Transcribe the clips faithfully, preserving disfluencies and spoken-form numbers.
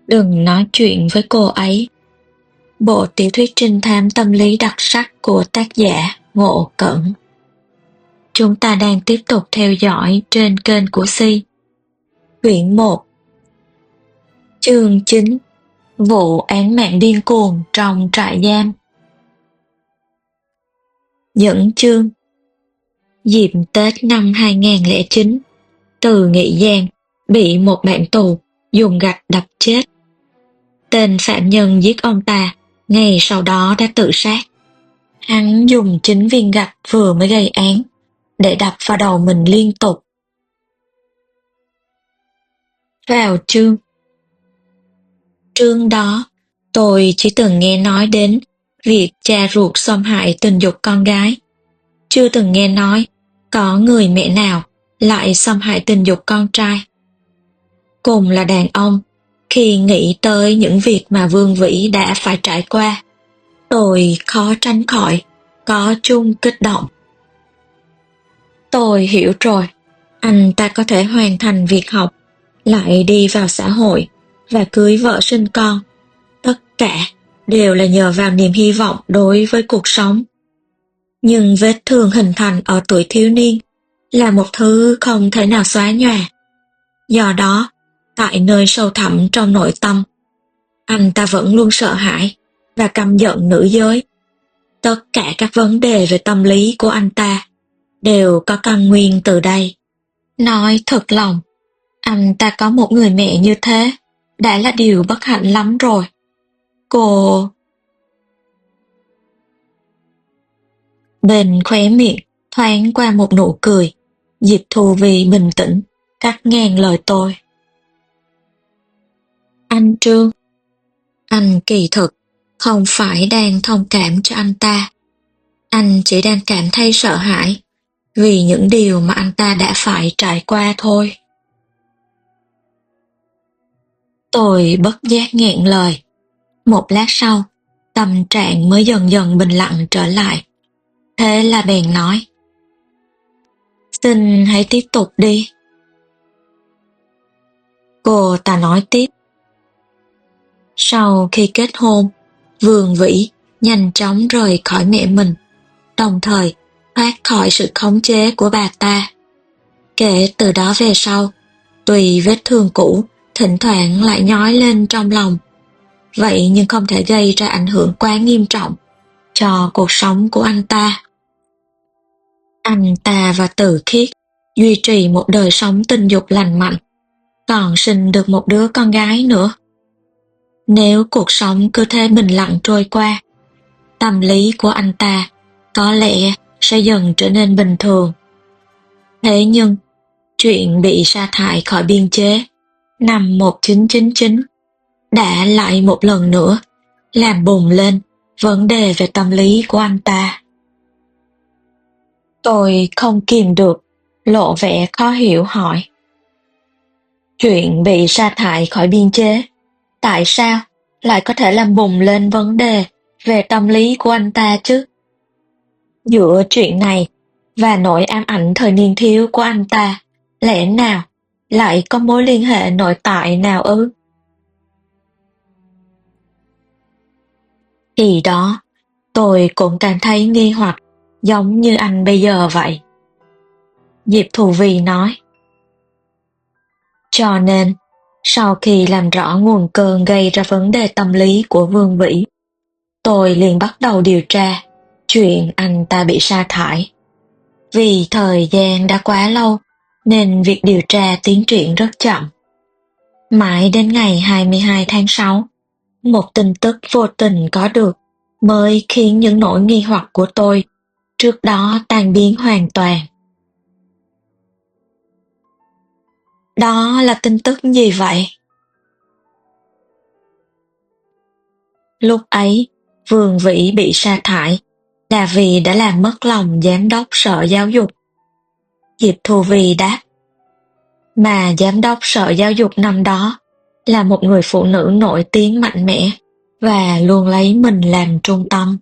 Đừng nói chuyện với cô ấy. Bộ tiểu thuyết trinh thám tâm lý đặc sắc của tác giả Ngộ Cẩn. Chúng ta đang tiếp tục theo dõi trên kênh của Si. Quyển một. Chương chín. Vụ án mạng điên cuồng trong trại giam. Dẫn chương. Dịp Tết năm hai không không chín, Từ Nghị Giang bị một bạn tù dùng gạch đập chết. Tên phạm nhân giết ông ta ngày sau đó đã tự sát. Hắn dùng chính viên gạch vừa mới gây án để đập vào đầu mình liên tục. Vào chương. Chương đó, tôi chỉ từng nghe nói đến việc cha ruột xâm hại tình dục con gái. Chưa từng nghe nói có người mẹ nào lại xâm hại tình dục con trai. Cùng là đàn ông, khi nghĩ tới những việc mà Vương Vĩ đã phải trải qua, tôi khó tránh khỏi có chung kích động. Tôi hiểu rồi, anh ta có thể hoàn thành việc học, lại đi vào xã hội và cưới vợ sinh con. Tất cả đều là nhờ vào niềm hy vọng đối với cuộc sống. Nhưng vết thương hình thành ở tuổi thiếu niên là một thứ không thể nào xóa nhòa. Do đó, tại nơi sâu thẳm trong nội tâm, anh ta vẫn luôn sợ hãi và căm giận nữ giới. Tất cả các vấn đề về tâm lý của anh ta đều có căn nguyên từ đây. Nói thật lòng, anh ta có một người mẹ như thế đã là điều bất hạnh lắm rồi. Cô... Bên khóe miệng thoáng qua một nụ cười. Diệp Thu Vi bình tĩnh cắt ngang lời tôi. Anh Trương, anh kỳ thực không phải đang thông cảm cho anh ta. Anh chỉ đang cảm thấy sợ hãi vì những điều mà anh ta đã phải trải qua thôi. Tôi bất giác nghẹn lời. Một lát sau, tâm trạng mới dần dần bình lặng trở lại. Thế là bèn nói. Xin hãy tiếp tục đi. Cô ta nói tiếp. Sau khi kết hôn, Vương Vĩ nhanh chóng rời khỏi mẹ mình, đồng thời thoát khỏi sự khống chế của bà ta. Kể từ đó về sau, tuy vết thương cũ thỉnh thoảng lại nhói lên trong lòng, vậy nhưng không thể gây ra ảnh hưởng quá nghiêm trọng cho cuộc sống của anh ta. Anh ta và Từ Khiết duy trì một đời sống tình dục lành mạnh, còn sinh được một đứa con gái nữa. Nếu cuộc sống cứ thế bình lặng trôi qua, tâm lý của anh ta có lẽ sẽ dần trở nên bình thường. Thế nhưng, chuyện bị sa thải khỏi biên chế năm một nghìn chín trăm chín mươi chín đã lại một lần nữa làm bùng lên vấn đề về tâm lý của anh ta. Tôi không kìm được, lộ vẻ khó hiểu hỏi. Chuyện bị sa thải khỏi biên chế, tại sao lại có thể làm bùng lên vấn đề về tâm lý của anh ta chứ? Giữa chuyện này và nỗi ám ảnh thời niên thiếu của anh ta, lẽ nào lại có mối liên hệ nội tại nào ư? Khi đó, tôi cũng cảm thấy nghi hoặc giống như anh bây giờ vậy. Diệp Thù Vi nói. Cho nên, sau khi làm rõ nguồn cơn gây ra vấn đề tâm lý của Vương Vĩ, tôi liền bắt đầu điều tra chuyện anh ta bị sa thải. Vì thời gian đã quá lâu nên việc điều tra tiến triển rất chậm. Mãi đến ngày hai mươi hai tháng sáu, một tin tức vô tình có được mới khiến những nỗi nghi hoặc của tôi trước đó tan biến hoàn toàn. Đó là tin tức gì vậy? Lúc ấy, Vương Vĩ bị sa thải là vì đã làm mất lòng giám đốc sở giáo dục. Diệp Thu Vi đáp. Mà giám đốc sở giáo dục năm đó là một người phụ nữ nổi tiếng mạnh mẽ và luôn lấy mình làm trung tâm.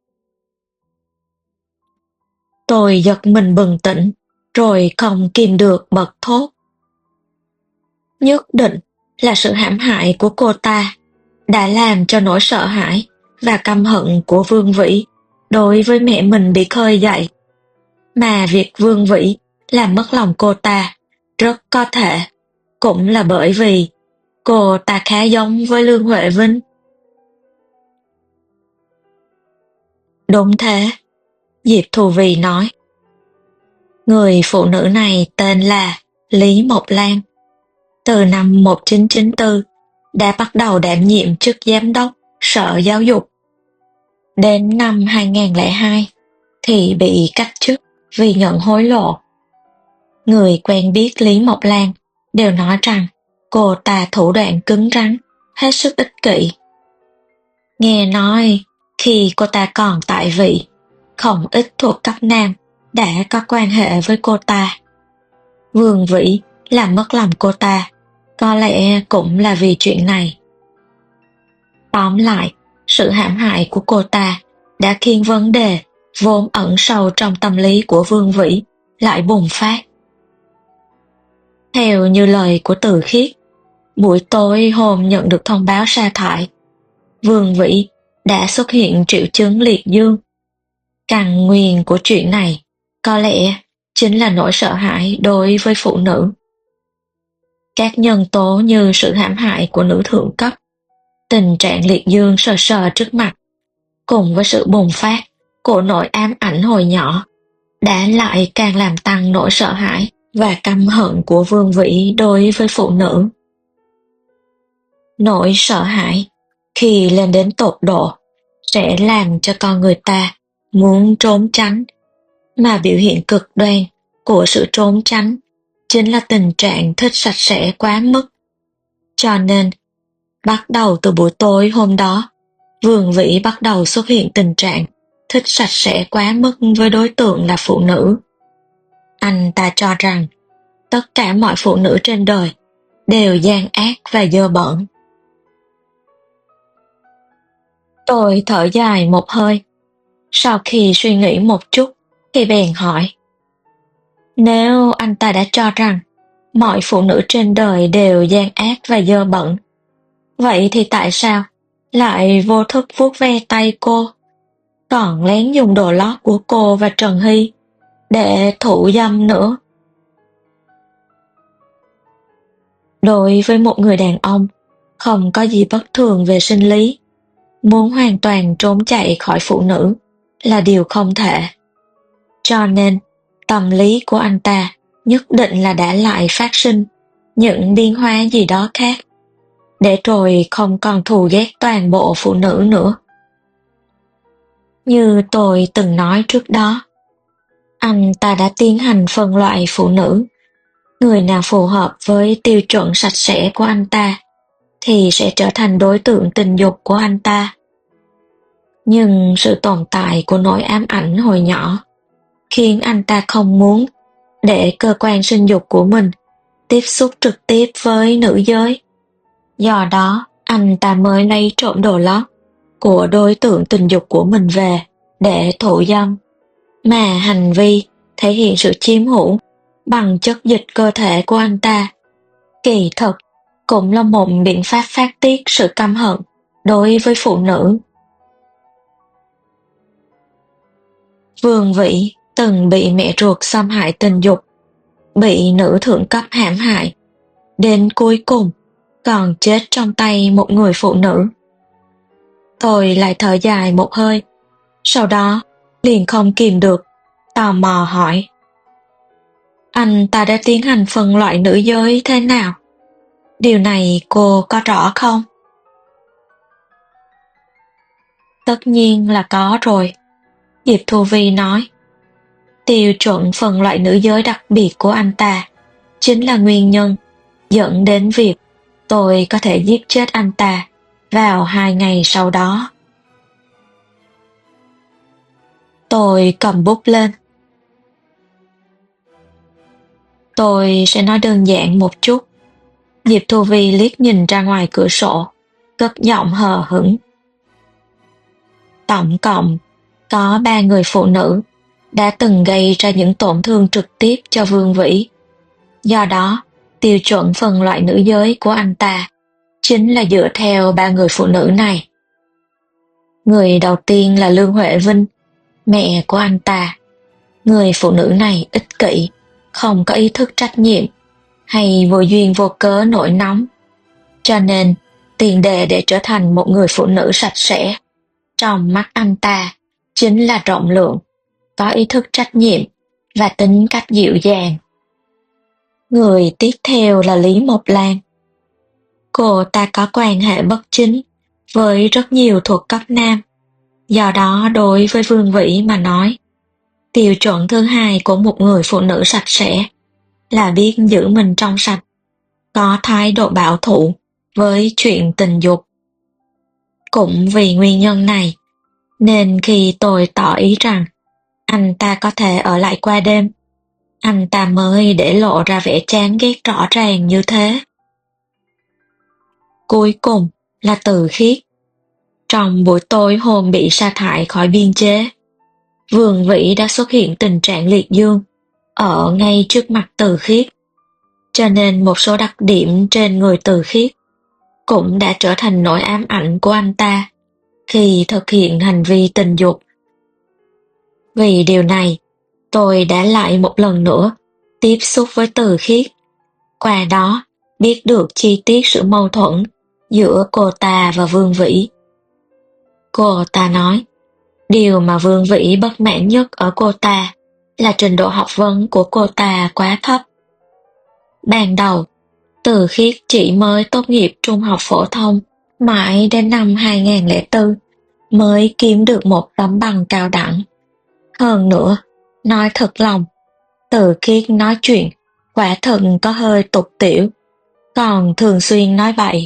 Tôi giật mình bừng tỉnh, rồi không kìm được bật thốt. Nhất định là sự hãm hại của cô ta đã làm cho nỗi sợ hãi và căm hận của Vương Vĩ đối với mẹ mình bị khơi dậy. Mà việc Vương Vĩ làm mất lòng cô ta rất có thể cũng là bởi vì cô ta khá giống với Lương Huệ Vinh. Đúng thế, Diệp Thu Vy nói. Người phụ nữ này tên là Lý Mộc Lan. Từ năm một nghìn chín trăm chín mươi tư đã bắt đầu đảm nhiệm chức giám đốc Sở Giáo dục. Đến năm hai nghìn không trăm lẻ hai thì bị cách chức vì nhận hối lộ. Người quen biết Lý Mộc Lan đều nói rằng cô ta thủ đoạn cứng rắn, hết sức ích kỷ. Nghe nói khi cô ta còn tại vị, không ít thuộc cấp nam đã có quan hệ với cô ta. Vương Vĩ làm mất lòng cô ta, có lẽ cũng là vì chuyện này. Tóm lại, sự hãm hại của cô ta đã khiến vấn đề vốn ẩn sâu trong tâm lý của Vương Vĩ lại bùng phát. Theo như lời của Từ Khiết, buổi tối hôm nhận được thông báo sa thải, Vương Vĩ đã xuất hiện triệu chứng liệt dương. Căn nguyên của chuyện này có lẽ chính là nỗi sợ hãi đối với phụ nữ. Các nhân tố như sự hãm hại của nữ thượng cấp, tình trạng liệt dương sờ sờ trước mặt, cùng với sự bùng phát của nỗi ám ảnh hồi nhỏ, đã lại càng làm tăng nỗi sợ hãi và căm hận của Vương Vĩ đối với phụ nữ. Nỗi sợ hãi khi lên đến tột độ sẽ làm cho con người ta muốn trốn tránh, mà biểu hiện cực đoan của sự trốn tránh chính là tình trạng thích sạch sẽ quá mức. Cho nên, bắt đầu từ buổi tối hôm đó, Vương Vĩ bắt đầu xuất hiện tình trạng thích sạch sẽ quá mức với đối tượng là phụ nữ. Anh ta cho rằng tất cả mọi phụ nữ trên đời đều gian ác và dơ bẩn. Tôi thở dài một hơi, sau khi suy nghĩ một chút thì bèn hỏi. Nếu anh ta đã cho rằng mọi phụ nữ trên đời đều gian ác và dơ bẩn, vậy thì tại sao lại vô thức vuốt ve tay cô, còn lén dùng đồ lót của cô và Trần Hy để thụ dâm nữa? Đối với một người đàn ông, không có gì bất thường về sinh lý. Muốn hoàn toàn trốn chạy khỏi phụ nữ là điều không thể. Cho nên, tâm lý của anh ta nhất định là đã lại phát sinh những biến hóa gì đó khác, để rồi không còn thù ghét toàn bộ phụ nữ nữa. Như tôi từng nói trước đó, anh ta đã tiến hành phân loại phụ nữ. Người nào phù hợp với tiêu chuẩn sạch sẽ của anh ta thì sẽ trở thành đối tượng tình dục của anh ta. Nhưng sự tồn tại của nỗi ám ảnh hồi nhỏ khiến anh ta không muốn để cơ quan sinh dục của mình tiếp xúc trực tiếp với nữ giới. Do đó, anh ta mới lấy trộm đồ lót của đối tượng tình dục của mình về để thụ dâm. Mà hành vi thể hiện sự chiếm hữu bằng chất dịch cơ thể của anh ta, kỳ thực cũng là một biện pháp phát tiết sự căm hận đối với phụ nữ. Vương Vĩ từng bị mẹ ruột xâm hại tình dục, bị nữ thượng cấp hãm hại, đến cuối cùng còn chết trong tay một người phụ nữ. Tôi lại thở dài một hơi, sau đó liền không kìm được, tò mò hỏi. Anh ta đã tiến hành phân loại nữ giới thế nào? Điều này cô có rõ không? Tất nhiên là có rồi, Diệp Thu Vy nói. Tiêu chuẩn phân loại nữ giới đặc biệt của anh ta chính là nguyên nhân dẫn đến việc tôi có thể giết chết anh ta vào hai ngày sau đó. Tôi cầm bút lên. Tôi sẽ nói đơn giản một chút. Diệp Thu Vy liếc nhìn ra ngoài cửa sổ, cất giọng hờ hững. Tổng cộng có ba người phụ nữ đã từng gây ra những tổn thương trực tiếp cho Vương Vĩ. Do đó, tiêu chuẩn phân loại nữ giới của anh ta chính là dựa theo ba người phụ nữ này. Người đầu tiên là Lương Huệ Vinh, mẹ của anh ta. Người phụ nữ này ích kỷ, không có ý thức trách nhiệm, hay vô duyên vô cớ nổi nóng. Cho nên, tiền đề để trở thành một người phụ nữ sạch sẽ, trong mắt anh ta, chính là rộng lượng, có ý thức trách nhiệm và tính cách dịu dàng. Người tiếp theo là Lý Mộc Lan. Cô ta có quan hệ bất chính với rất nhiều thuộc cấp nam. Do đó đối với Vương Vĩ mà nói, tiêu chuẩn thứ hai của một người phụ nữ sạch sẽ là biết giữ mình trong sạch, có thái độ bảo thủ với chuyện tình dục. Cũng vì nguyên nhân này, nên khi tôi tỏ ý rằng anh ta có thể ở lại qua đêm, anh ta mới để lộ ra vẻ chán ghét rõ ràng như thế. Cuối cùng là Từ Khiết. Trong buổi tối hôm bị sa thải khỏi biên chế, Vương Vĩ đã xuất hiện tình trạng liệt dương ở ngay trước mặt Từ Khiết, cho nên một số đặc điểm trên người Từ Khiết cũng đã trở thành nỗi ám ảnh của anh ta khi thực hiện hành vi tình dục. Vì điều này, tôi đã lại một lần nữa tiếp xúc với Từ Khiết, qua đó biết được chi tiết sự mâu thuẫn giữa cô ta và Vương Vĩ. Cô ta nói, điều mà Vương Vĩ bất mãn nhất ở cô ta là trình độ học vấn của cô ta quá thấp. Ban đầu, Từ Khiết chỉ mới tốt nghiệp trung học phổ thông, mãi đến năm hai không không bốn mới kiếm được một tấm bằng cao đẳng. Hơn nữa, nói thật lòng, Từ Khiết nói chuyện quả thật có hơi tục tĩu, còn thường xuyên nói bậy.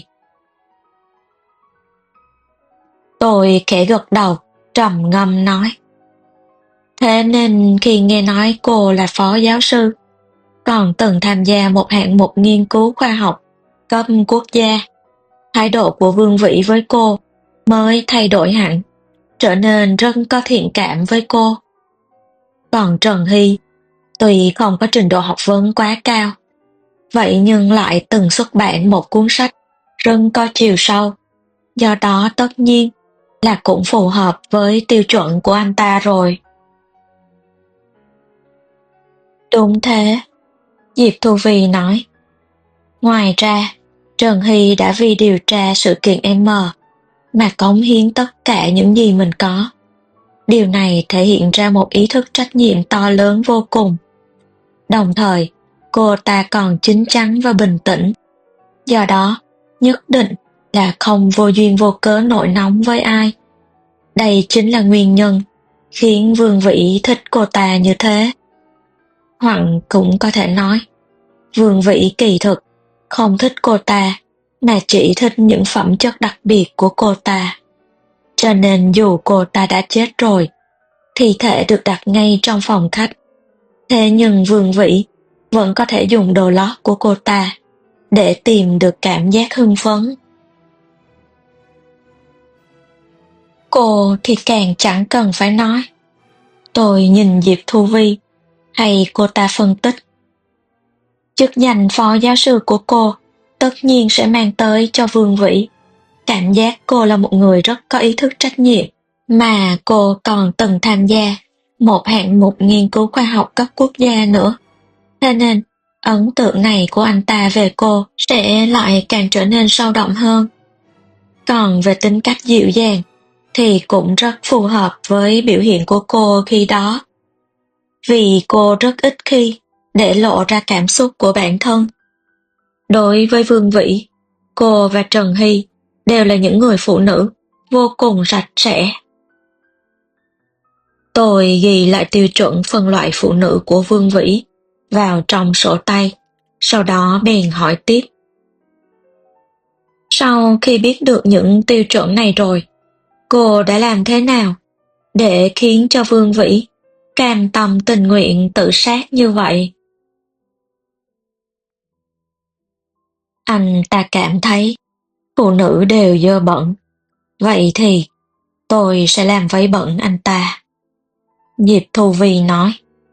Tôi khẽ gật đầu, trầm ngâm nói. Thế nên khi nghe nói cô là phó giáo sư, còn từng tham gia một hạng mục nghiên cứu khoa học cấp quốc gia, thái độ của Vương Vĩ với cô mới thay đổi hẳn, trở nên rất có thiện cảm với cô. Còn Trần Hy, tuy không có trình độ học vấn quá cao, vậy nhưng lại từng xuất bản một cuốn sách rất có chiều sâu, do đó tất nhiên là cũng phù hợp với tiêu chuẩn của anh ta rồi. Đúng thế, Diệp Thu Vi nói. Ngoài ra, Trần Hy đã vì điều tra sự kiện M mà cống hiến tất cả những gì mình có. Điều này thể hiện ra một ý thức trách nhiệm to lớn vô cùng. Đồng thời, cô ta còn chín chắn và bình tĩnh. Do đó, nhất định là không vô duyên vô cớ nổi nóng với ai. Đây chính là nguyên nhân khiến Vương Vĩ thích cô ta như thế. Hoặc cũng có thể nói, Vương Vĩ kỳ thực không thích cô ta, mà chỉ thích những phẩm chất đặc biệt của cô ta. Cho nên dù cô ta đã chết rồi, thi thể được đặt ngay trong phòng khách. Thế nhưng Vương Vĩ vẫn có thể dùng đồ lót của cô ta để tìm được cảm giác hưng phấn. Cô thì càng chẳng cần phải nói. Tôi nhìn Diệp Thu Vi, hay cô ta phân tích. Chức danh phó giáo sư của cô tất nhiên sẽ mang tới cho Vương Vĩ cảm giác cô là một người rất có ý thức trách nhiệm, mà cô còn từng tham gia một hạng mục nghiên cứu khoa học cấp quốc gia nữa. Thế nên, ấn tượng này của anh ta về cô sẽ lại càng trở nên sâu đậm hơn. Còn về tính cách dịu dàng, thì cũng rất phù hợp với biểu hiện của cô khi đó. Vì cô rất ít khi để lộ ra cảm xúc của bản thân. Đối với Vương Vĩ, cô và Trần Hy đều là những người phụ nữ vô cùng sạch sẽ. Tôi ghi lại tiêu chuẩn phân loại phụ nữ của Vương Vĩ vào trong sổ tay, sau đó bèn hỏi tiếp. Sau khi biết được những tiêu chuẩn này rồi, cô đã làm thế nào để khiến cho Vương Vĩ cam tâm tình nguyện tự sát như vậy? Anh ta cảm thấy phụ nữ đều dơ bẩn, vậy thì tôi sẽ làm vấy bẩn anh ta. Diệp Thu Vi nói.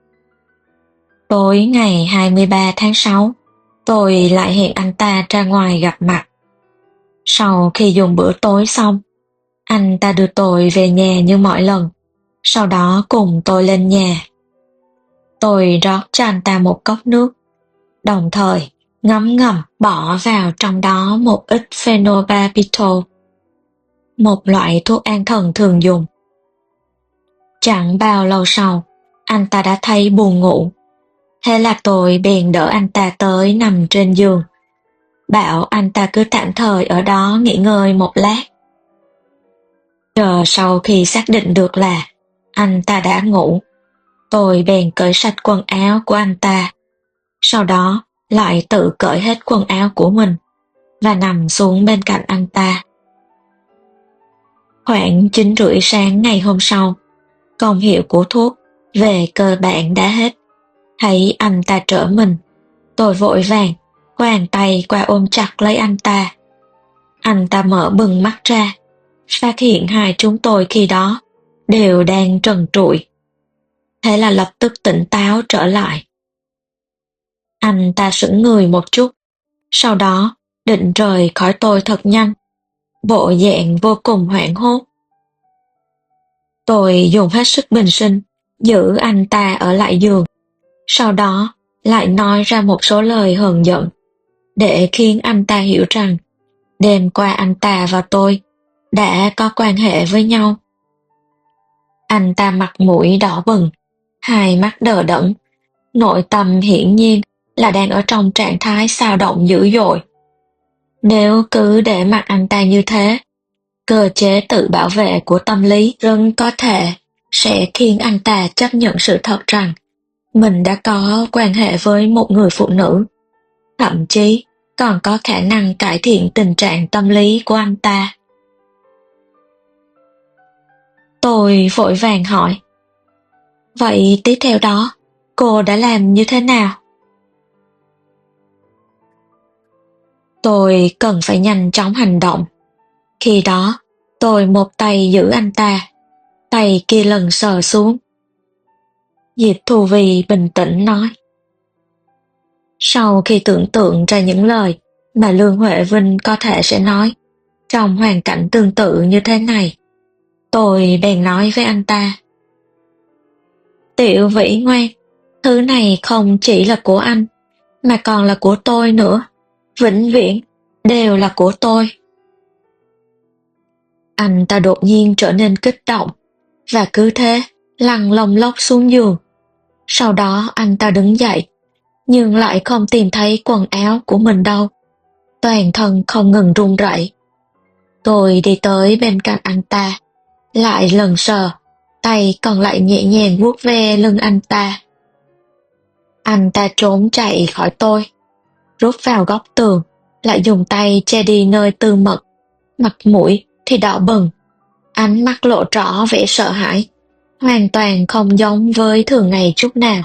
Tối ngày hai mươi ba tháng sáu, tôi lại hẹn anh ta ra ngoài gặp mặt. Sau khi dùng bữa tối xong, anh ta đưa tôi về nhà như mọi lần, sau đó cùng tôi lên nhà. Tôi rót cho anh ta một cốc nước, đồng thời ngấm ngầm bỏ vào trong đó một ít phenobarbital, một loại thuốc an thần thường dùng. Chẳng bao lâu sau, anh ta đã thấy buồn ngủ. Thế là tôi bèn đỡ anh ta tới nằm trên giường, bảo anh ta cứ tạm thời ở đó nghỉ ngơi một lát. Chờ sau khi xác định được là anh ta đã ngủ, tôi bèn cởi sạch quần áo của anh ta, sau đó lại tự cởi hết quần áo của mình và nằm xuống bên cạnh anh ta. Khoảng chín rưỡi sáng ngày hôm sau, công hiệu của thuốc về cơ bản đã hết. Thấy anh ta trở mình, tôi vội vàng quàng tay qua ôm chặt lấy anh ta. Anh ta mở bừng mắt ra, phát hiện hai chúng tôi khi đó đều đang trần trụi. Thế là lập tức tỉnh táo trở lại. Anh ta sững người một chút, sau đó định rời khỏi tôi thật nhanh, bộ dạng vô cùng hoảng hốt. Tôi dùng hết sức bình sinh giữ anh ta ở lại giường, sau đó lại nói ra một số lời hờn giận để khiến anh ta hiểu rằng đêm qua anh ta và tôi đã có quan hệ với nhau. Anh ta mặt mũi đỏ bừng, hai mắt đờ đẫn, nội tâm hiển nhiên là đang ở trong trạng thái xao động dữ dội. Nếu cứ để mặc anh ta như thế, cơ chế tự bảo vệ của tâm lý rất có thể sẽ khiến anh ta chấp nhận sự thật rằng mình đã có quan hệ với một người phụ nữ, thậm chí còn có khả năng cải thiện tình trạng tâm lý của anh ta. Tôi vội vàng hỏi, vậy tiếp theo đó, cô đã làm như thế nào? Tôi cần phải nhanh chóng hành động. Khi đó, tôi một tay giữ anh ta, tay kia lần sờ xuống. Diệp Thu Vy bình tĩnh nói. Sau khi tưởng tượng ra những lời mà Lương Huệ Vinh có thể sẽ nói trong hoàn cảnh tương tự như thế này, tôi bèn nói với anh ta. Tiểu Vĩ ngoan, thứ này không chỉ là của anh, mà còn là của tôi nữa. Vĩnh viễn đều là của tôi. Anh ta đột nhiên trở nên kích động và cứ thế lăn lông lốc xuống giường. Sau đó anh ta đứng dậy, nhưng lại không tìm thấy quần áo của mình đâu. Toàn thân không ngừng run rẩy. Tôi đi tới bên cạnh anh ta, lại lần sờ, tay còn lại nhẹ nhàng vuốt ve lưng anh ta. Anh ta trốn chạy khỏi tôi, rút vào góc tường, lại dùng tay che đi nơi tư mật, mặt mũi thì đỏ bừng, ánh mắt lộ rõ vẻ sợ hãi, hoàn toàn không giống với thường ngày chút nào.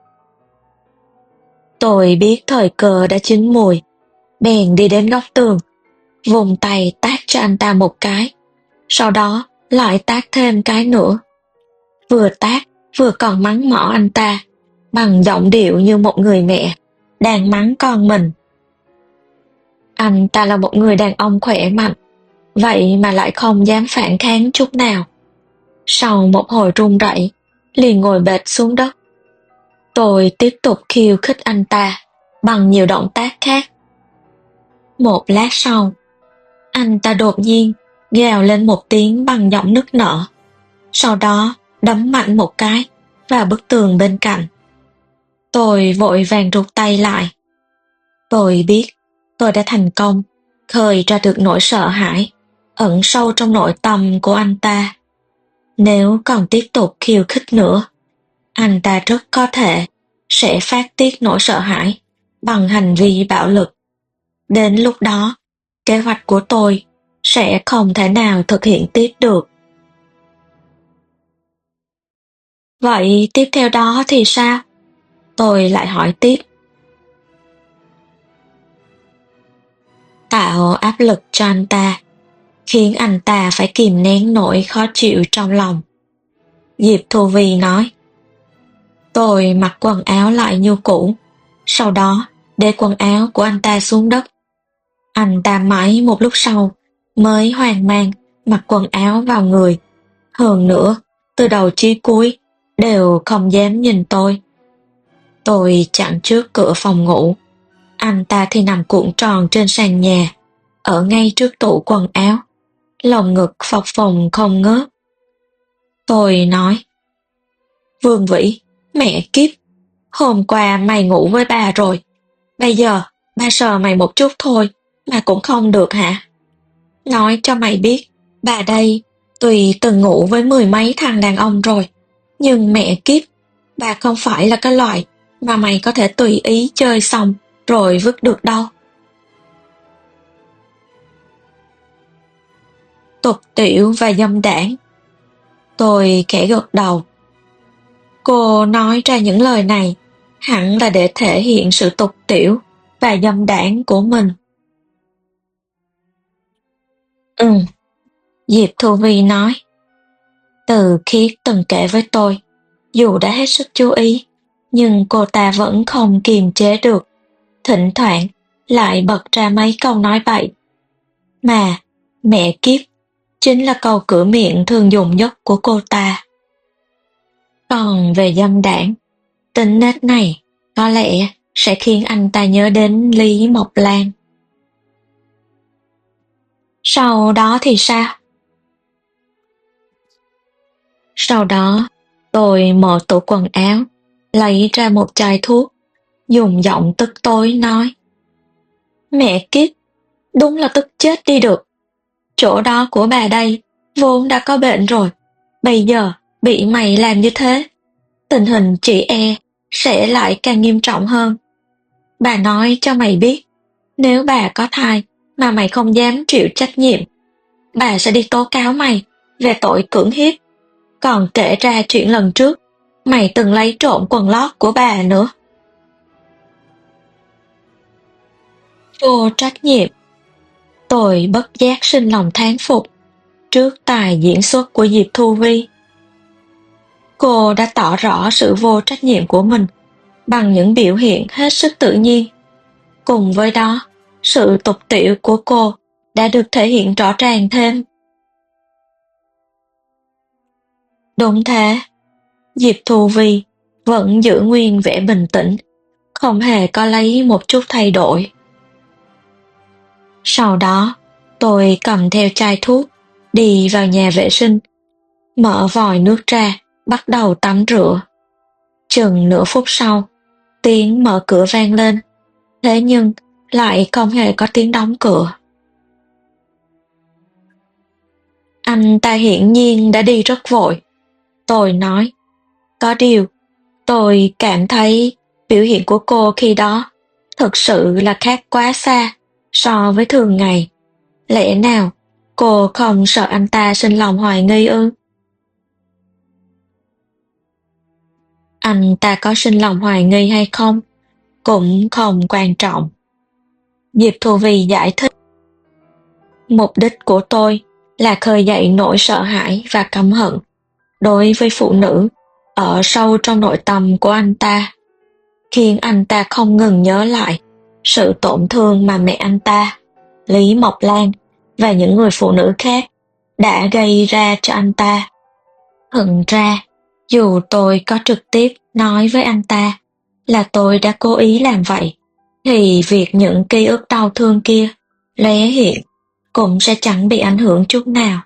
Tôi biết thời cơ đã chín mùi, bèn đi đến góc tường, vùng tay tát cho anh ta một cái, sau đó lại tát thêm cái nữa. Vừa tát vừa còn mắng mỏ anh ta, bằng giọng điệu như một người mẹ đang mắng con mình. Anh ta là một người đàn ông khỏe mạnh, vậy mà lại không dám phản kháng chút nào. Sau một hồi run rẩy, liền ngồi bệt xuống đất. Tôi tiếp tục khiêu khích anh ta bằng nhiều động tác khác. Một lát sau, anh ta đột nhiên gào lên một tiếng bằng giọng nức nở, sau đó đấm mạnh một cái vào bức tường bên cạnh. Tôi vội vàng rụt tay lại. Tôi biết tôi đã thành công khơi ra được nỗi sợ hãi ẩn sâu trong nội tâm của anh ta. Nếu còn tiếp tục khiêu khích nữa, anh ta rất có thể sẽ phát tiết nỗi sợ hãi bằng hành vi bạo lực. Đến lúc đó, kế hoạch của tôi sẽ không thể nào thực hiện tiếp được. Vậy tiếp theo đó thì sao? Tôi lại hỏi tiếp. Tạo áp lực cho anh ta, khiến anh ta phải kìm nén nỗi khó chịu trong lòng. Diệp Thu Vy nói. Tôi mặc quần áo lại như cũ, sau đó để quần áo của anh ta xuống đất. Anh ta mãi một lúc sau mới hoang mang mặc quần áo vào người. Hơn nữa, từ đầu chí cuối đều không dám nhìn tôi. Tôi chặn trước cửa phòng ngủ. Anh ta thì nằm cuộn tròn trên sàn nhà, ở ngay trước tủ quần áo, lồng ngực phập phồng không ngớt. Tôi nói, Vương Vĩ, mẹ kiếp, hôm qua mày ngủ với bà rồi, bây giờ ba sờ mày một chút thôi mà cũng không được hả? Nói cho mày biết, bà đây tuy từng ngủ với mười mấy thằng đàn ông rồi, nhưng mẹ kiếp, bà không phải là cái loại mà mày có thể tùy ý chơi xong rồi vứt được đâu. Tục tiểu và dâm đảng. Tôi khẽ gật đầu. Cô nói ra những lời này hẳn là để thể hiện sự tục tiểu và dâm đảng của mình. Ừ, Diệp Thu Vi nói. Từ Khiết từng kể với tôi, dù đã hết sức chú ý, nhưng cô ta vẫn không kiềm chế được, thỉnh thoảng lại bật ra mấy câu nói bậy. Mà, mẹ kiếp, chính là câu cửa miệng thường dùng nhất của cô ta. Còn về dâm đảng, tính nết này có lẽ sẽ khiến anh ta nhớ đến Lý Mộc Lan. Sau đó thì sao? Sau đó, tôi mở tủ quần áo, lấy ra một chai thuốc, dùng giọng tức tối nói. Mẹ kiếp, đúng là tức chết đi được. Chỗ đó của bà đây vốn đã có bệnh rồi, bây giờ bị mày làm như thế, tình hình chị e sẽ lại càng nghiêm trọng hơn. Bà nói cho mày biết, nếu bà có thai mà mày không dám chịu trách nhiệm, bà sẽ đi tố cáo mày về tội cưỡng hiếp, còn kể ra chuyện lần trước mày từng lấy trộm quần lót của bà nữa. Vô trách nhiệm. Tôi bất giác sinh lòng thán phục trước tài diễn xuất của Diệp Thu Vi. Cô đã tỏ rõ sự vô trách nhiệm của mình bằng những biểu hiện hết sức tự nhiên. Cùng với đó, sự tục tiểu của cô đã được thể hiện rõ ràng thêm. Đúng thế, Diệp Thu Vi vẫn giữ nguyên vẻ bình tĩnh, không hề có lấy một chút thay đổi. Sau đó, tôi cầm theo chai thuốc, đi vào nhà vệ sinh, mở vòi nước ra, bắt đầu tắm rửa. Chừng nửa phút sau, tiếng mở cửa vang lên, thế nhưng lại không hề có tiếng đóng cửa. Anh ta hiển nhiên đã đi rất vội. Tôi nói, có điều, tôi cảm thấy biểu hiện của cô khi đó thực sự là khác quá xa so với thường ngày. Lẽ nào cô không sợ anh ta sinh lòng hoài nghi ư? Anh ta có sinh lòng hoài nghi hay không cũng không quan trọng. Diệp Thu Vi giải thích. Mục đích của tôi là khơi dậy nỗi sợ hãi và căm hận đối với phụ nữ ở sâu trong nội tâm của anh ta, khiến anh ta không ngừng nhớ lại sự tổn thương mà mẹ anh ta, Lý Mộc Lan và những người phụ nữ khác đã gây ra cho anh ta. Hận ra, dù tôi có trực tiếp nói với anh ta là tôi đã cố ý làm vậy, thì việc những ký ức đau thương kia lóe hiện cũng sẽ chẳng bị ảnh hưởng chút nào.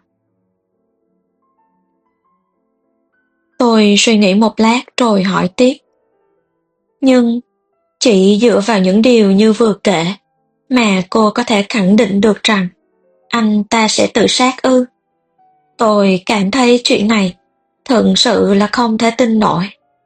Tôi suy nghĩ một lát rồi hỏi tiếp. Nhưng chỉ dựa vào những điều như vừa kể mà cô có thể khẳng định được rằng anh ta sẽ tự sát ư? Tôi cảm thấy chuyện này thực sự là không thể tin nổi.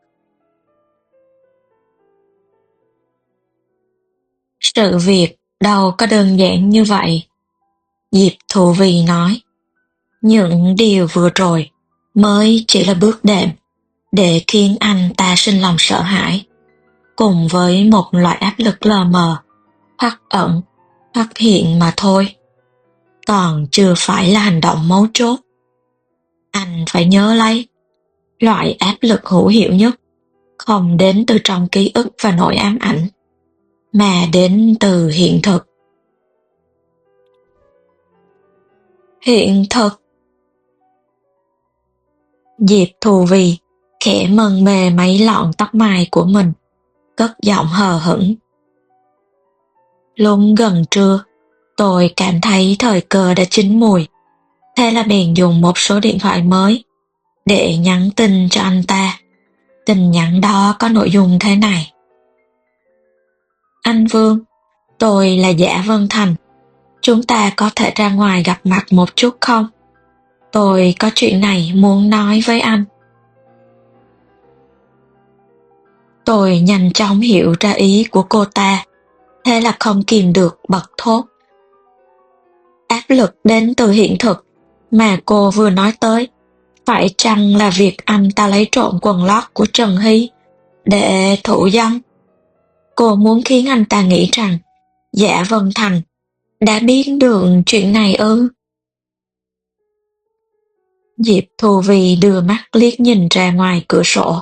Sự việc đâu có đơn giản như vậy, Diệp Thu Vi nói. Những điều vừa rồi mới chỉ là bước đệm để khiến anh ta sinh lòng sợ hãi, cùng với một loại áp lực lờ mờ, hoặc ẩn, hoặc hiện mà thôi. Còn chưa phải là hành động mấu chốt. Anh phải nhớ lấy, loại áp lực hữu hiệu nhất không đến từ trong ký ức và nỗi ám ảnh, mà đến từ hiện thực. Hiện thực. Diệp Thù Vì khẽ mân mê mấy lọn tóc mai của mình, cất giọng hờ hững. Lúc gần trưa, tôi cảm thấy thời cơ đã chín mùi, thế là bèn dùng một số điện thoại mới để nhắn tin cho anh ta. Tin nhắn đó có nội dung thế này: Anh Vương, tôi là Dã Vân Thành. Chúng ta có thể ra ngoài gặp mặt một chút không? Tôi có chuyện này muốn nói với anh. Tôi nhanh chóng hiểu ra ý của cô ta, thế là không kìm được bật thốt. Áp lực đến từ hiện thực mà cô vừa nói tới, phải chăng là việc anh ta lấy trộm quần lót của Trần Hy để thủ dâm? Cô muốn khiến anh ta nghĩ rằng Dã Vân Thành đã biết được chuyện này ư? Diệp Thù Vì đưa mắt liếc nhìn ra ngoài cửa sổ.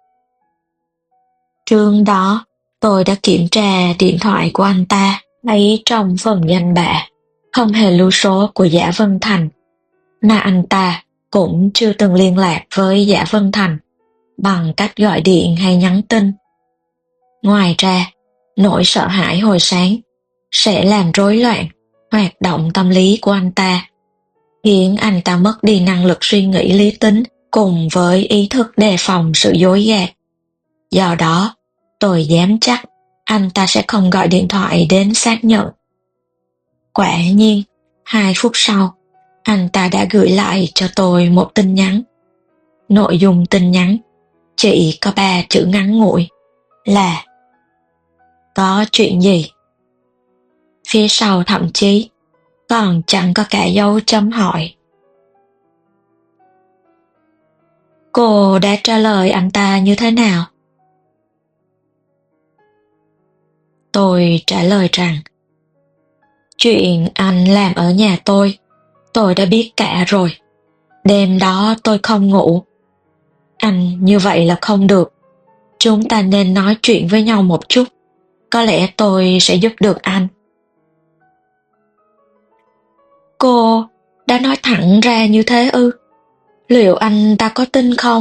Trước đó, tôi đã kiểm tra điện thoại của anh ta, thấy trong phần danh bạ không hề lưu số của Dã Vân Thành, mà anh ta cũng chưa từng liên lạc với Dã Vân Thành bằng cách gọi điện hay nhắn tin. Ngoài ra, nỗi sợ hãi hồi sáng sẽ làm rối loạn hoạt động tâm lý của anh ta, khiến anh ta mất đi năng lực suy nghĩ lý tính cùng với ý thức đề phòng sự dối gạt. Do đó, tôi dám chắc anh ta sẽ không gọi điện thoại đến xác nhận. Quả nhiên, hai phút sau, anh ta đã gửi lại cho tôi một tin nhắn. Nội dung tin nhắn chỉ có ba chữ ngắn ngủi là có chuyện gì? Phía sau thậm chí còn chẳng có cả dấu chấm hỏi. Cô đã trả lời anh ta như thế nào? Tôi trả lời rằng chuyện anh làm ở nhà tôi, tôi đã biết cả rồi. Đêm đó tôi không ngủ. Anh như vậy là không được. Chúng ta nên nói chuyện với nhau một chút. Có lẽ tôi sẽ giúp được anh. Cô đã nói thẳng ra như thế ư? Liệu anh ta có tin không?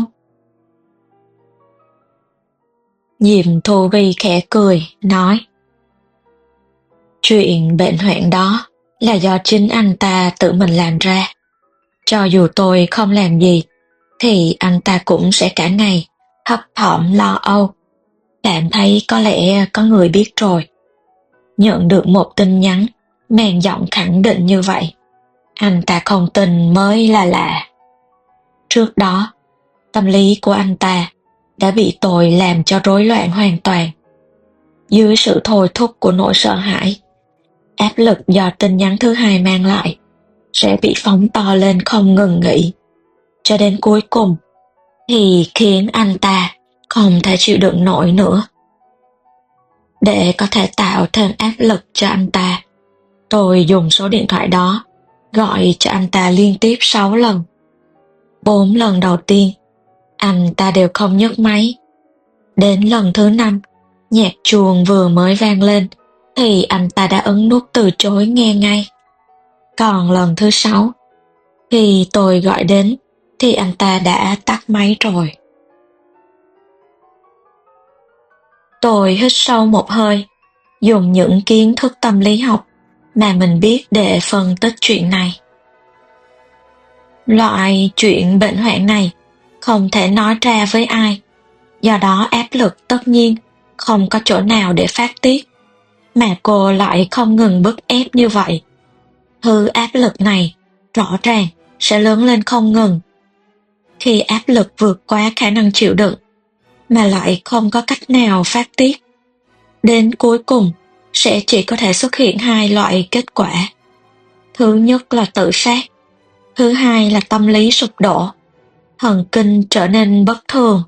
Diệp Thù Vì khẽ cười, nói: Chuyện bệnh hoạn đó là do chính anh ta tự mình làm ra. Cho dù tôi không làm gì, thì anh ta cũng sẽ cả ngày thấp thỏm lo âu, cảm thấy có lẽ có người biết rồi. Nhận được một tin nhắn mang giọng khẳng định như vậy, anh ta không tin mới là lạ. Trước đó, tâm lý của anh ta đã bị tôi làm cho rối loạn hoàn toàn. Dưới sự thôi thúc của nỗi sợ hãi, áp lực do tin nhắn thứ hai mang lại sẽ bị phóng to lên không ngừng nghỉ, cho đến cuối cùng thì khiến anh ta không thể chịu đựng nổi nữa. Để có thể tạo thêm áp lực cho anh ta, tôi dùng số điện thoại đó gọi cho anh ta liên tiếp sáu lần. Bốn lần đầu tiên, anh ta đều không nhấc máy. Đến lần thứ năm, nhạc chuông vừa mới vang lên thì anh ta đã ấn nút từ chối nghe ngay. Còn lần thứ sáu, khi tôi gọi đến thì anh ta đã tắt máy rồi. Tôi hít sâu một hơi, dùng những kiến thức tâm lý học mà mình biết để phân tích chuyện này. Loại chuyện bệnh hoạn này không thể nói ra với ai, do đó áp lực tất nhiên không có chỗ nào để phát tiết, mà cô lại không ngừng bức ép như vậy. Thứ áp lực này rõ ràng sẽ lớn lên không ngừng. Khi áp lực vượt quá khả năng chịu đựng mà lại không có cách nào phát tiết, đến cuối cùng sẽ chỉ có thể xuất hiện hai loại kết quả. Thứ nhất là tự sát, thứ hai là tâm lý sụp đổ, thần kinh trở nên bất thường.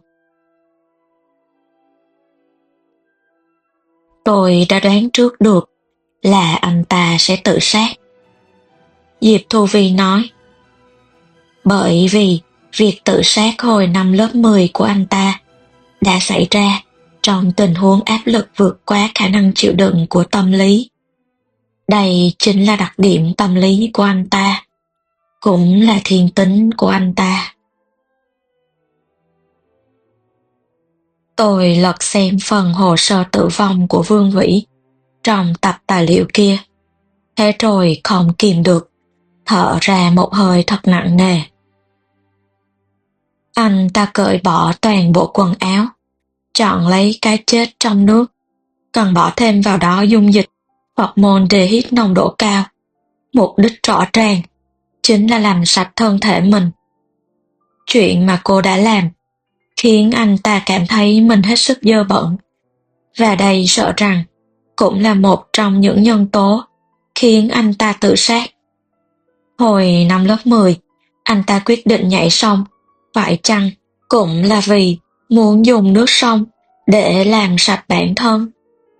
Tôi đã đoán trước được là anh ta sẽ tự sát. Diệp Thù Vì nói, bởi vì việc tự sát hồi năm lớp mười của anh ta đã xảy ra trong tình huống áp lực vượt quá khả năng chịu đựng của tâm lý. Đây chính là đặc điểm tâm lý của anh ta. cũng là thiên tính của anh ta. Tôi lật xem phần hồ sơ tử vong của Vương Vĩ trong tập tài liệu kia, thế rồi không kìm được, thở ra một hơi thật nặng nề. Anh ta cởi bỏ toàn bộ quần áo, chọn lấy cái chết trong nước, còn bỏ thêm vào đó dung dịch formaldehyde nồng độ cao. Mục đích rõ ràng chính là làm sạch thân thể mình. Chuyện mà cô đã làm khiến anh ta cảm thấy mình hết sức dơ bẩn, và đây sợ rằng cũng là một trong những nhân tố khiến anh ta tự sát. Hồi năm lớp mười, anh ta quyết định nhảy sông, phải chăng cũng là vì muốn dùng nước sông để làm sạch bản thân.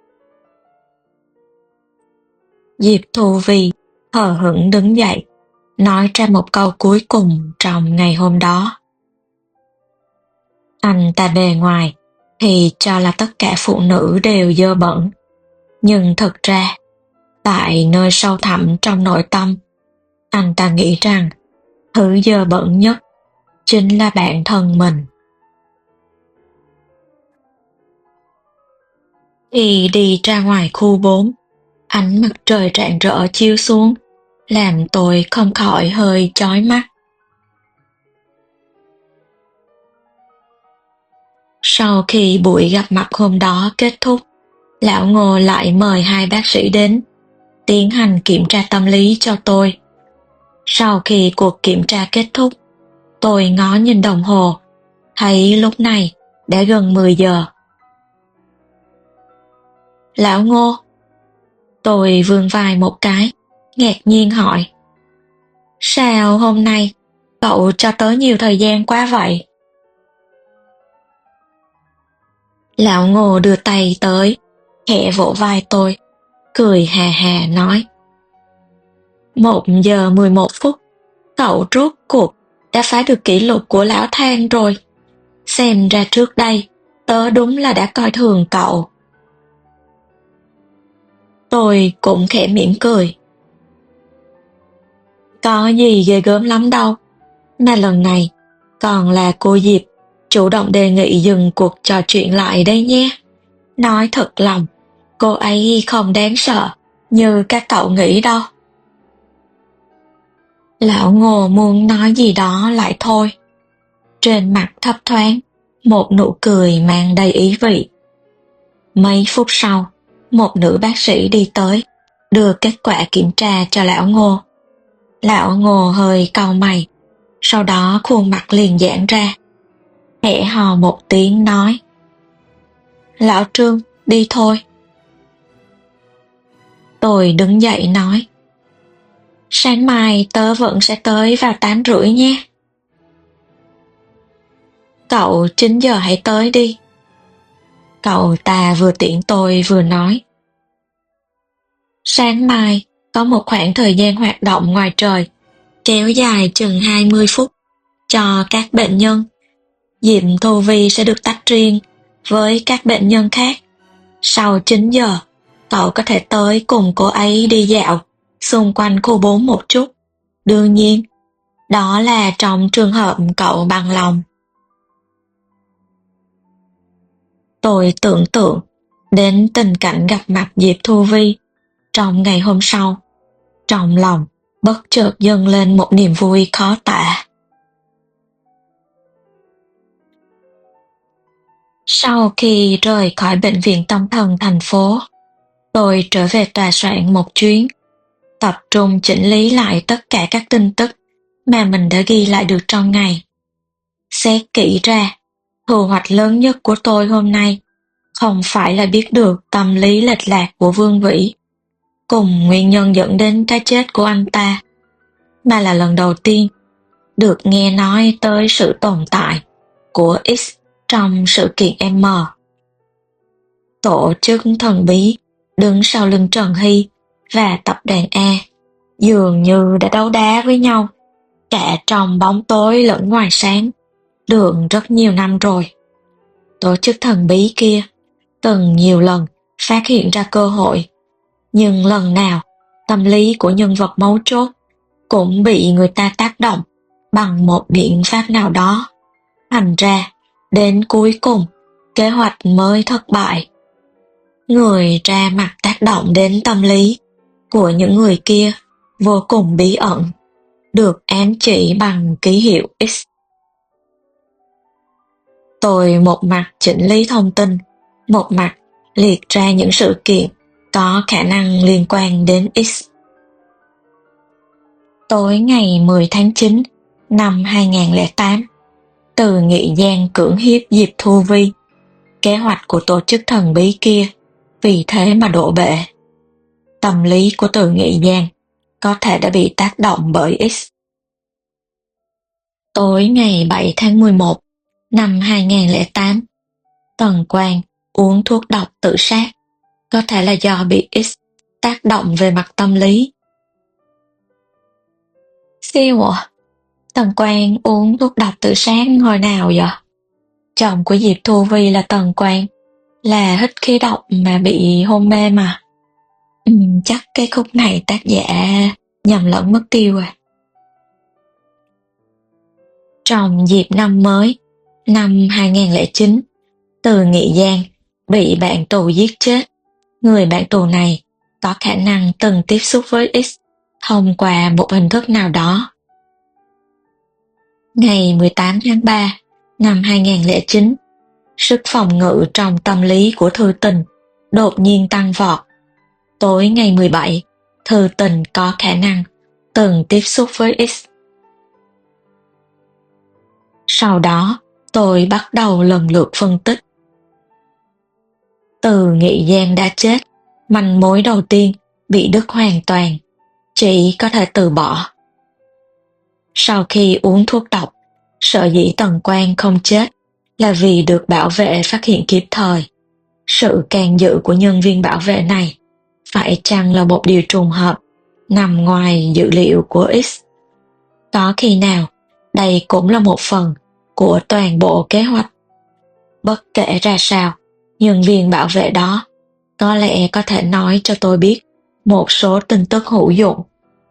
Diệp Thu Vi hờ hững đứng dậy, nói ra một câu cuối cùng trong ngày hôm đó. Anh ta bề ngoài thì cho là tất cả phụ nữ đều dơ bẩn, nhưng thực ra, tại nơi sâu thẳm trong nội tâm, anh ta nghĩ rằng thứ dơ bẩn nhất chính là bản thân mình. Khi đi ra ngoài khu bốn, ánh mặt trời rạng rỡ chiếu xuống, làm tôi không khỏi hơi chói mắt. Sau khi buổi gặp mặt hôm đó kết thúc, lão Ngô lại mời hai bác sĩ đến, tiến hành kiểm tra tâm lý cho tôi. Sau khi cuộc kiểm tra kết thúc, tôi ngó nhìn đồng hồ, thấy lúc này đã gần mười giờ. Lão Ngô, tôi vươn vai một cái, ngạc nhiên hỏi. Sao hôm nay cậu cho tớ nhiều thời gian quá vậy? Lão Ngô đưa tay tới, khẽ vỗ vai tôi, cười hà hà nói. Một giờ mười một phút, cậu rốt cuộc đã phá được kỷ lục của lão Thang rồi. Xem ra trước đây, tớ đúng là đã coi thường cậu. Tôi cũng khẽ mỉm cười. Có gì ghê gớm lắm đâu, mà lần này còn là cô Diệp chủ động đề nghị dừng cuộc trò chuyện lại đây nhé. Nói thật lòng, cô ấy không đáng sợ như các cậu nghĩ đâu. Lão Ngô muốn nói gì đó lại thôi. Trên mặt thấp thoáng một nụ cười mang đầy ý vị. Mấy phút sau, một nữ bác sĩ đi tới, đưa kết quả kiểm tra cho lão Ngô. Lão Ngô hơi cau mày, sau đó khuôn mặt liền giãn ra. Khẽ hò một tiếng nói. Lão Trương, đi thôi. Tôi đứng dậy nói. Sáng mai tớ vẫn sẽ tới vào tám rưỡi nhé. Cậu chín giờ hãy tới đi. Cậu ta vừa tiễn tôi vừa nói. Sáng mai có một khoảng thời gian hoạt động ngoài trời, kéo dài chừng hai mươi phút cho các bệnh nhân. Diệp Thu Vi sẽ được tách riêng với các bệnh nhân khác. Sau chín giờ, cậu có thể tới cùng cô ấy đi dạo xung quanh khu bốn một chút. Đương nhiên, đó là trong trường hợp cậu bằng lòng. Tôi tưởng tượng đến tình cảnh gặp mặt Diệp Thu Vi trong ngày hôm sau. Trong lòng bất chợt dâng lên một niềm vui khó tả. Sau khi rời khỏi bệnh viện tâm thần thành phố, tôi trở về tòa soạn một chuyến, tập trung chỉnh lý lại tất cả các tin tức mà mình đã ghi lại được trong ngày. Xét kỹ ra, thu hoạch lớn nhất của tôi hôm nay không phải là biết được tâm lý lệch lạc của Vương Vĩ, cùng nguyên nhân dẫn đến cái chết của anh ta, mà là lần đầu tiên được nghe nói tới sự tồn tại của X trong sự kiện M. Tổ chức thần bí đứng sau lưng Trần Hy và tập đoàn A dường như đã đấu đá với nhau cả trong bóng tối lẫn ngoài sáng được rất nhiều năm rồi. Tổ chức thần bí kia từng nhiều lần phát hiện ra cơ hội, nhưng lần nào tâm lý của nhân vật mấu chốt cũng bị người ta tác động bằng một biện pháp nào đó. Thành ra, đến cuối cùng, kế hoạch mới thất bại. Người ra mặt tác động đến tâm lý của những người kia vô cùng bí ẩn, được ám chỉ bằng ký hiệu X. Tôi một mặt chỉnh lý thông tin, một mặt liệt ra những sự kiện có khả năng liên quan đến X. Tối ngày mười tháng chín năm hai nghìn không trăm lẻ tám, Từ Nghị Giang cưỡng hiếp Diệp Thu Vi. Kế hoạch của tổ chức thần bí kia vì thế mà đổ bể. Tâm lý của Từ Nghị Giang có thể đã bị tác động bởi X. Tối ngày bảy tháng mười một năm hai nghìn không trăm lẻ tám, Tần Quang uống thuốc độc tự sát, có thể là do bị X tác động về mặt tâm lý. Siêu ạ, Tần Quang uống thuốc độc tự sát hồi nào vậy? Chồng của Diệp Thu Vi là Tần Quang, là hít khí độc mà bị hôn mê mà. Ừ, chắc cái khúc này tác giả nhầm lẫn mất tiêu à. Trong dịp năm mới, năm hai nghìn không trăm lẻ chín, Từ Nghị Giang bị bạn tù giết chết. Người bạn tù này có khả năng từng tiếp xúc với X thông qua một hình thức nào đó. Ngày mười tám tháng ba năm hai nghìn không trăm lẻ chín, sức phòng ngự trong tâm lý của Thư Tình đột nhiên tăng vọt. Tối ngày mười bảy, Thư Tình có khả năng từng tiếp xúc với X. Sau đó, tôi bắt đầu lần lượt phân tích. Từ Nghị Giang đã chết, manh mối đầu tiên bị đứt hoàn toàn, chỉ có thể từ bỏ. Sau khi uống thuốc độc, sở dĩ Tần Quang không chết là vì được bảo vệ phát hiện kịp thời. Sự can dự của nhân viên bảo vệ này phải chăng là một điều trùng hợp nằm ngoài dữ liệu của X? Có khi nào đây cũng là một phần của toàn bộ kế hoạch? Bất kể ra sao, nhân viên bảo vệ đó có lẽ có thể nói cho tôi biết một số tin tức hữu dụng.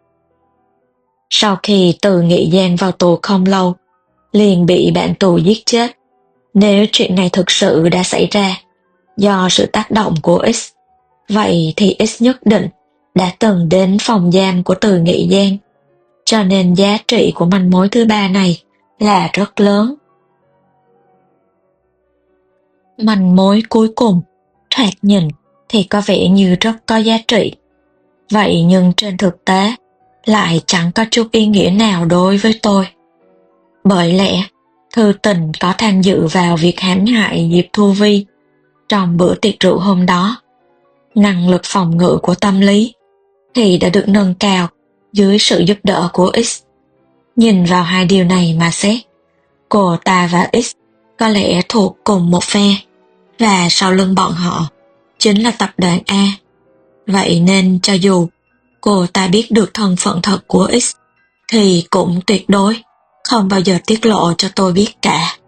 Sau khi Từ Nghị Giang vào tù không lâu, liền bị bạn tù giết chết. Nếu chuyện này thực sự đã xảy ra do sự tác động của X, vậy thì X nhất định đã từng đến phòng giam của Từ Nghị Giang, cho nên giá trị của manh mối thứ ba này là rất lớn. Manh mối cuối cùng, thoạt nhìn thì có vẻ như rất có giá trị. Vậy nhưng trên thực tế lại chẳng có chút ý nghĩa nào đối với tôi. Bởi lẽ, Thư Tình có tham dự vào việc hãm hại Diệp Thu Vi trong bữa tiệc rượu hôm đó. Năng lực phòng ngự của tâm lý thì đã được nâng cao dưới sự giúp đỡ của X. Nhìn vào hai điều này mà xét, cô ta và X có lẽ thuộc cùng một phe, và sau lưng bọn họ chính là tập đoàn A. Vậy nên cho dù cô ta biết được thân phận thật của X, thì cũng tuyệt đối không bao giờ tiết lộ cho tôi biết cả.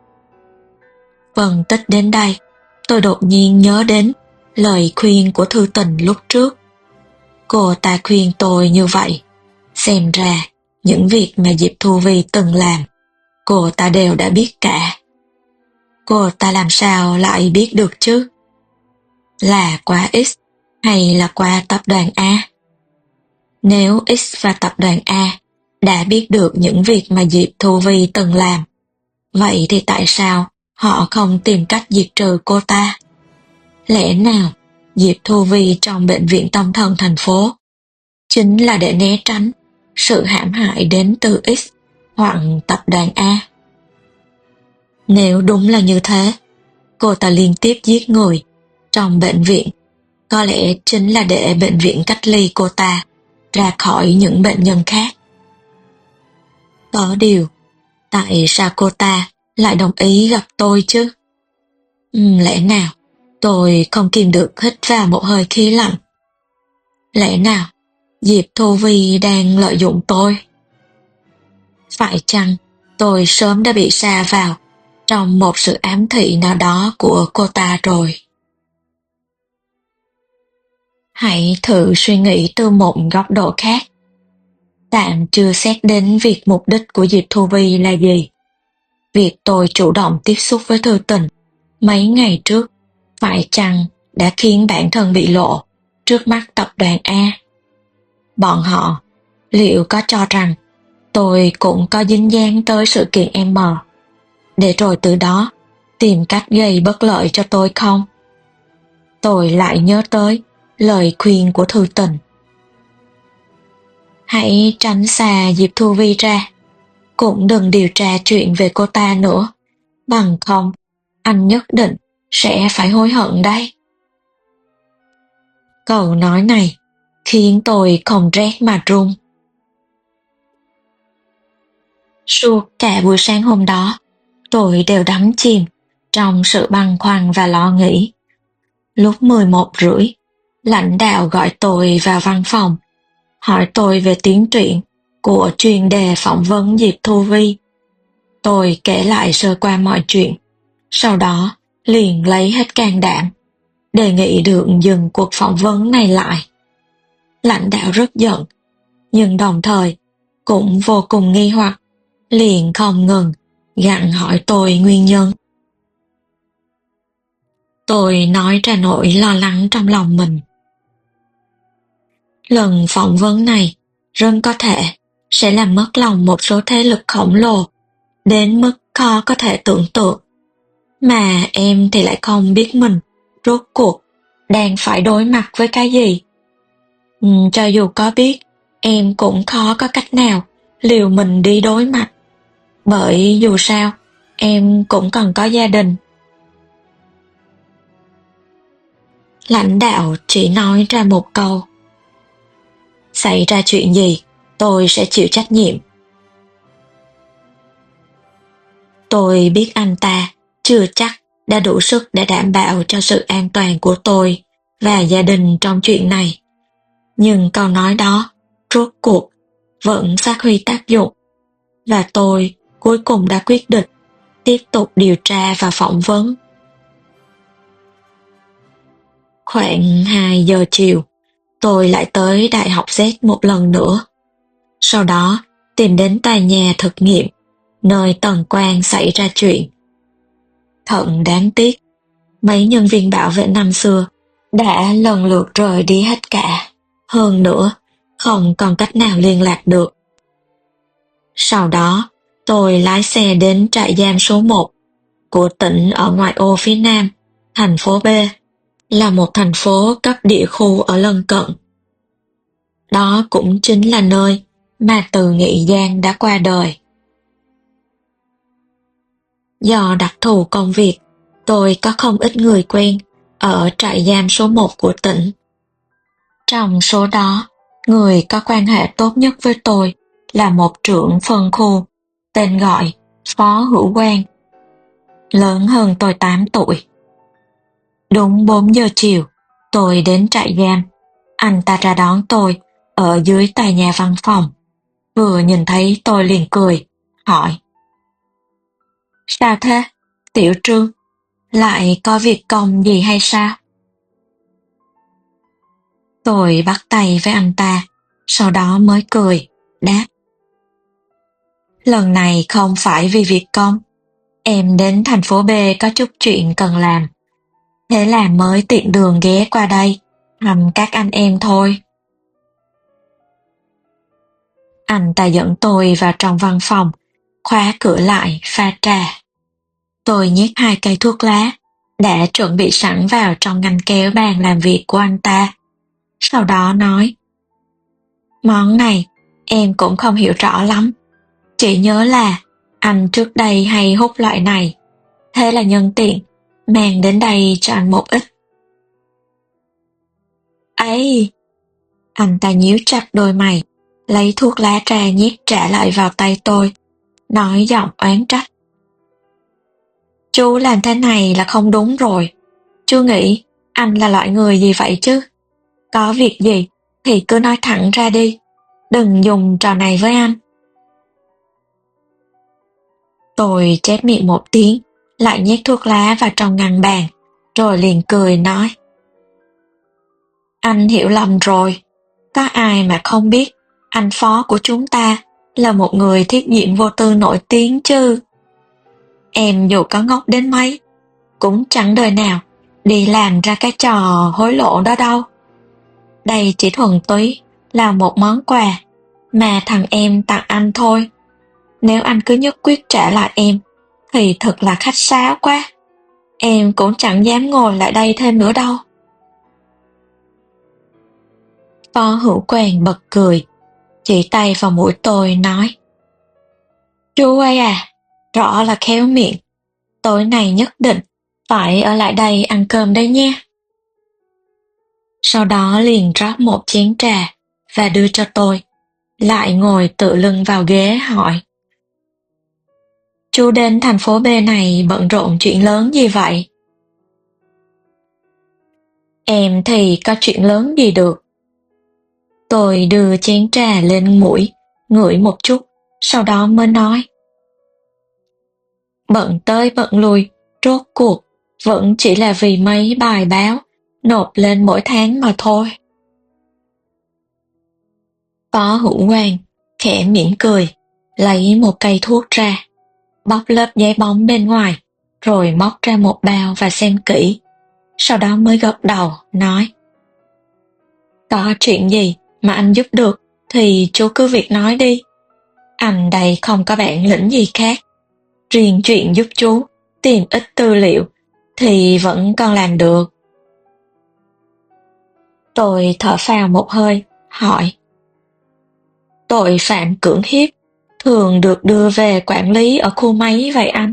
Phân tích đến đây, tôi đột nhiên nhớ đến lời khuyên của Thư Tình lúc trước. Cô ta khuyên tôi như vậy. Xem ra, những việc mà Diệp Thu Vi từng làm, cô ta đều đã biết cả. Cô ta làm sao lại biết được chứ? Là qua X hay là qua tập đoàn A? Nếu X và tập đoàn A đã biết được những việc mà Diệp Thu Vi từng làm, vậy thì tại sao họ không tìm cách diệt trừ cô ta? Lẽ nào Diệp Thu Vi trong bệnh viện tâm thần thành phố chính là để né tránh sự hãm hại đến từ X hoặc tập đoàn A? Nếu đúng là như thế, cô ta liên tiếp giết người trong bệnh viện, có lẽ chính là để bệnh viện cách ly cô ta ra khỏi những bệnh nhân khác. Có điều, tại sao cô ta lại đồng ý gặp tôi chứ? Ừ, lẽ nào tôi không kìm được hít vào một hơi khí lạnh? Lẽ nào Diệp Thu Vi đang lợi dụng tôi? Phải chăng tôi sớm đã bị sa vào trong một sự ám thị nào đó của cô ta rồi? Hãy thử suy nghĩ từ một góc độ khác. Tạm chưa xét đến việc mục đích của Diệp Thu Vi là gì. Việc tôi chủ động tiếp xúc với Thư Tình mấy ngày trước phải chăng đã khiến bản thân bị lộ trước mắt tập đoàn A? Bọn họ liệu có cho rằng tôi cũng có dính dáng tới sự kiện M, để rồi từ đó tìm cách gây bất lợi cho tôi không? Tôi lại nhớ tới lời khuyên của Thư Tình. Hãy tránh xa Diệp Thu Vi ra, cũng đừng điều tra chuyện về cô ta nữa, bằng không anh nhất định sẽ phải hối hận đấy. Câu nói này khiến tôi không rét mà run. Suốt cả buổi sáng hôm đó, tôi đều đắm chìm trong sự băn khoăn và lo nghĩ. Lúc mười một rưỡi, lãnh đạo gọi tôi vào văn phòng, hỏi tôi về tiến triển của chuyên đề phỏng vấn Diệp Thu Vi. Tôi kể lại sơ qua mọi chuyện, sau đó liền lấy hết can đảm, đề nghị được dừng cuộc phỏng vấn này lại. Lãnh đạo rất giận, nhưng đồng thời cũng vô cùng nghi hoặc, liền không ngừng gặng hỏi tôi nguyên nhân. Tôi nói ra nỗi lo lắng trong lòng mình. Lần phỏng vấn này rất có thể sẽ làm mất lòng một số thế lực khổng lồ, đến mức khó có thể tưởng tượng. Mà em thì lại không biết mình rốt cuộc đang phải đối mặt với cái gì. Ừ, cho dù có biết, em cũng khó có cách nào liều mình đi đối mặt. Bởi dù sao, em cũng cần có gia đình. Lãnh đạo chỉ nói ra một câu: xảy ra chuyện gì, tôi sẽ chịu trách nhiệm. Tôi biết anh ta chưa chắc đã đủ sức để đảm bảo cho sự an toàn của tôi và gia đình trong chuyện này. Nhưng câu nói đó rốt cuộc vẫn phát huy tác dụng, và tôi cuối cùng đã quyết định tiếp tục điều tra và phỏng vấn. Khoảng hai giờ chiều, tôi lại tới Đại học Z một lần nữa. Sau đó tìm đến tòa nhà thực nghiệm, nơi Tần Quang xảy ra chuyện. Thật đáng tiếc, mấy nhân viên bảo vệ năm xưa đã lần lượt rời đi hết cả. Hơn nữa, không còn cách nào liên lạc được. Sau đó, tôi lái xe đến trại giam số một của tỉnh ở ngoại ô phía nam, thành phố B, là một thành phố cấp địa khu ở lân cận. Đó cũng chính là nơi mà Từ Nghị Giang đã qua đời. Do đặc thù công việc, tôi có không ít người quen ở trại giam số một của tỉnh. Trong số đó, người có quan hệ tốt nhất với tôi là một trưởng phân khu, tên gọi Phó Hữu Quang, lớn hơn tôi tám tuổi. Đúng bốn giờ chiều, tôi đến trại giam. Anh ta ra đón tôi ở dưới tòa nhà văn phòng. Vừa nhìn thấy tôi liền cười, hỏi: sao thế, Tiểu Trương? Lại có việc công gì hay sao? Tôi bắt tay với anh ta, sau đó mới cười, đáp: lần này không phải vì việc công. Em đến thành phố B có chút chuyện cần làm, thế là mới tiện đường ghé qua đây thăm các anh em thôi. Anh ta dẫn tôi vào trong văn phòng, khóa cửa lại, pha trà. Tôi nhét hai cây thuốc lá đã chuẩn bị sẵn vào trong ngăn kéo bàn làm việc của anh ta. Sau đó nói: món này em cũng không hiểu rõ lắm, chỉ nhớ là anh trước đây hay hút loại này, thế là nhân tiện mang đến đây cho anh một ít. Ấy! Anh ta nhíu chặt đôi mày, lấy thuốc lá ra nhét trả lại vào tay tôi, nói giọng oán trách: chú làm thế này là không đúng rồi. Chú nghĩ anh là loại người gì vậy chứ? Có việc gì thì cứ nói thẳng ra đi, đừng dùng trò này với anh. Tôi chép miệng một tiếng, lại nhét thuốc lá vào trong ngăn bàn, rồi liền cười nói: anh hiểu lầm rồi, có ai mà không biết Anh phó của chúng ta là một người thiết diện vô tư nổi tiếng chứ. Em dù có ngốc đến mấy, cũng chẳng đời nào đi làm ra cái trò hối lộ đó đâu. Đây chỉ thuần túy là một món quà mà thằng em tặng anh thôi. Nếu anh cứ nhất quyết trả lại em, thì thật là khách sáo quá. Em cũng chẳng dám ngồi lại đây thêm nữa đâu. Phó Hữu Quang bật cười, chỉ tay vào mũi tôi nói: Chú ấy à, rõ là khéo miệng. Tối nay nhất định phải ở lại đây ăn cơm đấy nhé. Sau đó liền rót một chén trà và đưa cho tôi, lại ngồi tựa lưng vào ghế hỏi: Chú đến thành phố B này bận rộn chuyện lớn gì vậy? Em thì có chuyện lớn gì được. Tôi đưa chén trà lên mũi, ngửi một chút, sau đó mới nói: Bận tới bận lui, rốt cuộc vẫn chỉ là vì mấy bài báo nộp lên mỗi tháng mà thôi. Phó Hữu Quang khẽ mỉm cười, lấy một cây thuốc ra, bóc lớp giấy bóng bên ngoài, rồi móc ra một bao và xem kỹ. Sau đó mới gật đầu, nói: Có chuyện gì mà anh giúp được thì chú cứ việc nói đi. Anh đây không có bản lĩnh gì khác. Riêng chuyện giúp chú tìm ít tư liệu thì vẫn còn làm được. Tôi thở phào một hơi, hỏi: Tội phạm cưỡng hiếp thường được đưa về quản lý ở khu mấy vậy anh?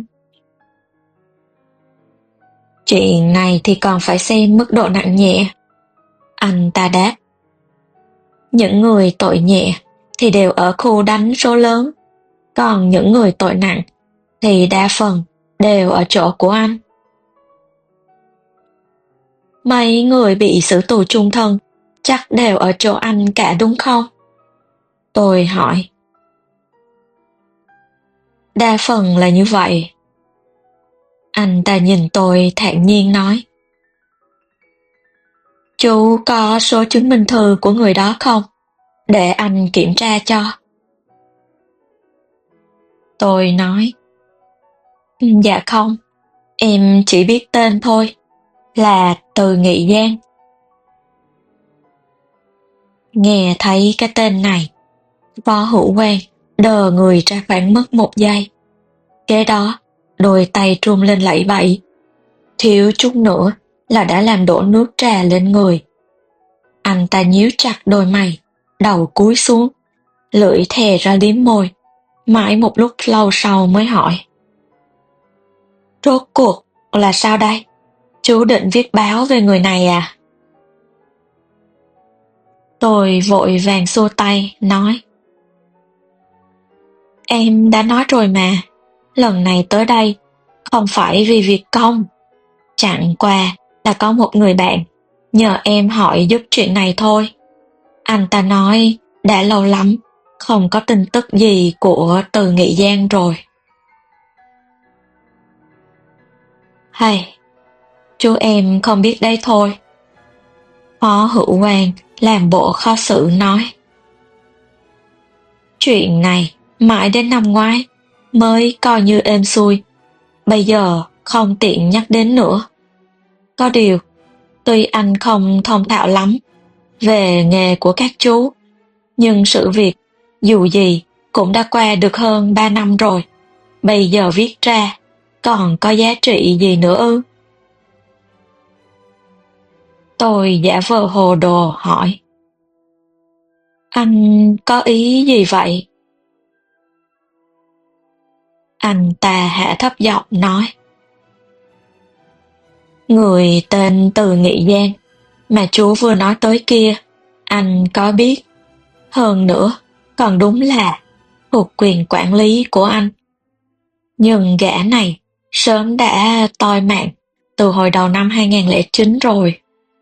Chuyện này thì còn phải xem mức độ nặng nhẹ. Anh ta đáp: Những người tội nhẹ thì đều ở khu đánh số lớn, còn những người tội nặng thì đa phần đều ở chỗ của anh. Mấy người bị xử tù chung thân chắc đều ở chỗ anh cả đúng không? Tôi hỏi. Đa phần là như vậy. Anh ta nhìn tôi thản nhiên nói: Chú có số chứng minh thư của người đó không? Để anh kiểm tra cho. Tôi nói: Dạ không, em chỉ biết tên thôi, là Từ Nghị Giang. Nghe thấy cái tên này, Phó Hữu Quang đờ người ra khoảng mất một giây. Kế đó, đôi tay run lên lẩy bẩy, thiếu chút nữa là đã làm đổ nước trà lên người. Anh ta nhíu chặt đôi mày, đầu cúi xuống, lưỡi thè ra liếm môi, mãi một lúc lâu sau mới hỏi: Rốt cuộc là sao đây? Chú định viết báo về người này à? Tôi vội vàng xua tay, nói: Em đã nói rồi mà, lần này tới đây không phải vì việc công. Chẳng qua là có một người bạn nhờ em hỏi giúp chuyện này thôi. Anh ta nói đã lâu lắm không có tin tức gì của Từ Nghị Giang rồi. Hay, chú em không biết đấy thôi. Phó Hữu Quang làm bộ khó xử nói: Chuyện này mãi đến năm ngoái mới coi như êm xuôi, bây giờ không tiện nhắc đến nữa. Có điều, tuy anh không thông thạo lắm về nghề của các chú, nhưng sự việc dù gì cũng đã qua được hơn ba năm rồi, bây giờ viết ra còn có giá trị gì nữa ư? Tôi giả vờ hồ đồ hỏi: Anh có ý gì vậy? Anh ta hạ thấp giọng nói: Người tên Từ Nghị Giang mà chú vừa nói tới kia, anh có biết. Hơn nữa, còn đúng là thuộc quyền quản lý của anh. Nhưng gã này sớm đã toi mạng từ hồi đầu năm hai không không chín rồi.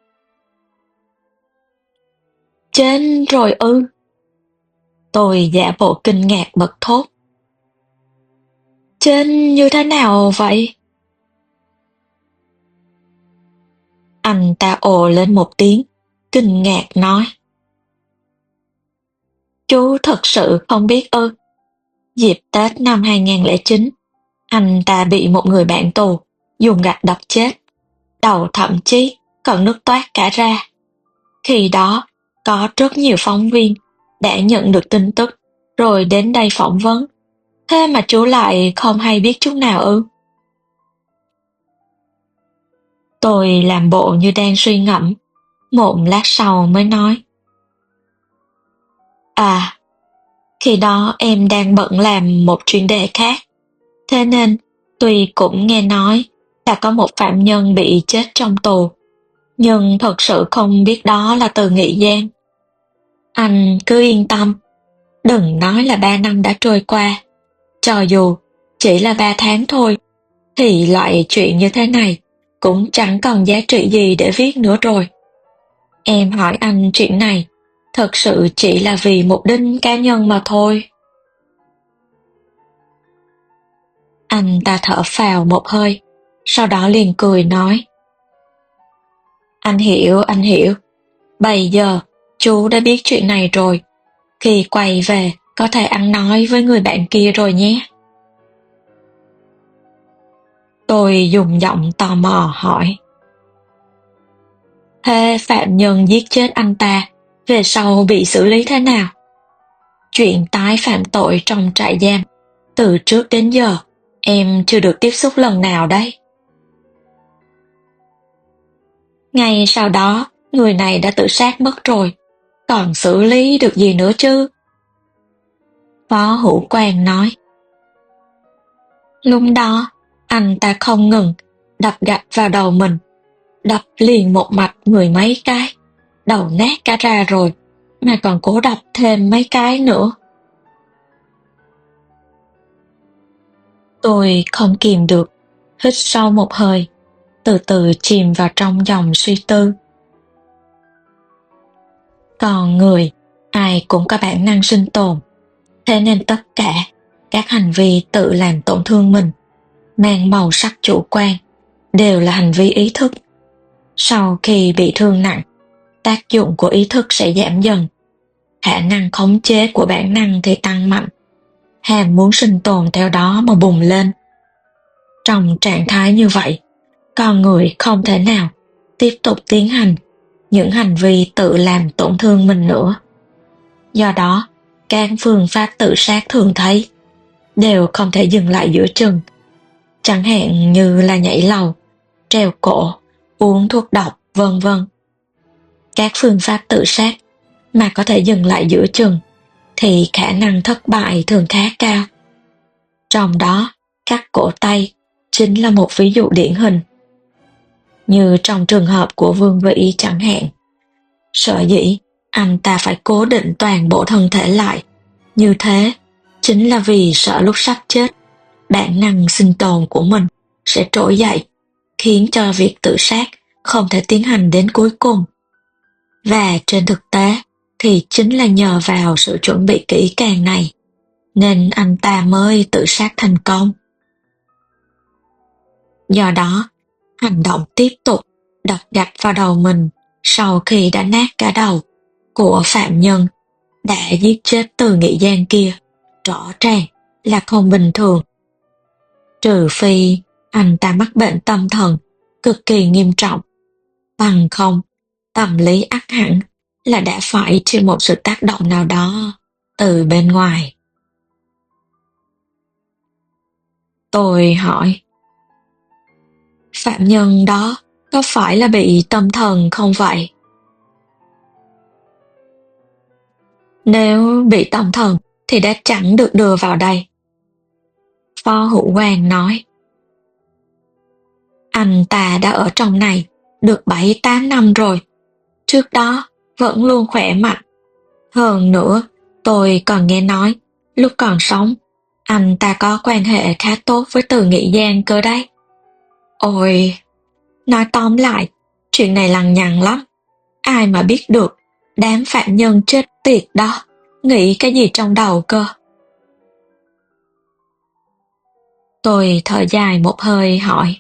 Chết rồi ư? Tôi giả bộ kinh ngạc bật thốt. Chết như thế nào vậy? Anh ta ồ lên một tiếng, kinh ngạc nói: Chú thật sự không biết ư? Dịp Tết năm hai nghìn lẻ chín, anh ta bị một người bạn tù dùng gạch đập chết, đầu thậm chí còn nước toát cả ra. Khi đó, có rất nhiều phóng viên đã nhận được tin tức rồi đến đây phỏng vấn. Thế mà chú lại không hay biết chút nào ư? Tôi làm bộ như đang suy ngẫm, một lát sau mới nói. À, khi đó em đang bận làm một chuyên đề khác. Thế nên, tuy cũng nghe nói là có một phạm nhân bị chết trong tù, nhưng thật sự không biết đó là Từ Nghị Giang. Anh cứ yên tâm, đừng nói là ba năm đã trôi qua. Cho dù chỉ là ba tháng thôi, thì loại chuyện như thế này cũng chẳng còn giá trị gì để viết nữa rồi. Em hỏi anh chuyện này, thật sự chỉ là vì mục đích cá nhân mà thôi. Anh ta thở phào một hơi, sau đó liền cười nói. Anh hiểu, anh hiểu. Bây giờ, chú đã biết chuyện này rồi. Khi quay về, có thể ăn nói với người bạn kia rồi nhé. Tôi dùng giọng tò mò hỏi. Thế phạm nhân giết chết anh ta, về sau bị xử lý thế nào? Chuyện tái phạm tội trong trại giam, từ trước đến giờ, em chưa được tiếp xúc lần nào đấy. Ngay sau đó, người này đã tự sát mất rồi, còn xử lý được gì nữa chứ? Phó Hữu Quang nói. Lúc đó, anh ta không ngừng đập gạch vào đầu mình, đập liền một mạch mười mấy cái, đầu nát cả ra rồi, mà còn cố đập thêm mấy cái nữa. Tôi không kìm được, hít sâu một hơi, từ từ chìm vào trong dòng suy tư. Còn người, ai cũng có bản năng sinh tồn, thế nên tất cả các hành vi tự làm tổn thương mình, mang màu sắc chủ quan, đều là hành vi ý thức. Sau khi bị thương nặng, tác dụng của ý thức sẽ giảm dần, khả năng khống chế của bản năng thì tăng mạnh, ham muốn sinh tồn theo đó mà bùng lên. Trong trạng thái như vậy, con người không thể nào tiếp tục tiến hành những hành vi tự làm tổn thương mình nữa. Do đó, các phương pháp tự sát thường thấy đều không thể dừng lại giữa chừng, chẳng hạn như là nhảy lầu, treo cổ, uống thuốc độc, vân vân. Các phương pháp tự sát mà có thể dừng lại giữa chừng thì khả năng thất bại thường khá cao. Trong đó, cắt cổ tay chính là một ví dụ điển hình. Như trong trường hợp của Vương Vĩ chẳng hạn. Sở dĩ anh ta phải cố định toàn bộ thân thể lại như thế chính là vì sợ lúc sắp chết, bản năng sinh tồn của mình sẽ trỗi dậy, khiến cho việc tự sát không thể tiến hành đến cuối cùng. Và trên thực tế thì chính là nhờ vào sự chuẩn bị kỹ càng này nên anh ta mới tự sát thành công. Do đó, hành động tiếp tục đập gạch vào đầu mình sau khi đã nát cả đầu của phạm nhân đã giết chết Từ Nghị Giang kia rõ ràng là không bình thường. Trừ phi anh ta mắc bệnh tâm thần cực kỳ nghiêm trọng, bằng không tâm lý ắt hẳn là đã phải chịu một sự tác động nào đó từ bên ngoài. Tôi hỏi, phạm nhân đó có phải là bị tâm thần không vậy? Nếu bị tâm thần thì đã chẳng được đưa vào đây. Phó Hữu Quang nói. Anh ta đã ở trong này được bảy tám năm rồi. Trước đó vẫn luôn khỏe mạnh. Hơn nữa, tôi còn nghe nói, lúc còn sống, anh ta có quan hệ khá tốt với Từ Nghị Giang cơ đấy. Ôi, nói tóm lại, chuyện này lằng nhằng lắm. Ai mà biết được, đám phạm nhân chết tiệt đó, nghĩ cái gì trong đầu cơ. Tôi thở dài một hơi hỏi.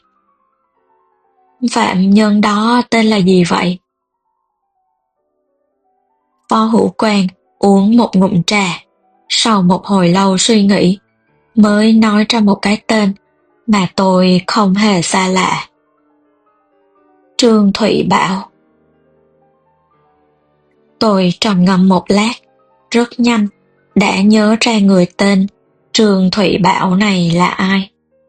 Phạm nhân đó tên là gì vậy? Phó Hữu Quang uống một ngụm trà, sau một hồi lâu suy nghĩ, mới nói ra một cái tên mà tôi không hề xa lạ. Trương Thụy Bảo. Tôi trầm ngâm một lát, rất nhanh đã nhớ ra người tên Trương Thụy Bảo này là ai.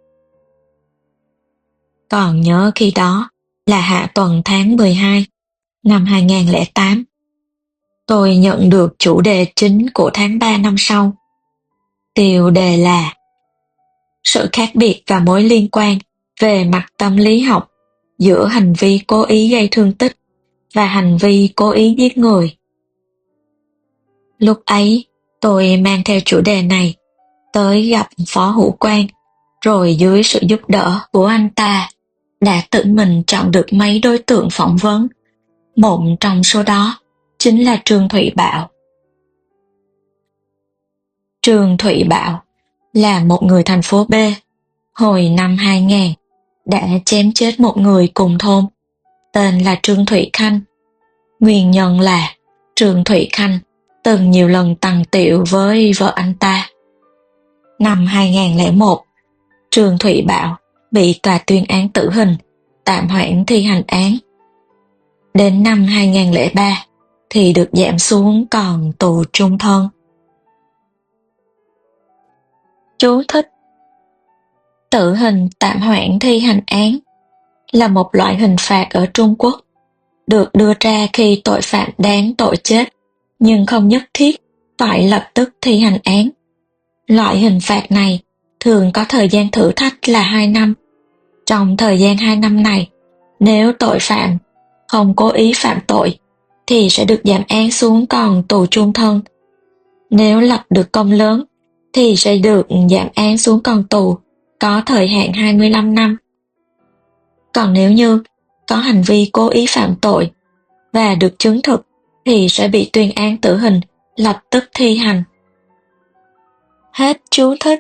Còn nhớ khi đó là hạ tuần tháng mười hai năm hai nghìn không trăm lẻ tám. Tôi nhận được chủ đề chính của tháng ba năm sau. Tiêu đề là sự khác biệt và mối liên quan về mặt tâm lý học giữa hành vi cố ý gây thương tích và hành vi cố ý giết người. Lúc ấy, tôi mang theo chủ đề này tới gặp Phó Hữu Quang, rồi dưới sự giúp đỡ của anh ta đã tự mình chọn được mấy đối tượng phỏng vấn. Một trong số đó chính là Trương Thụy Bảo. Trương Thụy Bảo là một người thành phố B, hồi năm hai nghìn đã chém chết một người cùng thôn, tên là Trương Thụy Khanh. Nguyên nhân là Trương Thụy Khanh từng nhiều lần tằng tiệu với vợ anh ta. Năm hai nghìn không trăm lẻ một, Trương Thụy Bảo bị tòa tuyên án tử hình, tạm hoãn thi hành án. Đến năm hai nghìn không trăm lẻ ba thì được giảm xuống còn tù chung thân. Chú thích: tử hình tạm hoãn thi hành án là một loại hình phạt ở Trung Quốc, được đưa ra khi tội phạm đáng tội chết, nhưng không nhất thiết phải lập tức thi hành án. Loại hình phạt này thường có thời gian thử thách là hai năm. Trong thời gian hai năm này, nếu tội phạm không cố ý phạm tội thì sẽ được giảm án xuống còn tù chung thân. Nếu lập được công lớn thì sẽ được giảm án xuống còn tù có thời hạn hai mươi lăm năm. Còn nếu như có hành vi cố ý phạm tội và được chứng thực thì sẽ bị tuyên án tử hình lập tức thi hành. Hết chú thích.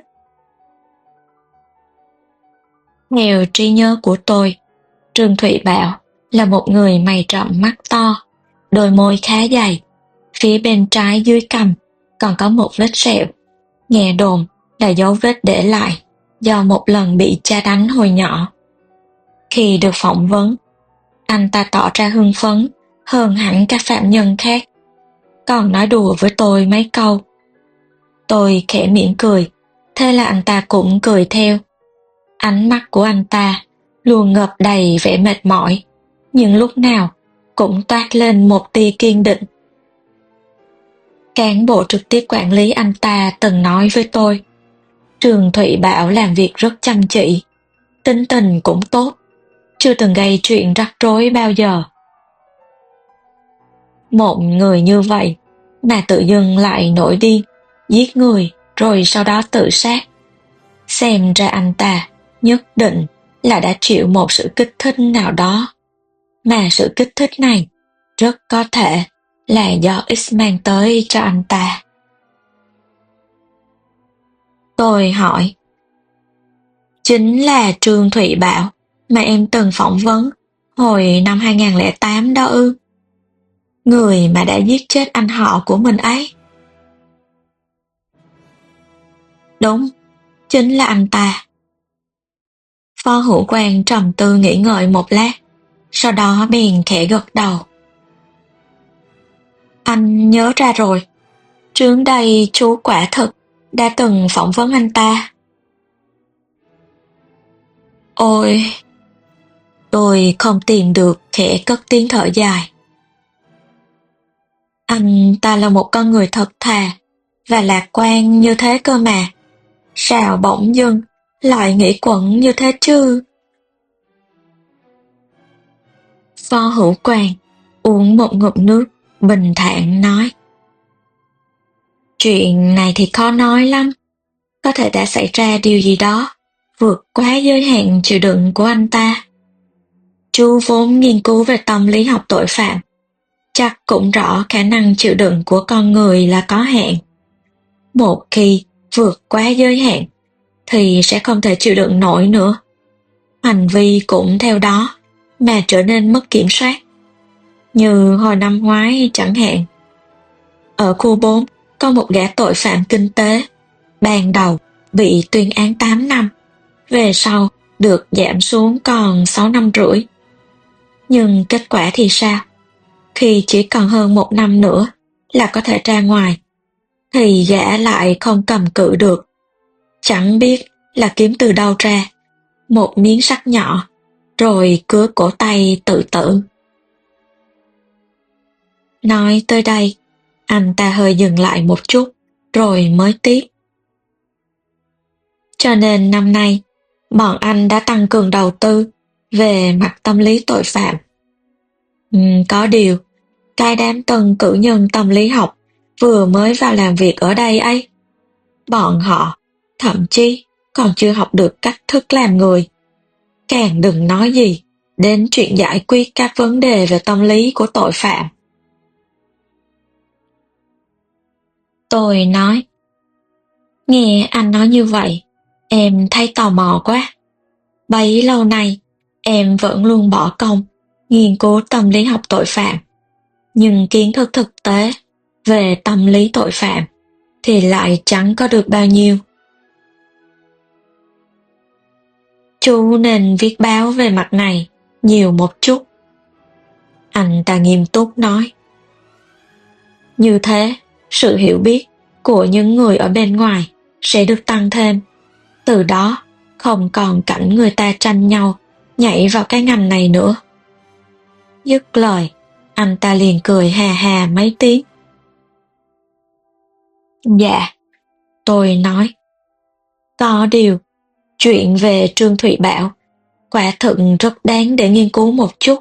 Theo trí nhớ của tôi, Trương Thụy Bảo là một người mày rậm mắt to, đôi môi khá dày, phía bên trái dưới cằm còn có một vết sẹo, nghe đồn là dấu vết để lại do một lần bị cha đánh hồi nhỏ. Khi được phỏng vấn, anh ta tỏ ra hưng phấn hơn hẳn các phạm nhân khác, còn nói đùa với tôi mấy câu. Tôi khẽ mỉm cười, thế là anh ta cũng cười theo. Ánh mắt của anh ta luôn ngập đầy vẻ mệt mỏi, nhưng lúc nào cũng toát lên một tia kiên định. Cán bộ trực tiếp quản lý anh ta từng nói với tôi, Trương Thụy Bảo làm việc rất chăm chỉ, tính tình cũng tốt, chưa từng gây chuyện rắc rối bao giờ. Một người như vậy mà tự dưng lại nổi điên, giết người rồi sau đó tự sát. Xem ra anh ta nhất định là đã chịu một sự kích thích nào đó, mà sự kích thích này rất có thể là do X mang tới cho anh ta. Tôi hỏi, chính là Trương Thụy Bảo mà em từng phỏng vấn hồi năm hai nghìn không trăm lẻ tám đó ư? Người mà đã giết chết anh họ của mình ấy. Đúng, chính là anh ta. Phó Hữu Quang trầm tư nghĩ ngợi một lát, sau đó bèn khẽ gật đầu. Anh nhớ ra rồi, trước đây chú quả thực đã từng phỏng vấn anh ta. Ôi, tôi không tìm được khẽ cất tiếng thở dài. Anh ta là một con người thật thà và lạc quan như thế cơ mà, sao bỗng dưng lại nghĩ quẩn như thế chứ? Phó Hữu Quang uống một ngụm nước, bình thản nói. Chuyện này thì khó nói lắm, có thể đã xảy ra điều gì đó vượt quá giới hạn chịu đựng của anh ta. Chú vốn nghiên cứu về tâm lý học tội phạm, chắc cũng rõ khả năng chịu đựng của con người là có hạn. Một khi vượt quá giới hạn thì sẽ không thể chịu đựng nổi nữa. Hành vi cũng theo đó mà trở nên mất kiểm soát. Như hồi năm ngoái chẳng hạn. Ở khu bốn có một gã tội phạm kinh tế, ban đầu bị tuyên án tám năm, về sau được giảm xuống còn sáu năm rưỡi. Nhưng kết quả thì sao? Khi chỉ còn hơn một năm nữa là có thể ra ngoài, thì gã lại không cầm cự được. Chẳng biết là kiếm từ đâu ra một miếng sắt nhỏ, rồi cứa cổ tay tự tử. Nói tới đây, anh ta hơi dừng lại một chút, rồi mới tiếp. Cho nên năm nay, bọn anh đã tăng cường đầu tư về mặt tâm lý tội phạm. Uhm, có điều, cái đám tân cử nhân tâm lý học vừa mới vào làm việc ở đây ấy, bọn họ thậm chí còn chưa học được cách thức làm người. Càng đừng nói gì đến chuyện giải quyết các vấn đề về tâm lý của tội phạm. Tôi nói, nghe anh nói như vậy, em thấy tò mò quá. Bấy lâu nay, em vẫn luôn bỏ công nghiên cứu tâm lý học tội phạm, nhưng kiến thức thực tế về tâm lý tội phạm thì lại chẳng có được bao nhiêu. Chú nên viết báo về mặt này nhiều một chút. Anh ta nghiêm túc nói. Như thế, sự hiểu biết của những người ở bên ngoài sẽ được tăng thêm. Từ đó, không còn cảnh người ta tranh nhau nhảy vào cái ngành này nữa. Dứt lời, anh ta liền cười hà hà mấy tiếng. Dạ, tôi nói. Có điều, chuyện về Trương Thụy Bảo quả thực rất đáng để nghiên cứu một chút.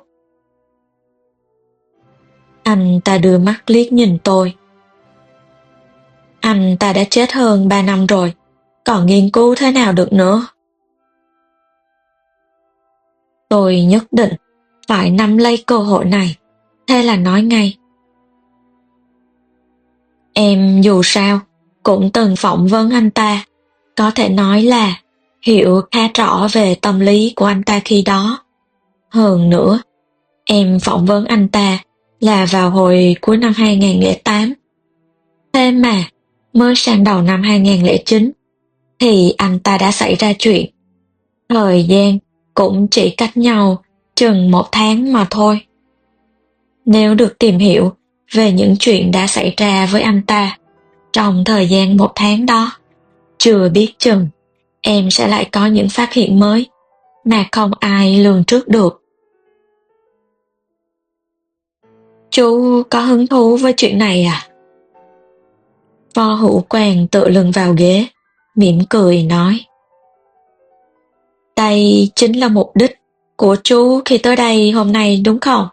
Anh ta đưa mắt liếc nhìn tôi. Anh ta đã chết hơn ba năm rồi, còn nghiên cứu thế nào được nữa? Tôi nhất định phải nắm lấy cơ hội này, thế là nói ngay. Em dù sao cũng từng phỏng vấn anh ta, có thể nói là hiểu khá rõ về tâm lý của anh ta khi đó. Hơn nữa, em phỏng vấn anh ta là vào hồi cuối năm hai không không tám. Thế mà, mới sang đầu năm hai không không chín, thì anh ta đã xảy ra chuyện. Thời gian cũng chỉ cách nhau chừng một tháng mà thôi. Nếu được tìm hiểu về những chuyện đã xảy ra với anh ta trong thời gian một tháng đó, chưa biết chừng em sẽ lại có những phát hiện mới mà không ai lường trước được. Chú có hứng thú với chuyện này à? Võ Hữu Quang tựa lưng vào ghế, mỉm cười nói. Đây chính là mục đích của chú khi tới đây hôm nay đúng không?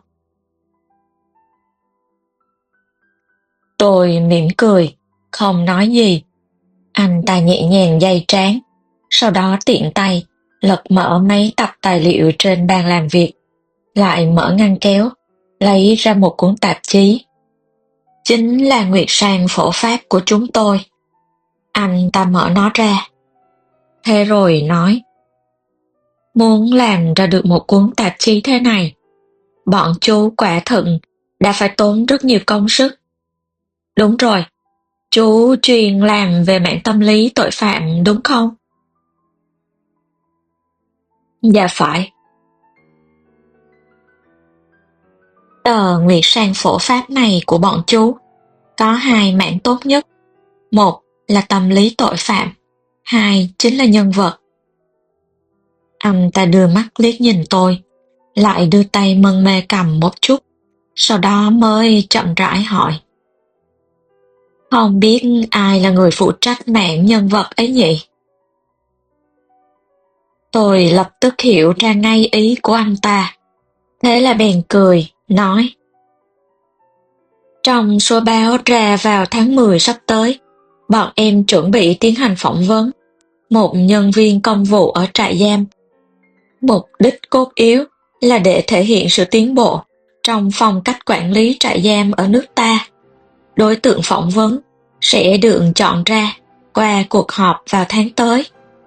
Tôi mỉm cười, không nói gì. Anh ta nhẹ nhàng day trán, sau đó tiện tay lật mở mấy tập tài liệu trên bàn làm việc, lại mở ngăn kéo, lấy ra một cuốn tạp chí. Chính là Nguyệt Sang Phổ Pháp của chúng tôi. Anh ta mở nó ra. Thế rồi nói, muốn làm ra được một cuốn tạp chí thế này, bọn chú quả thực đã phải tốn rất nhiều công sức. Đúng rồi, chú chuyên làm về mảng tâm lý tội phạm đúng không? Dạ phải. Tờ Nguyệt Sang Phổ Pháp này của bọn chú có hai mảng tốt nhất. Một là tâm lý tội phạm, hai chính là nhân vật. Anh ta đưa mắt liếc nhìn tôi, lại đưa tay mân mê cầm một chút, sau đó mới chậm rãi hỏi. Không biết ai là người phụ trách mảng nhân vật ấy nhỉ? Tôi lập tức hiểu ra ngay ý của anh ta, thế là bèn cười, nói. Trong số báo ra vào tháng mười sắp tới, bọn em chuẩn bị tiến hành phỏng vấn một nhân viên công vụ ở trại giam. Mục đích cốt yếu là để thể hiện sự tiến bộ trong phong cách quản lý trại giam ở nước ta. Đối tượng phỏng vấn sẽ được chọn ra qua cuộc họp vào tháng tới.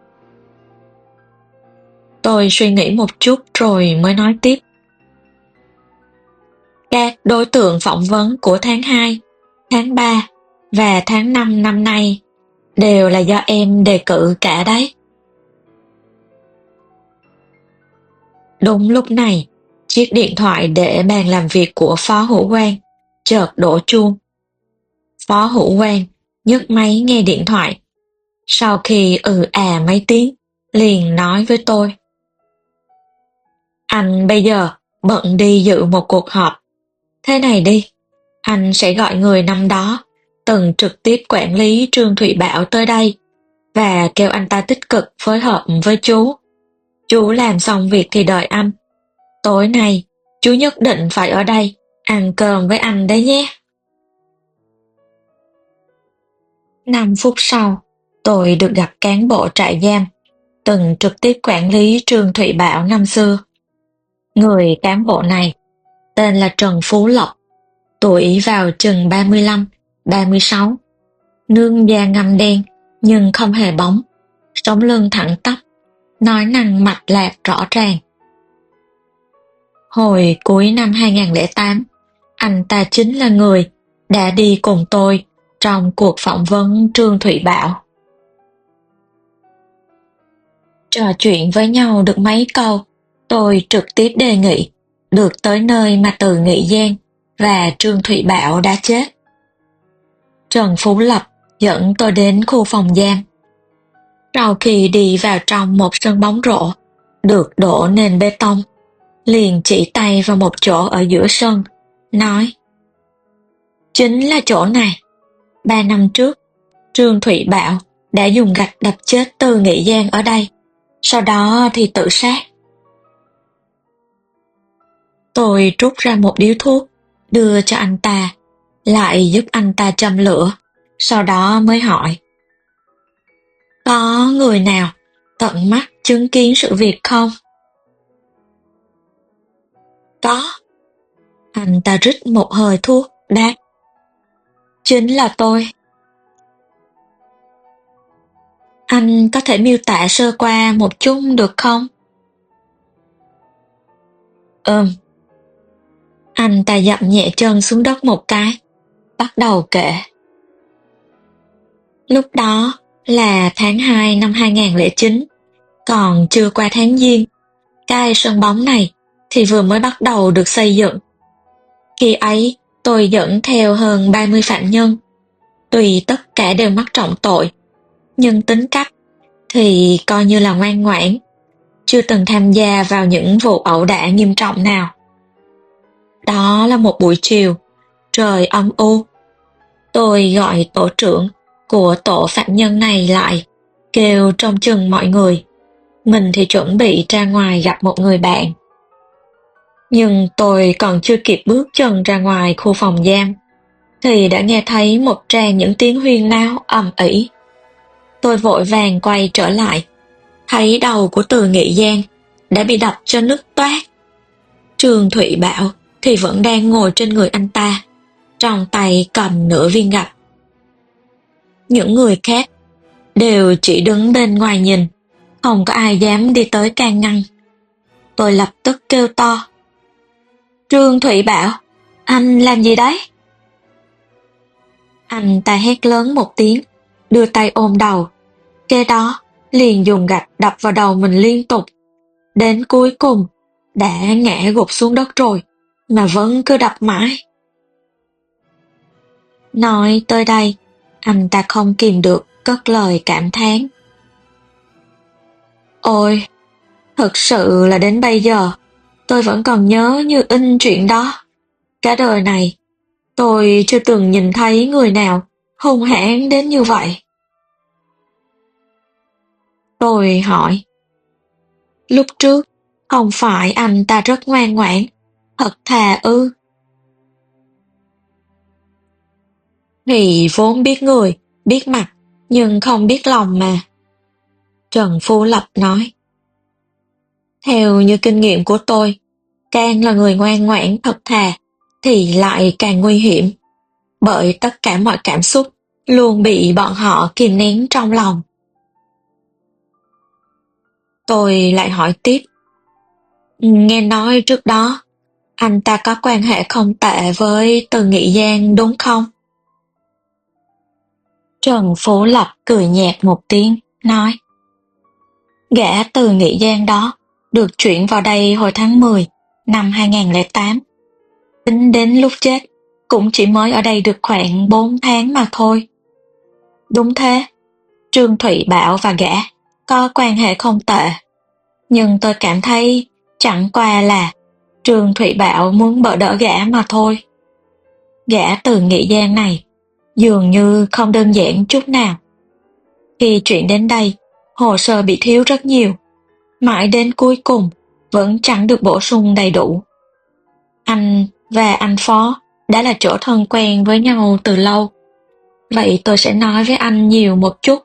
Tôi suy nghĩ một chút rồi mới nói tiếp. Các đối tượng phỏng vấn của tháng hai tháng ba và tháng năm năm nay đều là do em đề cử cả đấy. Đúng lúc này, chiếc điện thoại để bàn làm việc của Phó Hữu Quang chợt đổ chuông. Phó Hữu Quang nhấc máy nghe điện thoại. Sau khi ừ à mấy tiếng, liền nói với tôi. Anh bây giờ bận đi dự một cuộc họp. Thế này đi, anh sẽ gọi người năm đó từng trực tiếp quản lý Trương Thụy Bảo tới đây và kêu anh ta tích cực phối hợp với chú. Chú làm xong việc thì đợi anh. Tối nay, chú nhất định phải ở đây, ăn cơm với anh đấy nhé. Năm phút sau, tôi được gặp cán bộ trại giam, từng trực tiếp quản lý Trương Thụy Bảo năm xưa. Người cán bộ này, tên là Trần Phú Lộc, tuổi vào chừng ba mươi lăm, ba mươi sáu, nương da ngăm đen nhưng không hề bóng, sống lưng thẳng tắp, nói năng mạch lạc rõ ràng. Hồi cuối năm hai không không tám, anh ta chính là người đã đi cùng tôi trong cuộc phỏng vấn Trương Thụy Bảo. Trò chuyện với nhau được mấy câu, tôi trực tiếp đề nghị được tới nơi mà Từ Nghị Giang và Trương Thụy Bảo đã chết. Trần Phú Lập dẫn tôi đến khu phòng giam. Sau khi đi vào trong một sân bóng rổ, được đổ nền bê tông, liền chỉ tay vào một chỗ ở giữa sân, nói: Chính là chỗ này. Ba năm trước, Trương Thụy Bảo đã dùng gạch đập chết Từ Nghị Giang ở đây, sau đó thì tự sát. Tôi rút ra một điếu thuốc, đưa cho anh ta, lại giúp anh ta châm lửa, sau đó mới hỏi: Có người nào tận mắt chứng kiến sự việc không? Có. Anh ta rít một hơi thuốc, đáp: Chính là tôi. Anh có thể miêu tả sơ qua một chút được không? Ừm. Anh ta dậm nhẹ chân xuống đất một cái, bắt đầu kể. Lúc đó là tháng hai năm hai không không chín, còn chưa qua tháng Giêng. Cái sân bóng này thì vừa mới bắt đầu được xây dựng. Khi ấy, tôi dẫn theo hơn ba mươi phạm nhân. Tuy tất cả đều mắc trọng tội, nhưng tính cách thì coi như là ngoan ngoãn, chưa từng tham gia vào những vụ ẩu đả nghiêm trọng nào. Đó là một buổi chiều, trời âm u. Tôi gọi tổ trưởng của tổ phạm nhân này lại, kêu trông chừng mọi người. Mình thì chuẩn bị ra ngoài gặp một người bạn. Nhưng tôi còn chưa kịp bước chân ra ngoài khu phòng giam, thì đã nghe thấy một tràng những tiếng huyên náo ầm ĩ. Tôi vội vàng quay trở lại, thấy đầu của Từ Nghị Giang đã bị đập cho nứt toác. Trương Thụy Bảo thì vẫn đang ngồi trên người anh ta, trong tay cầm nửa viên gạch. Những người khác đều chỉ đứng bên ngoài nhìn, không có ai dám đi tới can ngăn. Tôi lập tức kêu to: Trương Thụy Bảo, anh làm gì đấy? Anh ta hét lớn một tiếng, đưa tay ôm đầu, kế đó liền dùng gạch đập vào đầu mình liên tục. Đến cuối cùng đã ngã gục xuống đất rồi, mà vẫn cứ đập mãi. Nói tới đây, anh ta không kìm được cất lời cảm thán: Ôi, thực sự là đến bây giờ, tôi vẫn còn nhớ như in chuyện đó. Cả đời này, tôi chưa từng nhìn thấy người nào hung hãn đến như vậy. Tôi hỏi: Lúc trước, không phải anh ta rất ngoan ngoãn, thật thà ư? Thì vốn biết người, biết mặt, nhưng không biết lòng mà. Trần Phú Lập nói. Theo như kinh nghiệm của tôi, càng là người ngoan ngoãn thật thà, thì lại càng nguy hiểm, bởi tất cả mọi cảm xúc luôn bị bọn họ kìm nén trong lòng. Tôi lại hỏi tiếp. Nghe nói trước đó, anh ta có quan hệ không tệ với Từ Nghị Giang đúng không? Trần Phú Lập cười nhạt một tiếng, nói: Gã từ Nghị Giang đó được chuyển vào đây hồi tháng mười năm hai nghìn lẻ tám. Tính đến lúc chết cũng chỉ mới ở đây được khoảng bốn tháng mà thôi. Đúng thế, Trương Thụy Bảo và gã có quan hệ không tệ. Nhưng tôi cảm thấy chẳng qua là Trương Thụy Bảo muốn bỡ đỡ gã mà thôi. Gã từ Nghị Giang này dường như không đơn giản chút nào. Khi chuyển đến đây, hồ sơ bị thiếu rất nhiều. Mãi đến cuối cùng vẫn chẳng được bổ sung đầy đủ. Anh và anh Phó đã là chỗ thân quen với nhau từ lâu. Vậy tôi sẽ nói với anh nhiều một chút.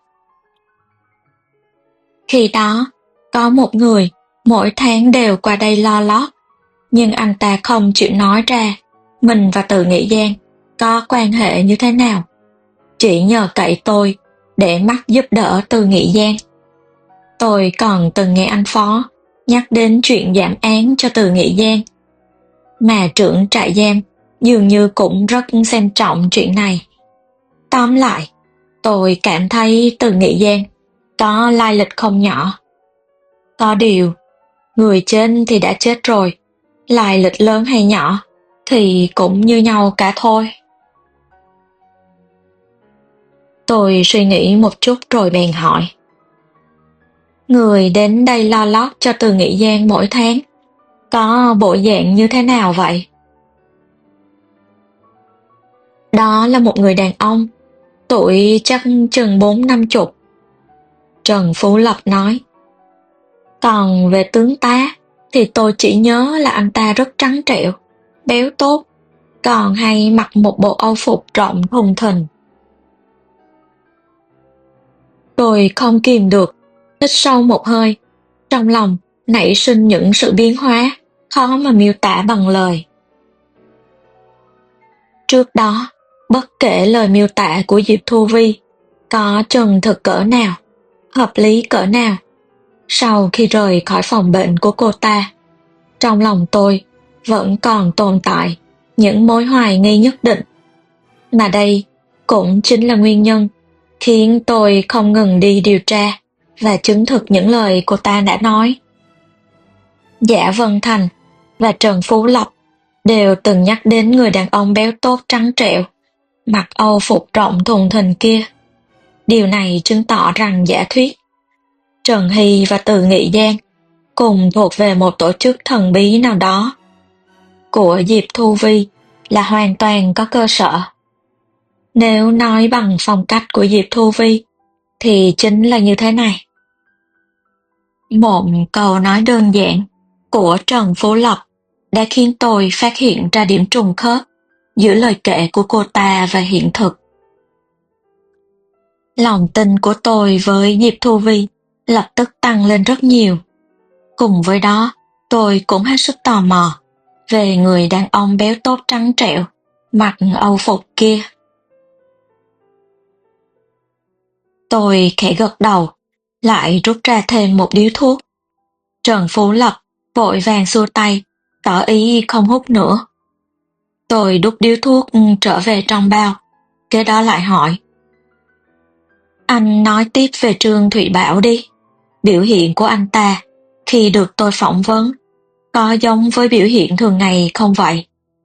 Khi đó, có một người mỗi tháng đều qua đây lo lót, nhưng anh ta không chịu nói ra mình và Từ Nghị Giang có quan hệ như thế nào. Chỉ nhờ cậy tôi để mắc giúp đỡ Từ Nghị Giang. Tôi còn từng nghe anh Phó nhắc đến chuyện giảm án cho Từ Nghị Giang. Mà trưởng trại giam dường như cũng rất xem trọng chuyện này. Tóm lại, tôi cảm thấy Từ Nghị Giang có lai lịch không nhỏ. Có điều, người chết thì đã chết rồi, lai lịch lớn hay nhỏ thì cũng như nhau cả thôi. Tôi suy nghĩ một chút rồi bèn hỏi: Người đến đây lo lót cho Từ Nghị Giang mỗi tháng có bộ dạng như thế nào vậy? Đó là một người đàn ông, tuổi chắc chừng bốn năm chục. Trần Phú Lập nói. Còn về tướng tá thì tôi chỉ nhớ là anh ta rất trắng trẻo, béo tốt, còn hay mặc một bộ âu phục rộng thùng thình. Tôi không kìm được, hít sâu một hơi, trong lòng nảy sinh những sự biến hóa khó mà miêu tả bằng lời. Trước đó, bất kể lời miêu tả của Diệp Thu Vi có chân thực cỡ nào, hợp lý cỡ nào, sau khi rời khỏi phòng bệnh của cô ta, trong lòng tôi vẫn còn tồn tại những mối hoài nghi nhất định. Mà đây cũng chính là nguyên nhân khiến tôi không ngừng đi điều tra và chứng thực những lời cô ta đã nói. Giả Vân Thành và Trần Phú Lập đều từng nhắc đến người đàn ông béo tốt trắng trẻo, mặc âu phục rộng thùng thình kia. Điều này chứng tỏ rằng giả thuyết Trần Hy và Từ Nghị Giang cùng thuộc về một tổ chức thần bí nào đó của Diệp Thu Vi là hoàn toàn có cơ sở. Nếu nói bằng phong cách của Diệp Thu Vi thì chính là như thế này. Một câu nói đơn giản của Trần Phú Lập đã khiến tôi phát hiện ra điểm trùng khớp giữa lời kể của cô ta và hiện thực. Lòng tin của tôi với Diệp Thu Vi lập tức tăng lên rất nhiều. Cùng với đó, tôi cũng hết sức tò mò về người đàn ông béo tốt trắng trẻo, mặc âu phục kia. Tôi khẽ gật đầu, lại rút ra thêm một điếu thuốc. Trần Phú Lập vội vàng xua tay, tỏ ý không hút nữa. Tôi đút điếu thuốc trở về trong bao, kế đó lại hỏi. Anh nói tiếp về Trương Thụy Bảo đi. Biểu hiện của anh ta khi được tôi phỏng vấn có giống với biểu hiện thường ngày không vậy?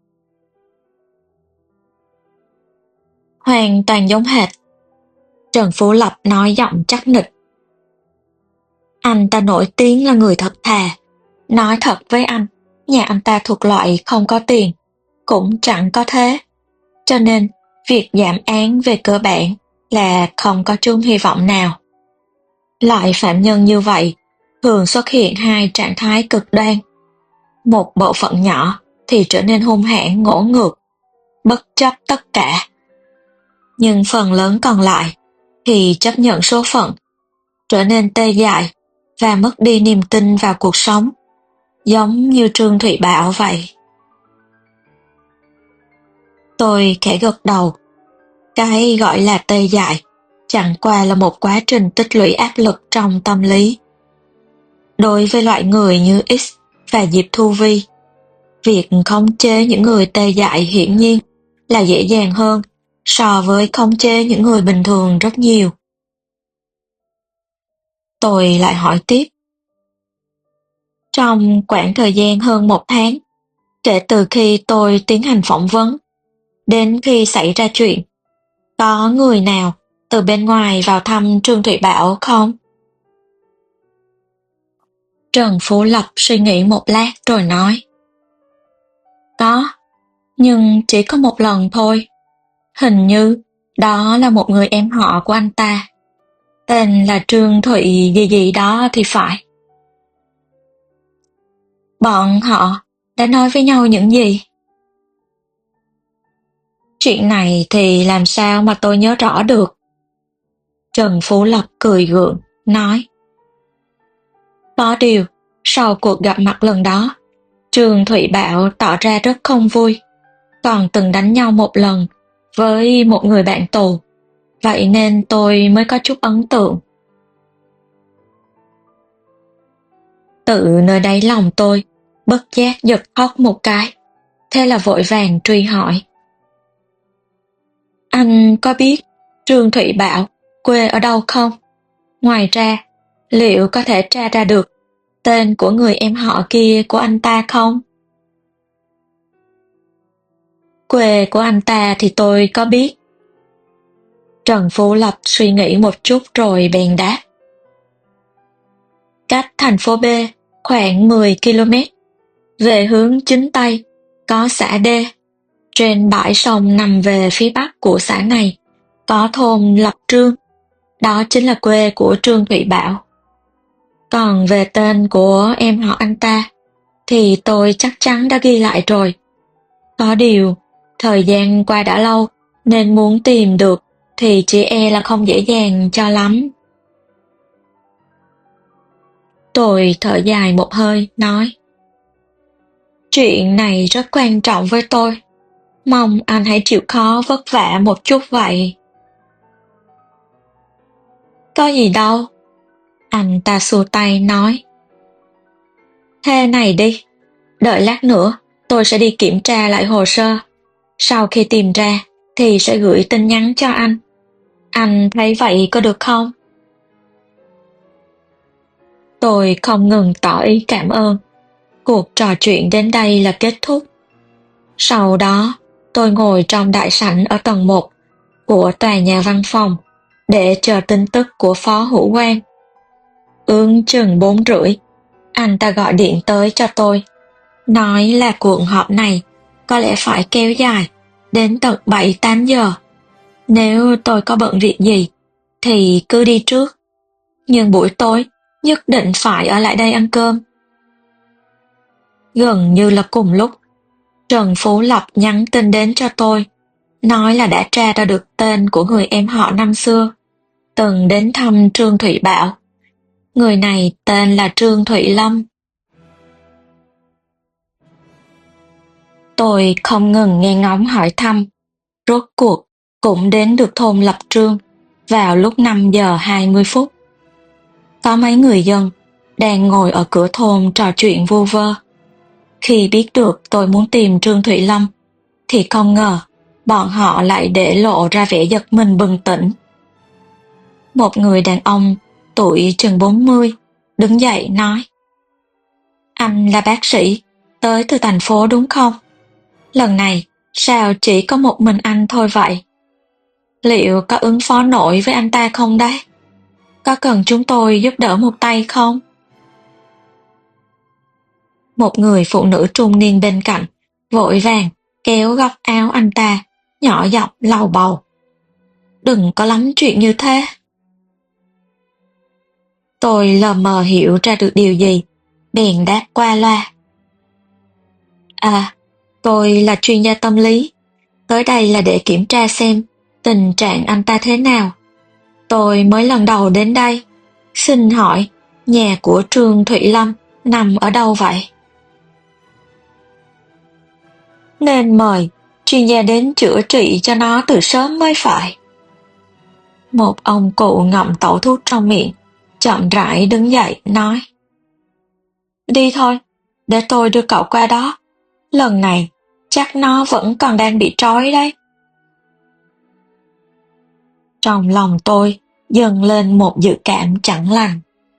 Hoàn toàn giống hệt. Trần Phú Lập nói giọng chắc nịch. Anh ta nổi tiếng là người thật thà. Nói thật với anh, nhà anh ta thuộc loại không có tiền, cũng chẳng có thế. Cho nên, việc giảm án về cơ bản là không có chung hy vọng nào. Loại phạm nhân như vậy thường xuất hiện hai trạng thái cực đoan. Một bộ phận nhỏ thì trở nên hung hãn ngỗ ngược, bất chấp tất cả. Nhưng phần lớn còn lại thì chấp nhận số phận, trở nên tê dại và mất đi niềm tin vào cuộc sống, giống như Trương Thụy Bảo vậy. Tôi khẽ gật đầu. Cái gọi là tê dại chẳng qua là một quá trình tích lũy áp lực trong tâm lý. Đối với loại người như X và Diệp Thu Vi, việc khống chế những người tê dại hiển nhiên là dễ dàng hơn so với khống chế những người bình thường rất nhiều. Tôi lại hỏi tiếp. Trong khoảng thời gian hơn một tháng, kể từ khi tôi tiến hành phỏng vấn, đến khi xảy ra chuyện, có người nào từ bên ngoài vào thăm Trương Thụy Bảo không? Trần Phú Lộc suy nghĩ một lát rồi nói. Có, nhưng chỉ có một lần thôi. Hình như đó là một người em họ của anh ta. Tên là Trương Thụy gì gì đó thì phải. Bọn họ đã nói với nhau những gì? Chuyện này thì làm sao mà tôi nhớ rõ được. Trần Phú Lộc cười gượng, nói. Có điều, sau cuộc gặp mặt lần đó, Trương Thụy Bảo tỏ ra rất không vui, còn từng đánh nhau một lần với một người bạn tù, vậy nên tôi mới có chút ấn tượng. Tự nơi đáy lòng tôi, bất giác giật thót một cái, thế là vội vàng truy hỏi. Anh có biết Trương Thụy Bảo quê ở đâu không? Ngoài ra, liệu có thể tra ra được tên của người em họ kia của anh ta không? Quê của anh ta thì tôi có biết. Trần Phú Lộc suy nghĩ một chút rồi bèn đáp. Cách thành phố B khoảng mười ki lô mét, về hướng chính Tây, có xã D. Trên bãi sông nằm về phía bắc của xã này, có thôn Lập Trương, đó chính là quê của Trương Thụy Bảo. Còn về tên của em họ anh ta, thì tôi chắc chắn đã ghi lại rồi. Có điều, thời gian qua đã lâu, nên muốn tìm được thì chỉ e là không dễ dàng cho lắm. Tôi thở dài một hơi, nói. Chuyện này rất quan trọng với tôi. Mong anh hãy chịu khó vất vả một chút vậy. Có gì đâu. Anh ta xua tay nói. Thế này đi, đợi lát nữa tôi sẽ đi kiểm tra lại hồ sơ. Sau khi tìm ra thì sẽ gửi tin nhắn cho anh. Anh thấy vậy có được không? Tôi không ngừng tỏ ý cảm ơn. Cuộc trò chuyện đến đây là kết thúc. Sau đó, tôi ngồi trong đại sảnh ở tầng một của tòa nhà văn phòng để chờ tin tức của Phó Hữu Quang. Ước chừng bốn rưỡi, anh ta gọi điện tới cho tôi, nói là cuộc họp này có lẽ phải kéo dài đến tận bảy tám giờ. Nếu tôi có bận việc gì thì cứ đi trước, nhưng buổi tối nhất định phải ở lại đây ăn cơm. Gần như là cùng lúc, Trần Phú Lộc nhắn tin đến cho tôi, nói là đã tra ra được tên của người em họ năm xưa, từng đến thăm Trương Thụy Bảo. Người này tên là Trương Thụy Lâm. Tôi không ngừng nghe ngóng hỏi thăm, rốt cuộc cũng đến được thôn Lập Trương vào lúc năm giờ hai mươi phút. Có mấy người dân đang ngồi ở cửa thôn trò chuyện vu vơ. Khi biết được tôi muốn tìm Trương Thụy Lâm, thì không ngờ bọn họ lại để lộ ra vẻ giật mình bừng tỉnh. Một người đàn ông tuổi chừng bốn mươi đứng dậy nói. Anh là bác sĩ, tới từ thành phố đúng không? Lần này sao chỉ có một mình anh thôi vậy? Liệu có ứng phó nổi với anh ta không đấy? Có cần chúng tôi giúp đỡ một tay không? Một người phụ nữ trung niên bên cạnh vội vàng kéo góc áo anh ta, nhỏ giọng lầu bầu. Đừng có lắm chuyện như thế. Tôi lờ mờ hiểu ra được điều gì, bèn đáp qua loa. À, tôi là chuyên gia tâm lý, tới đây là để kiểm tra xem tình trạng anh ta thế nào. Tôi mới lần đầu đến đây, xin hỏi nhà của Trương Thụy Lâm nằm ở đâu vậy? Nên mời chuyên gia đến chữa trị cho nó từ sớm mới phải. Một ông cụ ngậm tẩu thuốc trong miệng, chậm rãi đứng dậy nói. Đi thôi, để tôi đưa cậu qua đó. Lần này chắc nó vẫn còn đang bị trói đấy. Trong lòng tôi dâng lên một dự cảm chẳng lành.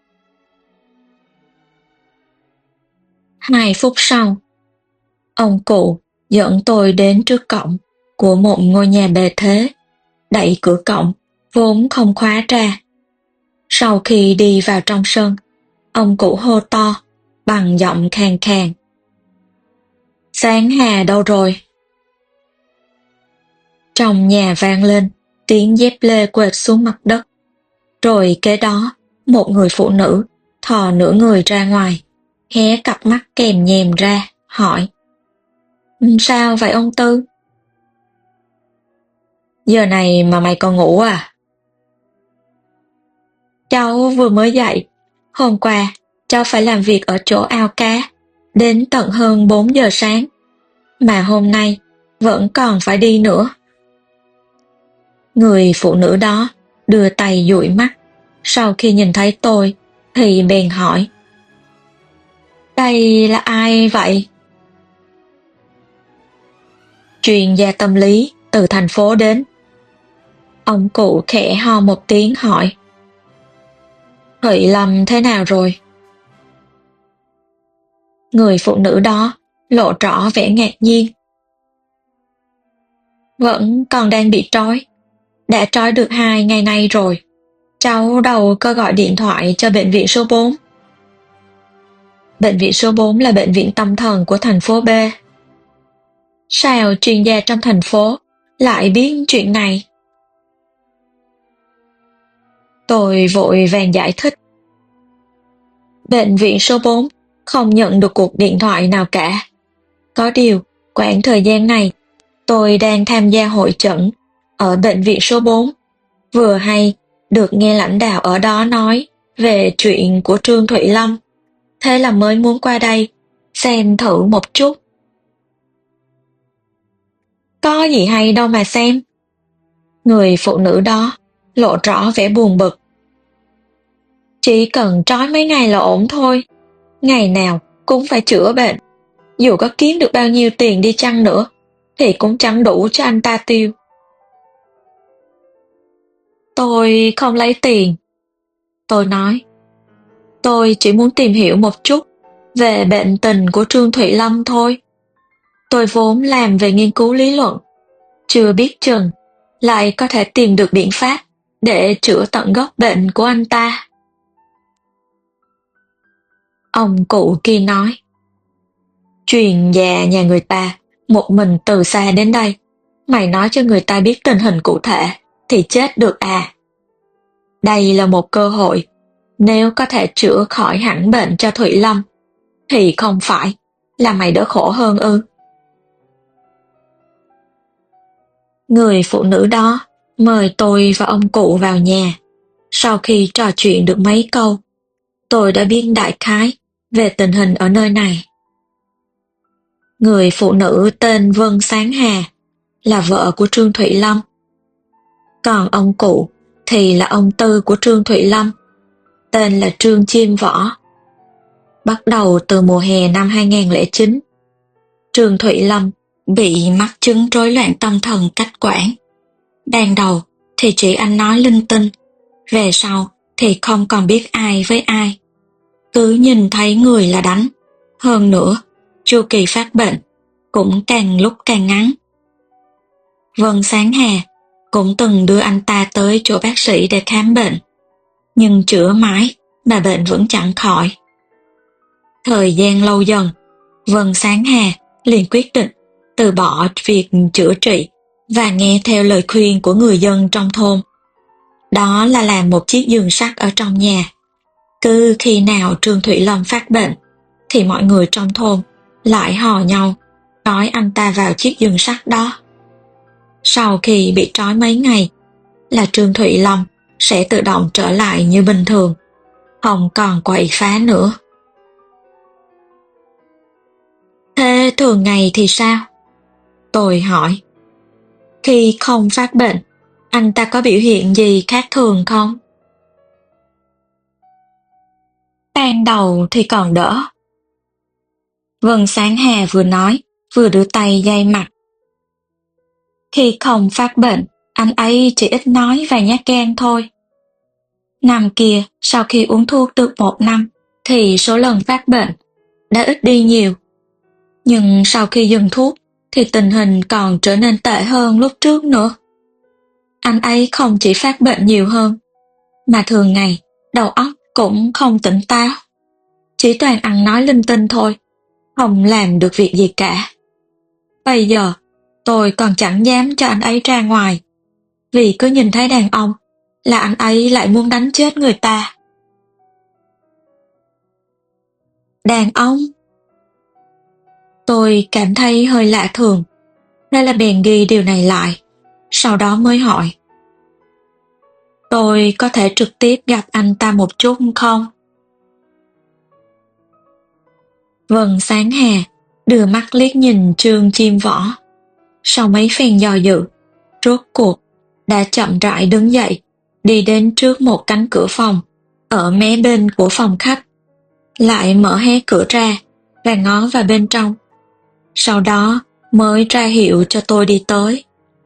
Hai phút sau, ông cụ dẫn tôi đến trước cổng của một ngôi nhà bề thế, đẩy cửa cổng vốn không khóa ra. Sau khi đi vào trong sân, ông cụ hô to bằng giọng khàn khàn: "Sáng Hà đâu rồi?" Trong nhà vang lên tiếng dép lê quệt xuống mặt đất. Rồi kế đó, một người phụ nữ thò nửa người ra ngoài, hé cặp mắt kèm nhèm ra, hỏi: "Sao vậy ông Tư?" "Giờ này mà mày còn ngủ à?" "Cháu vừa mới dậy. Hôm qua, cháu phải làm việc ở chỗ ao cá, đến tận hơn bốn giờ sáng. Mà hôm nay, vẫn còn phải đi nữa." Người phụ nữ đó đưa tay dụi mắt, sau khi nhìn thấy tôi thì bèn hỏi: "Đây là ai vậy?" "Chuyên gia tâm lý từ thành phố đến." Ông cụ khẽ ho một tiếng hỏi: "Thụy Lâm thế nào rồi?" Người phụ nữ đó lộ rõ vẻ ngạc nhiên. "Vẫn còn đang bị trói. Đã trói được hai ngày nay rồi. Cháu đâu có gọi điện thoại cho bệnh viện số bốn. Bệnh viện số bốn là bệnh viện tâm thần của thành phố B. Sao chuyên gia trong thành phố lại biết chuyện này?" Tôi vội vàng giải thích: "Bệnh viện số bốn không nhận được cuộc điện thoại nào cả. Có điều, quãng thời gian này, tôi đang tham gia hội chẩn ở bệnh viện số bốn, vừa hay được nghe lãnh đạo ở đó nói về chuyện của Trương Thụy Lâm, thế là mới muốn qua đây xem thử một chút." "Có gì hay đâu mà xem." Người phụ nữ đó lộ rõ vẻ buồn bực. "Chỉ cần trói mấy ngày là ổn thôi. Ngày nào cũng phải chữa bệnh. Dù có kiếm được bao nhiêu tiền đi chăng nữa, thì cũng chẳng đủ cho anh ta tiêu." "Tôi không lấy tiền." Tôi nói: "Tôi chỉ muốn tìm hiểu một chút về bệnh tình của Trương Thụy Lâm thôi. Tôi vốn làm về nghiên cứu lý luận, chưa biết chừng lại có thể tìm được biện pháp để chữa tận gốc bệnh của anh ta." Ông cụ kia nói: "Chuyên gia nhà người ta một mình từ xa đến đây, mày nói cho người ta biết tình hình cụ thể thì chết được à? Đây là một cơ hội, nếu có thể chữa khỏi hẳn bệnh cho Thụy Lâm, thì không phải là mày đỡ khổ hơn ư?" Người phụ nữ đó mời tôi và ông cụ vào nhà. Sau khi trò chuyện được mấy câu, tôi đã biết đại khái về tình hình ở nơi này. Người phụ nữ tên Vân Sáng Hà là vợ của Trương Thụy Lâm. Còn ông cụ thì là ông Tư của Trương Thụy Lâm, tên là Trương Chiêm Võ. Bắt đầu từ mùa hè năm hai không không chín, Trương Thụy Lâm bị mắc chứng rối loạn tâm thần cách quản. Ban đầu thì chỉ ăn nói linh tinh, về sau thì không còn biết ai với ai. Cứ nhìn thấy người là đánh. Hơn nữa, chu kỳ phát bệnh cũng càng lúc càng ngắn. Vân Sáng Hà cũng từng đưa anh ta tới chỗ bác sĩ để khám bệnh, nhưng chữa mãi mà bệnh vẫn chẳng khỏi. Thời gian lâu dần, Vân Sáng Hà liền quyết định từ bỏ việc chữa trị và nghe theo lời khuyên của người dân trong thôn. Đó là làm một chiếc giường sắt ở trong nhà. Cứ khi nào Trương Thụy Lâm phát bệnh, thì mọi người trong thôn lại hò nhau trói anh ta vào chiếc giường sắt đó. Sau khi bị trói mấy ngày là Trương Thụy Lâm sẽ tự động trở lại như bình thường, không còn quậy phá nữa. "Thế thường ngày thì sao?" Tôi hỏi. "Khi không phát bệnh, anh ta có biểu hiện gì khác thường không?" "Ban đầu thì còn đỡ." Vân Sáng Hà vừa nói, vừa đưa tay day mặt. "Khi không phát bệnh, anh anh ấy chỉ ít nói và nhát gan thôi. Năm kia, sau khi uống thuốc được một năm, thì số lần phát bệnh đã ít đi nhiều. Nhưng sau khi dừng thuốc, thì tình hình còn trở nên tệ hơn lúc trước nữa. Anh ấy không chỉ phát bệnh nhiều hơn, mà thường ngày đầu óc cũng không tỉnh táo. Chỉ toàn ăn nói linh tinh thôi, không làm được việc gì cả. Bây giờ, tôi còn chẳng dám cho anh ấy ra ngoài, vì cứ nhìn thấy đàn ông là anh ấy lại muốn đánh chết người ta. Đàn ông? Tôi cảm thấy hơi lạ thường, nên là bèn ghi điều này lại, sau đó mới hỏi. Tôi có thể trực tiếp gặp anh ta một chút không? Vân Sáng Hà đưa mắt liếc nhìn Trương Chim Võ. Sau mấy phen do dự, rốt cuộc đã chậm rãi đứng dậy, đi đến trước một cánh cửa phòng ở mé bên của phòng khách, lại mở hé cửa ra và ngó vào bên trong. Sau đó mới ra hiệu cho tôi đi tới.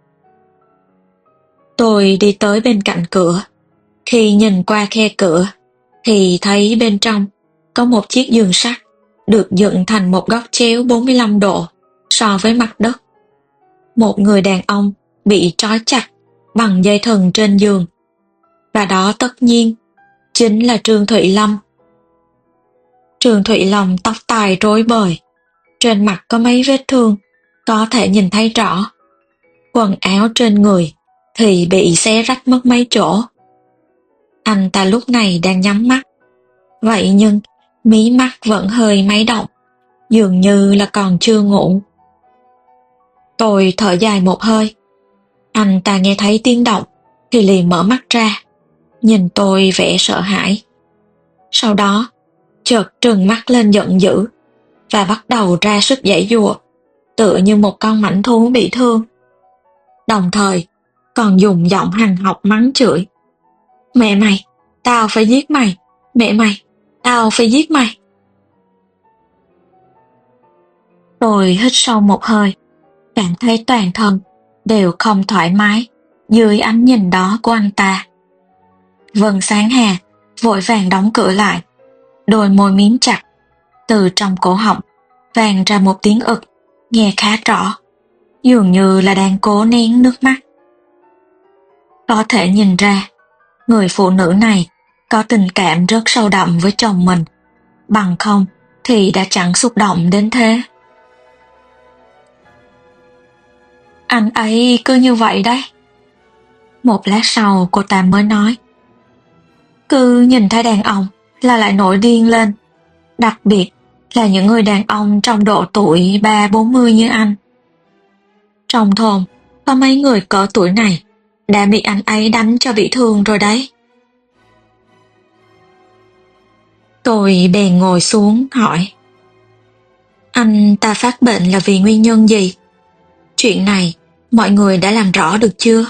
Tôi đi tới bên cạnh cửa. Khi nhìn qua khe cửa thì thấy bên trong có một chiếc giường sắt được dựng thành một góc chéo bốn mươi lăm độ so với mặt đất. Một người đàn ông bị trói chặt bằng dây thừng trên giường. Và đó tất nhiên chính là Trương Thụy Lâm. Trương Thụy Lâm tóc tai rối bời, trên mặt có mấy vết thương có thể nhìn thấy rõ. Quần áo trên người thì bị xé rách mất mấy chỗ. Anh ta lúc này đang nhắm mắt, vậy nhưng mí mắt vẫn hơi máy động, dường như là còn chưa ngủ. Tôi thở dài một hơi. Anh ta nghe thấy tiếng động thì liền mở mắt ra, nhìn tôi vẻ sợ hãi. Sau đó chợt trừng mắt lên giận dữ và bắt đầu ra sức giãy giụa, tựa như một con mãnh thú bị thương. Đồng thời còn dùng giọng hằn học mắng chửi. Mẹ mày, tao phải giết mày. Mẹ mày, tao phải giết mày. Tôi hít sâu một hơi, cảm thấy toàn thân đều không thoải mái dưới ánh nhìn đó của anh ta. Vân Sáng Hà vội vàng đóng cửa lại, đôi môi mím chặt, từ trong cổ họng vang ra một tiếng ực, nghe khá rõ, dường như là đang cố nén nước mắt. Có thể nhìn ra, người phụ nữ này có tình cảm rất sâu đậm với chồng mình, bằng không thì đã chẳng xúc động đến thế. Anh ấy cứ như vậy đấy. Một lát sau cô ta mới nói. Cứ nhìn thấy đàn ông là lại nổi điên lên, đặc biệt là những người đàn ông trong độ tuổi ba bốn mươi như anh. Trong thôn có mấy người cỡ tuổi này đã bị anh ấy đánh cho bị thương rồi đấy. Tôi bèn ngồi xuống hỏi. Anh ta phát bệnh là vì nguyên nhân gì? Chuyện này mọi người đã làm rõ được chưa?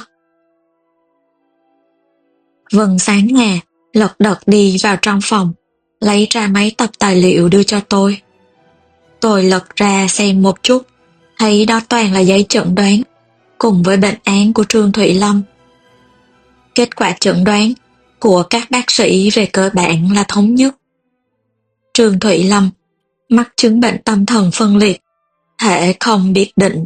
Vân Sáng Hà lật đật đi vào trong phòng, lấy ra mấy tập tài liệu đưa cho tôi. Tôi lật ra xem một chút, thấy đó toàn là giấy chẩn đoán, cùng với bệnh án của Trương Thụy Lâm. Kết quả chẩn đoán của các bác sĩ về cơ bản là thống nhất. Trương Thụy Lâm mắc chứng bệnh tâm thần phân liệt, hệ không biệt định.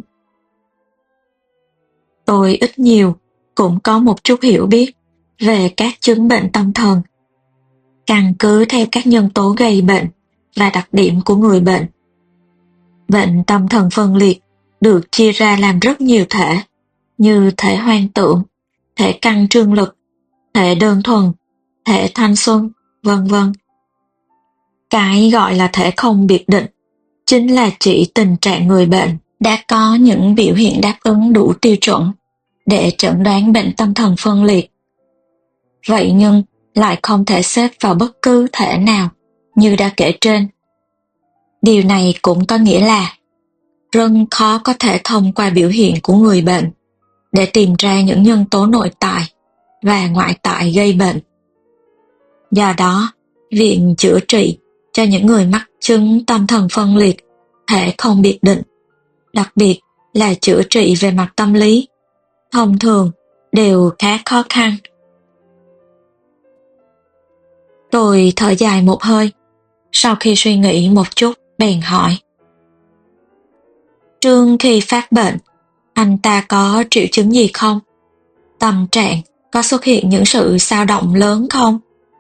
Tôi ít nhiều cũng có một chút hiểu biết về các chứng bệnh tâm thần, căn cứ theo các nhân tố gây bệnh và đặc điểm của người bệnh. Bệnh tâm thần phân liệt được chia ra làm rất nhiều thể, như thể hoang tưởng, thể căng trương lực, thể đơn thuần, thể thanh xuân, vân vân. Cái gọi là thể không biệt định chính là chỉ tình trạng người bệnh đã có những biểu hiện đáp ứng đủ tiêu chuẩn để chẩn đoán bệnh tâm thần phân liệt. Vậy nhưng lại không thể xếp vào bất cứ thể nào như đã kể trên. Điều này cũng có nghĩa là rất khó có thể thông qua biểu hiện của người bệnh để tìm ra những nhân tố nội tại và ngoại tại gây bệnh. Do đó, việc chữa trị cho những người mắc chứng tâm thần phân liệt, thể không biệt định, đặc biệt là chữa trị về mặt tâm lý, thông thường đều khá khó khăn. Tôi thở dài một hơi, sau khi suy nghĩ một chút bèn hỏi. Trương khi phát bệnh, anh ta có triệu chứng gì không? Tâm trạng có xuất hiện những sự xao động lớn không?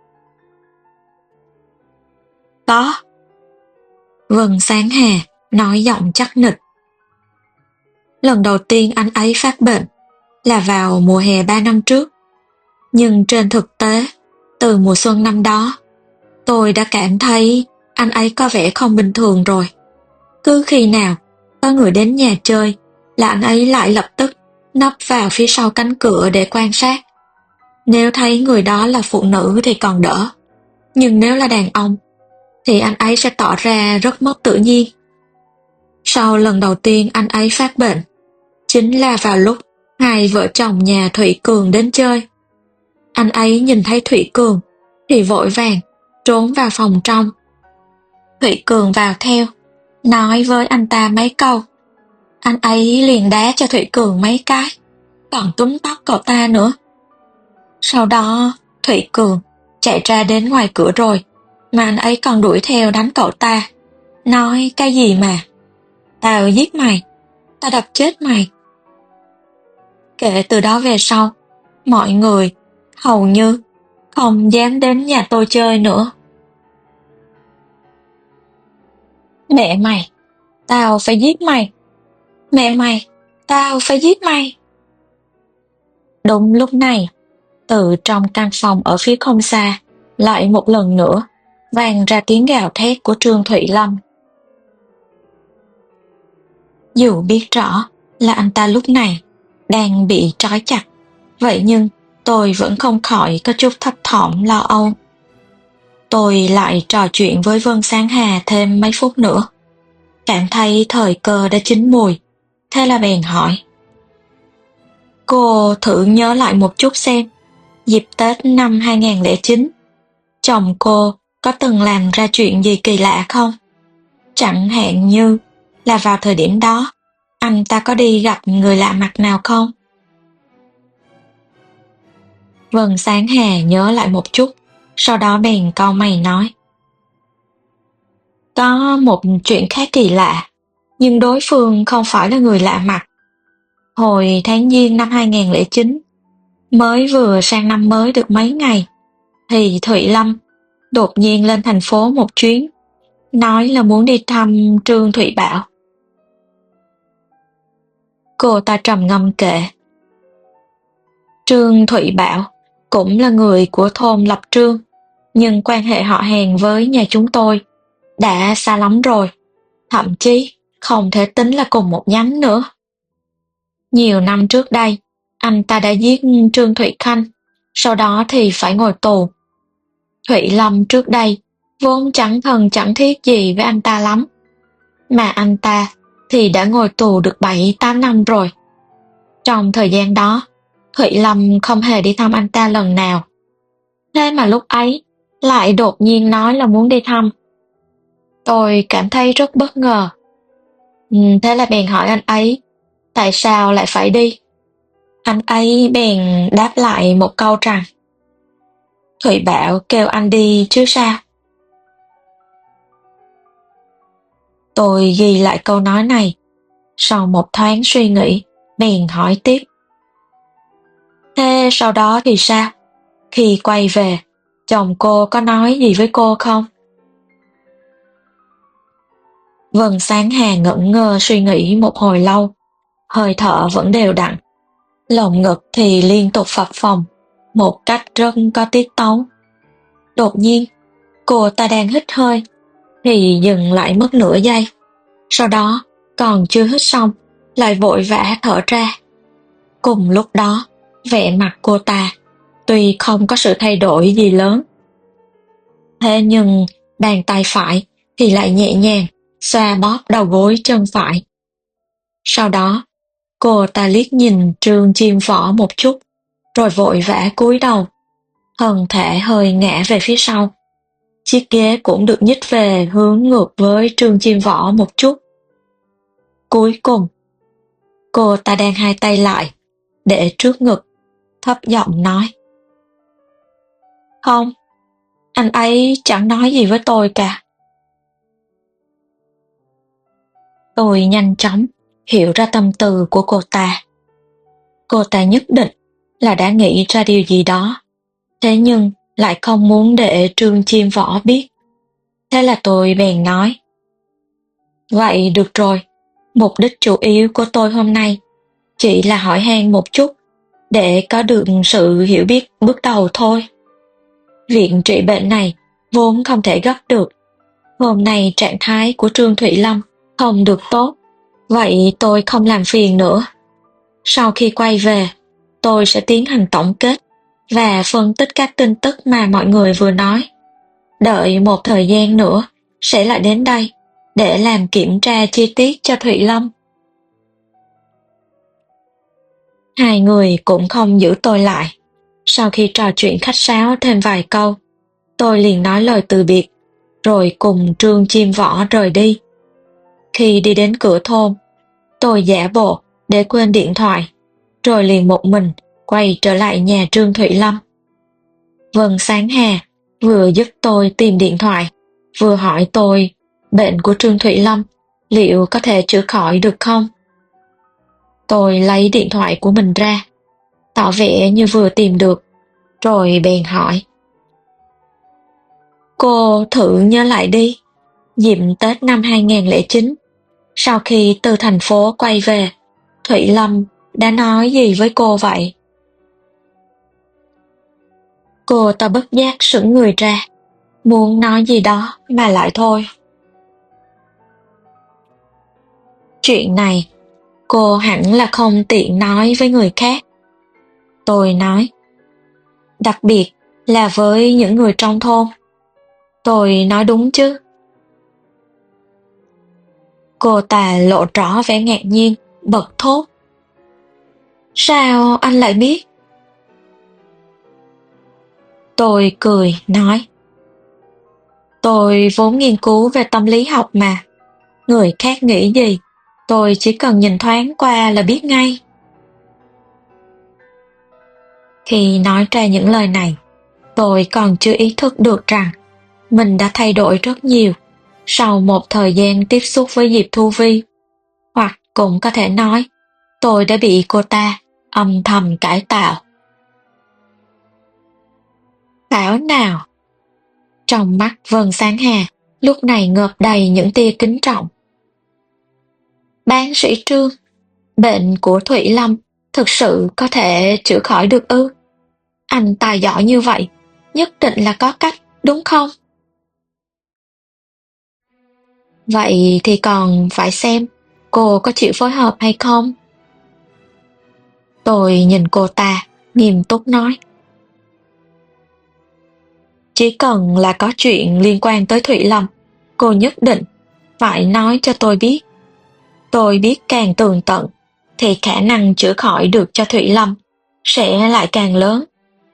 Có. Vân Sáng Hà nói giọng chắc nịch. Lần đầu tiên anh ấy phát bệnh là vào mùa hè ba năm trước. Nhưng trên thực tế, từ mùa xuân năm đó, tôi đã cảm thấy anh ấy có vẻ không bình thường rồi. Cứ khi nào có người đến nhà chơi là anh ấy lại lập tức nấp vào phía sau cánh cửa để quan sát. Nếu thấy người đó là phụ nữ thì còn đỡ, nhưng nếu là đàn ông thì anh ấy sẽ tỏ ra rất mất tự nhiên. Sau lần đầu tiên anh ấy phát bệnh, chính là vào lúc hai vợ chồng nhà Thụy Cường đến chơi. Anh ấy nhìn thấy Thụy Cường thì vội vàng trốn vào phòng trong. Thụy Cường vào theo, nói với anh ta mấy câu. Anh ấy liền đá cho Thụy Cường mấy cái, còn túm tóc cậu ta nữa. Sau đó Thụy Cường chạy ra đến ngoài cửa rồi, mà anh ấy còn đuổi theo đánh cậu ta, nói cái gì mà tao giết mày, tao đập chết mày. Kể từ đó về sau, mọi người hầu như không dám đến nhà tôi chơi nữa. Mẹ mày, tao phải giết mày. Mẹ mày, tao phải giết mày. Đúng lúc này, từ trong căn phòng ở phía không xa, lại một lần nữa vang ra tiếng gào thét của Trương Thụy Lâm. Dù biết rõ là anh ta lúc này đang bị trói chặt, vậy nhưng tôi vẫn không khỏi có chút thấp thỏm lo âu. Tôi lại trò chuyện với Vân Sáng Hà thêm mấy phút nữa, cảm thấy thời cơ đã chín mùi, thế là bèn hỏi. Cô thử nhớ lại một chút xem, dịp Tết năm hai không không chín, chồng cô có từng làm ra chuyện gì kỳ lạ không? Chẳng hạn như là vào thời điểm đó, anh ta có đi gặp người lạ mặt nào không? Vân Sáng Hà nhớ lại một chút, sau đó bèn cau mày nói. Có một chuyện khá kỳ lạ, nhưng đối phương không phải là người lạ mặt. Hồi tháng Giêng năm hai không không chín, mới vừa sang năm mới được mấy ngày, thì Thụy Lâm đột nhiên lên thành phố một chuyến, nói là muốn đi thăm Trương Thụy Bảo. Cô ta trầm ngâm kể. Trương Thụy Bảo cũng là người của thôn Lập Trương, nhưng quan hệ họ hàng với nhà chúng tôi đã xa lắm rồi, thậm chí không thể tính là cùng một nhánh nữa. Nhiều năm trước đây, anh ta đã giết Trương Thụy Khanh, sau đó thì phải ngồi tù. Thụy Lâm trước đây vốn chẳng thân chẳng thiết gì với anh ta lắm, mà anh ta thì đã ngồi tù được bảy tám năm rồi. Trong thời gian đó, Thụy Lâm không hề đi thăm anh ta lần nào. Thế mà lúc ấy lại đột nhiên nói là muốn đi thăm. Tôi cảm thấy rất bất ngờ. Ừ, thế là bèn hỏi anh ấy, tại sao lại phải đi? Anh ấy bèn đáp lại một câu rằng, Thụy Bảo kêu anh đi chứ sao? Tôi ghi lại câu nói này, sau một thoáng suy nghĩ, bèn hỏi tiếp. Thế sau đó thì sao? Khi quay về, chồng cô có nói gì với cô không? Vân Sáng Hà ngẩn ngơ suy nghĩ một hồi lâu, hơi thở vẫn đều đặn, lồng ngực thì liên tục phập phồng, một cách rất có tiết tấu. Đột nhiên, cô ta đang hít hơi, thì dừng lại mất nửa giây. Sau đó, còn chưa hít xong, lại vội vã thở ra. Cùng lúc đó, vẻ mặt cô ta, tuy không có sự thay đổi gì lớn, thế nhưng bàn tay phải thì lại nhẹ nhàng xoa bóp đầu gối chân phải. Sau đó, cô ta liếc nhìn Trương Chiêm Võ một chút, rồi vội vã cúi đầu, thân thể hơi ngã về phía sau. Chiếc ghế cũng được nhích về hướng ngược với Trương Chiêm Võ một chút. Cuối cùng, cô ta đang hai tay lại, để trước ngực, thấp giọng nói. Không, anh ấy chẳng nói gì với tôi cả. Tôi nhanh chóng hiểu ra tâm tư của cô ta. Cô ta nhất định là đã nghĩ ra điều gì đó, thế nhưng lại không muốn để Trương Chiêm Võ biết. Thế là tôi bèn nói. Vậy được rồi, mục đích chủ yếu của tôi hôm nay chỉ là hỏi han một chút để có được sự hiểu biết bước đầu thôi. Việc trị bệnh này vốn không thể gấp được. Hôm nay trạng thái của Trương Thụy Lâm không được tốt, vậy tôi không làm phiền nữa. Sau khi quay về, tôi sẽ tiến hành tổng kết và phân tích các tin tức mà mọi người vừa nói. Đợi một thời gian nữa, sẽ lại đến đây để làm kiểm tra chi tiết cho Thụy Lâm. Hai người cũng không giữ tôi lại. Sau khi trò chuyện khách sáo thêm vài câu, tôi liền nói lời từ biệt, rồi cùng Trương Chiêm Võ rời đi. Khi đi đến cửa thôn, tôi giả bộ để quên điện thoại, rồi liền một mình quay trở lại nhà Trương Thụy Lâm. Vân Sáng Hà vừa giúp tôi tìm điện thoại, vừa hỏi tôi bệnh của Trương Thụy Lâm liệu có thể chữa khỏi được không. Tôi lấy điện thoại của mình ra, tỏ vẻ như vừa tìm được, rồi bèn hỏi. Cô thử nhớ lại đi, dịp Tết năm hai không không chín, sau khi từ thành phố quay về, Thụy Lâm đã nói gì với cô vậy? Cô ta bất giác sững người ra, muốn nói gì đó mà lại thôi. Chuyện này, cô hẳn là không tiện nói với người khác. Tôi nói. Đặc biệt là với những người trong thôn. Tôi nói đúng chứ? Cô ta lộ rõ vẻ ngạc nhiên, bật thốt. Sao anh lại biết? Tôi cười, nói. Tôi vốn nghiên cứu về tâm lý học mà. Người khác nghĩ gì, tôi chỉ cần nhìn thoáng qua là biết ngay. Khi nói ra những lời này, tôi còn chưa ý thức được rằng mình đã thay đổi rất nhiều sau một thời gian tiếp xúc với Diệp Thu Vi. Hoặc cũng có thể nói, tôi đã bị cô ta âm thầm cải tạo. Thảo nào? Trong mắt Vân Sáng Hà lúc này ngập đầy những tia kính trọng. Bác sĩ Trương, bệnh của Thụy Lâm thực sự có thể chữa khỏi được ư? Anh tài giỏi như vậy, nhất định là có cách, đúng không? Vậy thì còn phải xem cô có chịu phối hợp hay không? Tôi nhìn cô ta, nghiêm túc nói. Chỉ cần là có chuyện liên quan tới Thụy Lâm, cô nhất định phải nói cho tôi biết. Tôi biết càng tường tận, thì khả năng chữa khỏi được cho Thụy Lâm sẽ lại càng lớn.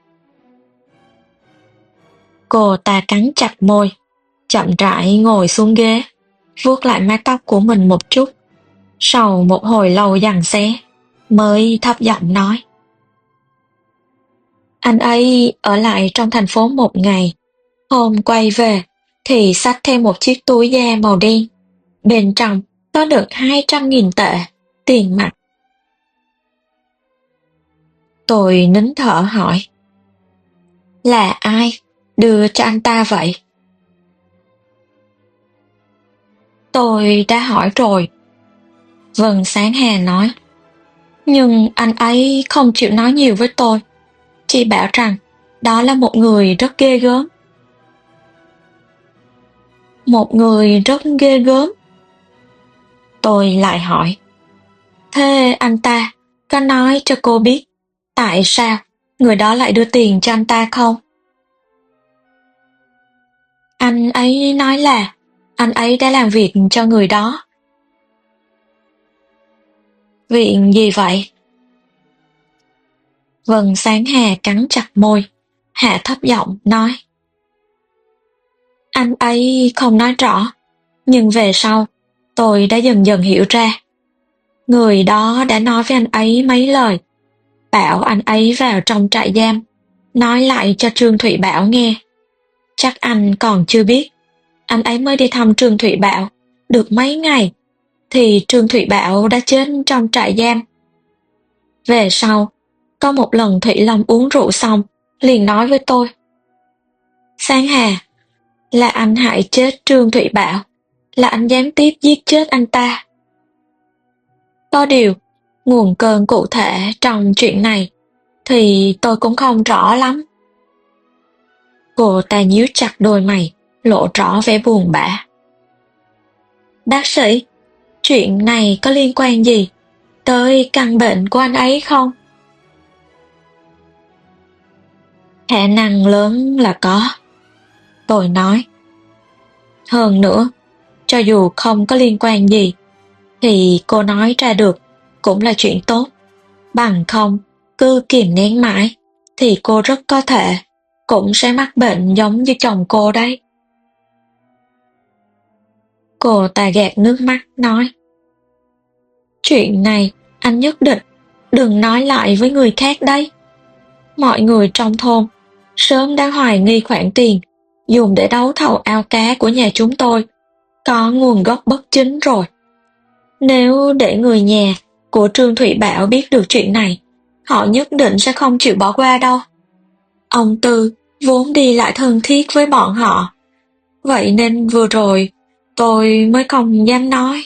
Cô ta cắn chặt môi, chậm rãi ngồi xuống ghế, vuốt lại mái tóc của mình một chút. Sau một hồi lâu giằng xé, mới thấp giọng nói. Anh ấy ở lại trong thành phố một ngày. Hôm quay về thì xách thêm một chiếc túi da màu đen. Bên trong có được hai trăm nghìn tệ, tiền mặt. Tôi nín thở hỏi. Là ai đưa cho anh ta vậy? Tôi đã hỏi rồi. Vân Sáng Hà nói. Nhưng anh ấy không chịu nói nhiều với tôi. Chỉ bảo rằng đó là một người rất ghê gớm. Một người rất ghê gớm. Tôi lại hỏi. Thế anh ta có nói cho cô biết tại sao người đó lại đưa tiền cho anh ta không? Anh ấy nói là anh ấy đã làm việc cho người đó. Việc gì vậy? Vân Sáng Hà cắn chặt môi, hạ thấp giọng nói. Anh ấy không nói rõ, nhưng về sau tôi đã dần dần hiểu ra. Người đó đã nói với anh ấy mấy lời, bảo anh ấy vào trong trại giam, nói lại cho Trương Thụy Bảo nghe. Chắc anh còn chưa biết, anh ấy mới đi thăm Trương Thụy Bảo được mấy ngày, thì Trương Thụy Bảo đã chết trong trại giam. Về sau, có một lần Thụy Lâm uống rượu xong, liền nói với tôi: Sáng Hà, là anh hại chết Trương Thụy Bảo, là anh gián tiếp giết chết anh ta. Có điều, nguồn cơn cụ thể trong chuyện này thì tôi cũng không rõ lắm. Cô ta nhíu chặt đôi mày, lộ rõ vẻ buồn bã. Bác sĩ, chuyện này có liên quan gì tới căn bệnh của anh ấy không? Khả năng lớn là có, tôi nói. Hơn nữa, cho dù không có liên quan gì, thì cô nói ra được cũng là chuyện tốt. Bằng không, cứ kìm nén mãi, thì cô rất có thể cũng sẽ mắc bệnh giống như chồng cô đấy. Cô ta gạt nước mắt nói: Chuyện này anh nhất định đừng nói lại với người khác đấy. Mọi người trong thôn sớm đã hoài nghi khoản tiền dùng để đấu thầu ao cá của nhà chúng tôi có nguồn gốc bất chính rồi. Nếu để người nhà của Trương Thụy Bảo biết được chuyện này, họ nhất định sẽ không chịu bỏ qua đâu. Ông Tư vốn đi lại thân thiết với bọn họ, vậy nên vừa rồi tôi mới không dám nói.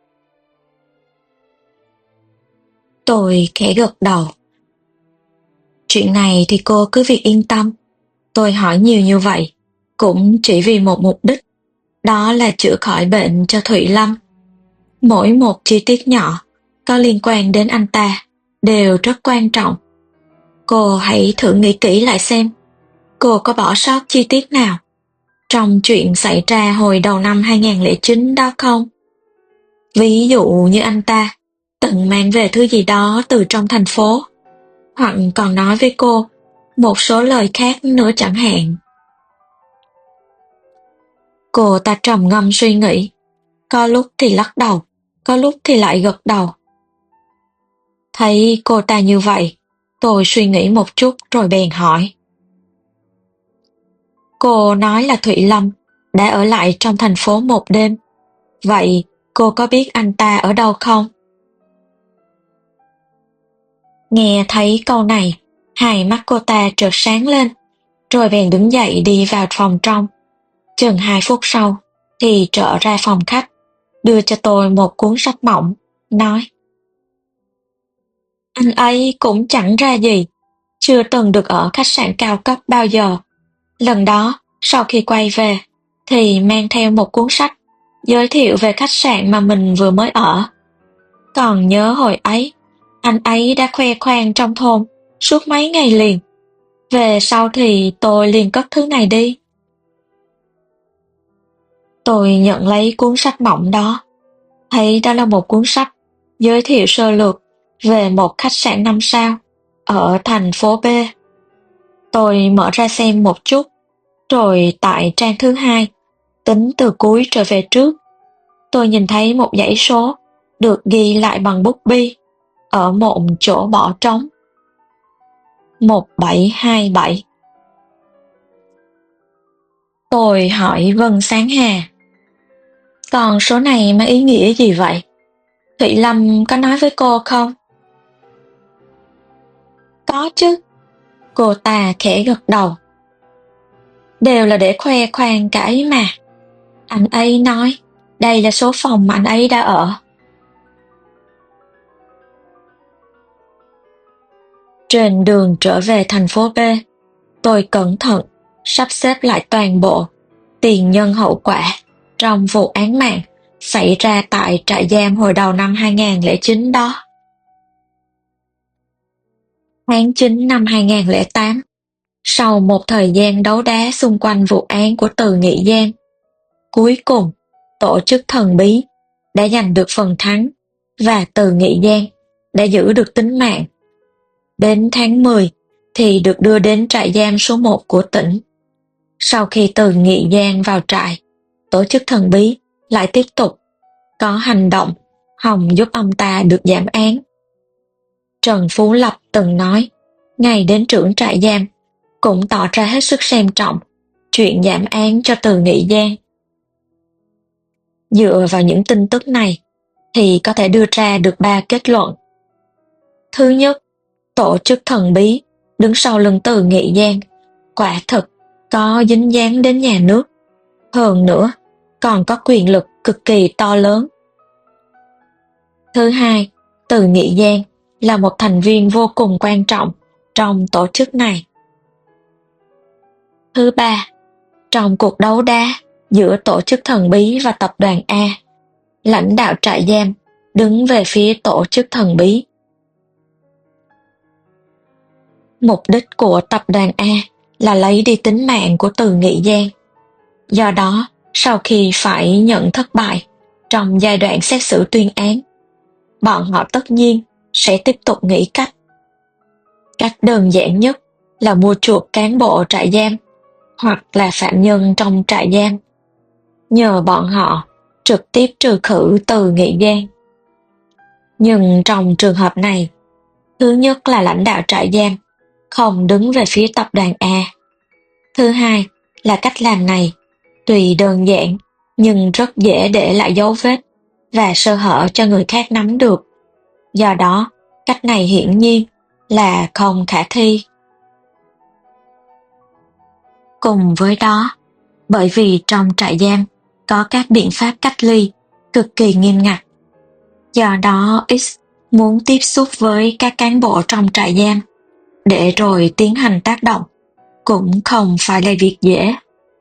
Tôi khẽ gật đầu. Chuyện này thì cô cứ việc yên tâm. Tôi hỏi nhiều như vậy cũng chỉ vì một mục đích, đó là chữa khỏi bệnh cho Thụy Lâm. Mỗi một chi tiết nhỏ có liên quan đến anh ta đều rất quan trọng. Cô hãy thử nghĩ kỹ lại xem, cô có bỏ sót chi tiết nào trong chuyện xảy ra hồi đầu năm hai không không chín đó không? Ví dụ như anh ta từng mang về thứ gì đó từ trong thành phố, hoặc còn nói với cô một số lời khác nữa chẳng hạn. Cô ta trầm ngâm suy nghĩ, có lúc thì lắc đầu, có lúc thì lại gật đầu. Thấy cô ta như vậy, tôi suy nghĩ một chút rồi bèn hỏi. Cô nói là Thụy Lâm đã ở lại trong thành phố một đêm. Vậy cô có biết anh ta ở đâu không? Nghe thấy câu này, hai mắt cô ta chợt sáng lên, rồi bèn đứng dậy đi vào phòng trong. Chừng hai phút sau thì trở ra phòng khách, đưa cho tôi một cuốn sách mỏng, nói: Anh ấy cũng chẳng ra gì, chưa từng được ở khách sạn cao cấp bao giờ. Lần đó, sau khi quay về, thì mang theo một cuốn sách giới thiệu về khách sạn mà mình vừa mới ở. Còn nhớ hồi ấy, anh ấy đã khoe khoang trong thôn suốt mấy ngày liền. Về sau thì tôi liền cất thứ này đi. Tôi nhận lấy cuốn sách mỏng đó, thấy đó là một cuốn sách giới thiệu sơ lược về một khách sạn năm sao ở thành phố B. Tôi mở ra xem một chút, rồi tại trang thứ hai, tính từ cuối trở về trước, tôi nhìn thấy một dãy số được ghi lại bằng bút bi ở một chỗ bỏ trống. một bảy hai bảy. Tôi hỏi Vân Sáng Hà: Còn số này mang ý nghĩa gì vậy? Thụy Lâm có nói với cô không? Có chứ. Cô ta khẽ gật đầu. Đều là để khoe khoang cả ấy mà. Anh ấy nói đây là số phòng mà anh ấy đã ở. Trên đường trở về thành phố B, tôi cẩn thận sắp xếp lại toàn bộ tiền nhân hậu quả trong vụ án mạng xảy ra tại trại giam hồi đầu năm hai không không chín đó. Tháng chín năm hai không không tám, sau một thời gian đấu đá xung quanh vụ án của Từ Nghị Giang, cuối cùng tổ chức thần bí đã giành được phần thắng và Từ Nghị Giang đã giữ được tính mạng. Đến tháng mười thì được đưa đến trại giam số một của tỉnh. Sau khi Từ Nghị Giang vào trại, tổ chức thần bí lại tiếp tục có hành động hòng giúp ông ta được giảm án. Trần Phú Lập từng nói, ngay đến trưởng trại giam cũng tỏ ra hết sức xem trọng chuyện giảm án cho Từ Nghị Giang. Dựa vào những tin tức này thì có thể đưa ra được ba kết luận. Thứ nhất, tổ chức thần bí đứng sau lưng Từ Nghị Giang quả thực có dính dáng đến nhà nước, hơn nữa còn có quyền lực cực kỳ to lớn. Thứ hai, Từ Nghị Giang là một thành viên vô cùng quan trọng trong tổ chức này. Thứ ba, trong cuộc đấu đá giữa tổ chức thần bí và tập đoàn A, lãnh đạo trại giam đứng về phía tổ chức thần bí. Mục đích của tập đoàn A là lấy đi tính mạng của Từ Nghị Giang. Do đó, sau khi phải nhận thất bại trong giai đoạn xét xử tuyên án, bọn họ tất nhiên sẽ tiếp tục nghĩ cách. Cách đơn giản nhất là mua chuộc cán bộ trại giam hoặc là phạm nhân trong trại giam, nhờ bọn họ trực tiếp trừ khử Từ Nghị Giang. Nhưng trong trường hợp này, thứ nhất là lãnh đạo trại giam không đứng về phía tập đoàn A. Thứ hai là cách làm này tuy đơn giản nhưng rất dễ để lại dấu vết và sơ hở cho người khác nắm được. Do đó, cách này hiển nhiên là không khả thi. Cùng với đó, bởi vì trong trại giam có các biện pháp cách ly cực kỳ nghiêm ngặt, do đó X muốn tiếp xúc với các cán bộ trong trại giam để rồi tiến hành tác động cũng không phải là việc dễ.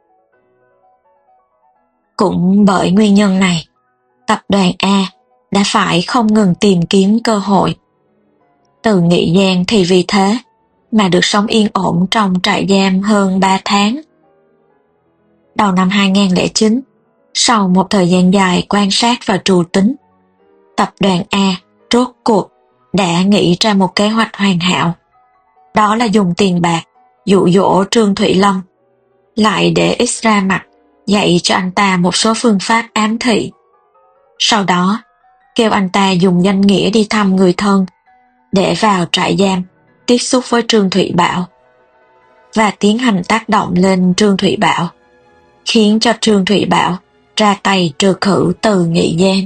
Cũng bởi nguyên nhân này, tập đoàn A đã phải không ngừng tìm kiếm cơ hội. Từ Nghị Giang thì vì thế mà được sống yên ổn trong trại giam hơn ba tháng. Đầu năm hai không không chín, sau một thời gian dài quan sát và trù tính, tập đoàn A rốt cuộc đã nghĩ ra một kế hoạch hoàn hảo. Đó là dùng tiền bạc dụ dỗ Trương Thụy Lâm, lại để X ra mặt dạy cho anh ta một số phương pháp ám thị. Sau đó, kêu anh ta dùng danh nghĩa đi thăm người thân để vào trại giam tiếp xúc với Trương Thụy Bảo và tiến hành tác động lên Trương Thụy Bảo, khiến cho Trương Thụy Bảo ra tay trừ khử Từ Nghị Giang.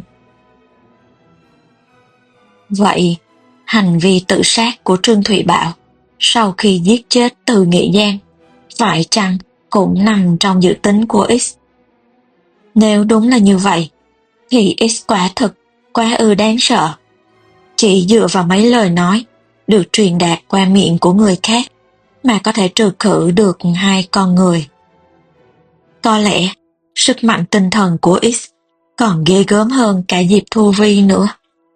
Vậy, hành vi tự sát của Trương Thụy Bảo sau khi giết chết Từ Nghị Giang phải chăng cũng nằm trong dự tính của X? Nếu đúng là như vậy, thì X quả thực quá ư đáng sợ. Chỉ dựa vào mấy lời nói được truyền đạt qua miệng của người khác mà có thể trừ khử được hai con người. Có lẽ sức mạnh tinh thần của X còn ghê gớm hơn cả Diệp Thu Vi nữa.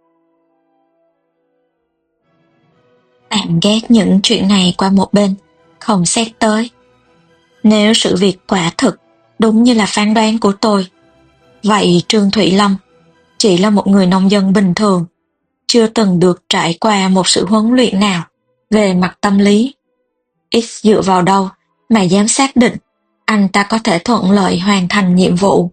Tạm ghét những chuyện này qua một bên, không xét tới. Nếu sự việc quả thực đúng như là phán đoán của tôi, vậy Trương Thụy Lâm chỉ là một người nông dân bình thường, chưa từng được trải qua một sự huấn luyện nào về mặt tâm lý. X dựa vào đâu mà dám xác định anh ta có thể thuận lợi hoàn thành nhiệm vụ?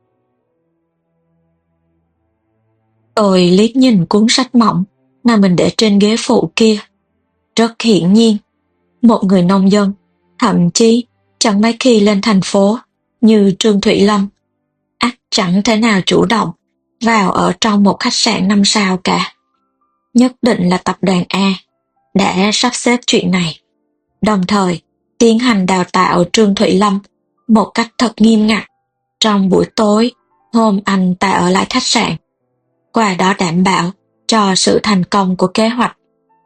Tôi liếc nhìn cuốn sách mỏng mà mình để trên ghế phụ kia. Rất hiển nhiên, một người nông dân, thậm chí chẳng mấy khi lên thành phố như Trương Thụy Lâm, ắt chẳng thể nào chủ động vào ở trong một khách sạn năm sao cả. Nhất định là tập đoàn A đã sắp xếp chuyện này, đồng thời tiến hành đào tạo Trương Thụy Lâm một cách thật nghiêm ngặt trong buổi tối hôm anh ta ở lại khách sạn, qua đó đảm bảo cho sự thành công của kế hoạch.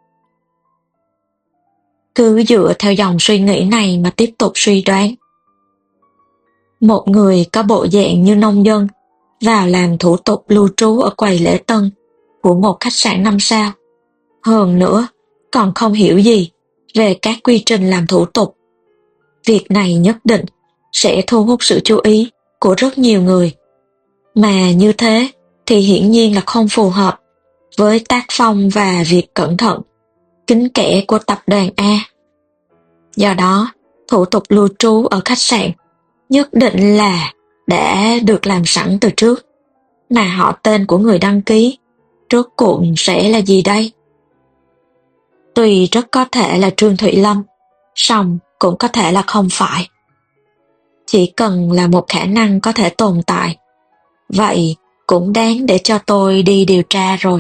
Cứ dựa theo dòng suy nghĩ này mà tiếp tục suy đoán. Một người có bộ dạng như nông dân vào làm thủ tục lưu trú ở quầy lễ tân của một khách sạn năm sao, hơn nữa còn không hiểu gì về các quy trình làm thủ tục. Việc này nhất định sẽ thu hút sự chú ý của rất nhiều người, mà như thế thì hiển nhiên là không phù hợp với tác phong và việc cẩn thận, kín kẽ của tập đoàn A. Do đó, thủ tục lưu trú ở khách sạn nhất định là đã được làm sẵn từ trước, mà họ tên của người đăng ký rốt cuộc sẽ là gì đây? Tuy rất có thể là Trương Thụy Lâm, song cũng có thể là không phải. Chỉ cần là một khả năng có thể tồn tại, vậy cũng đáng để cho tôi đi điều tra rồi.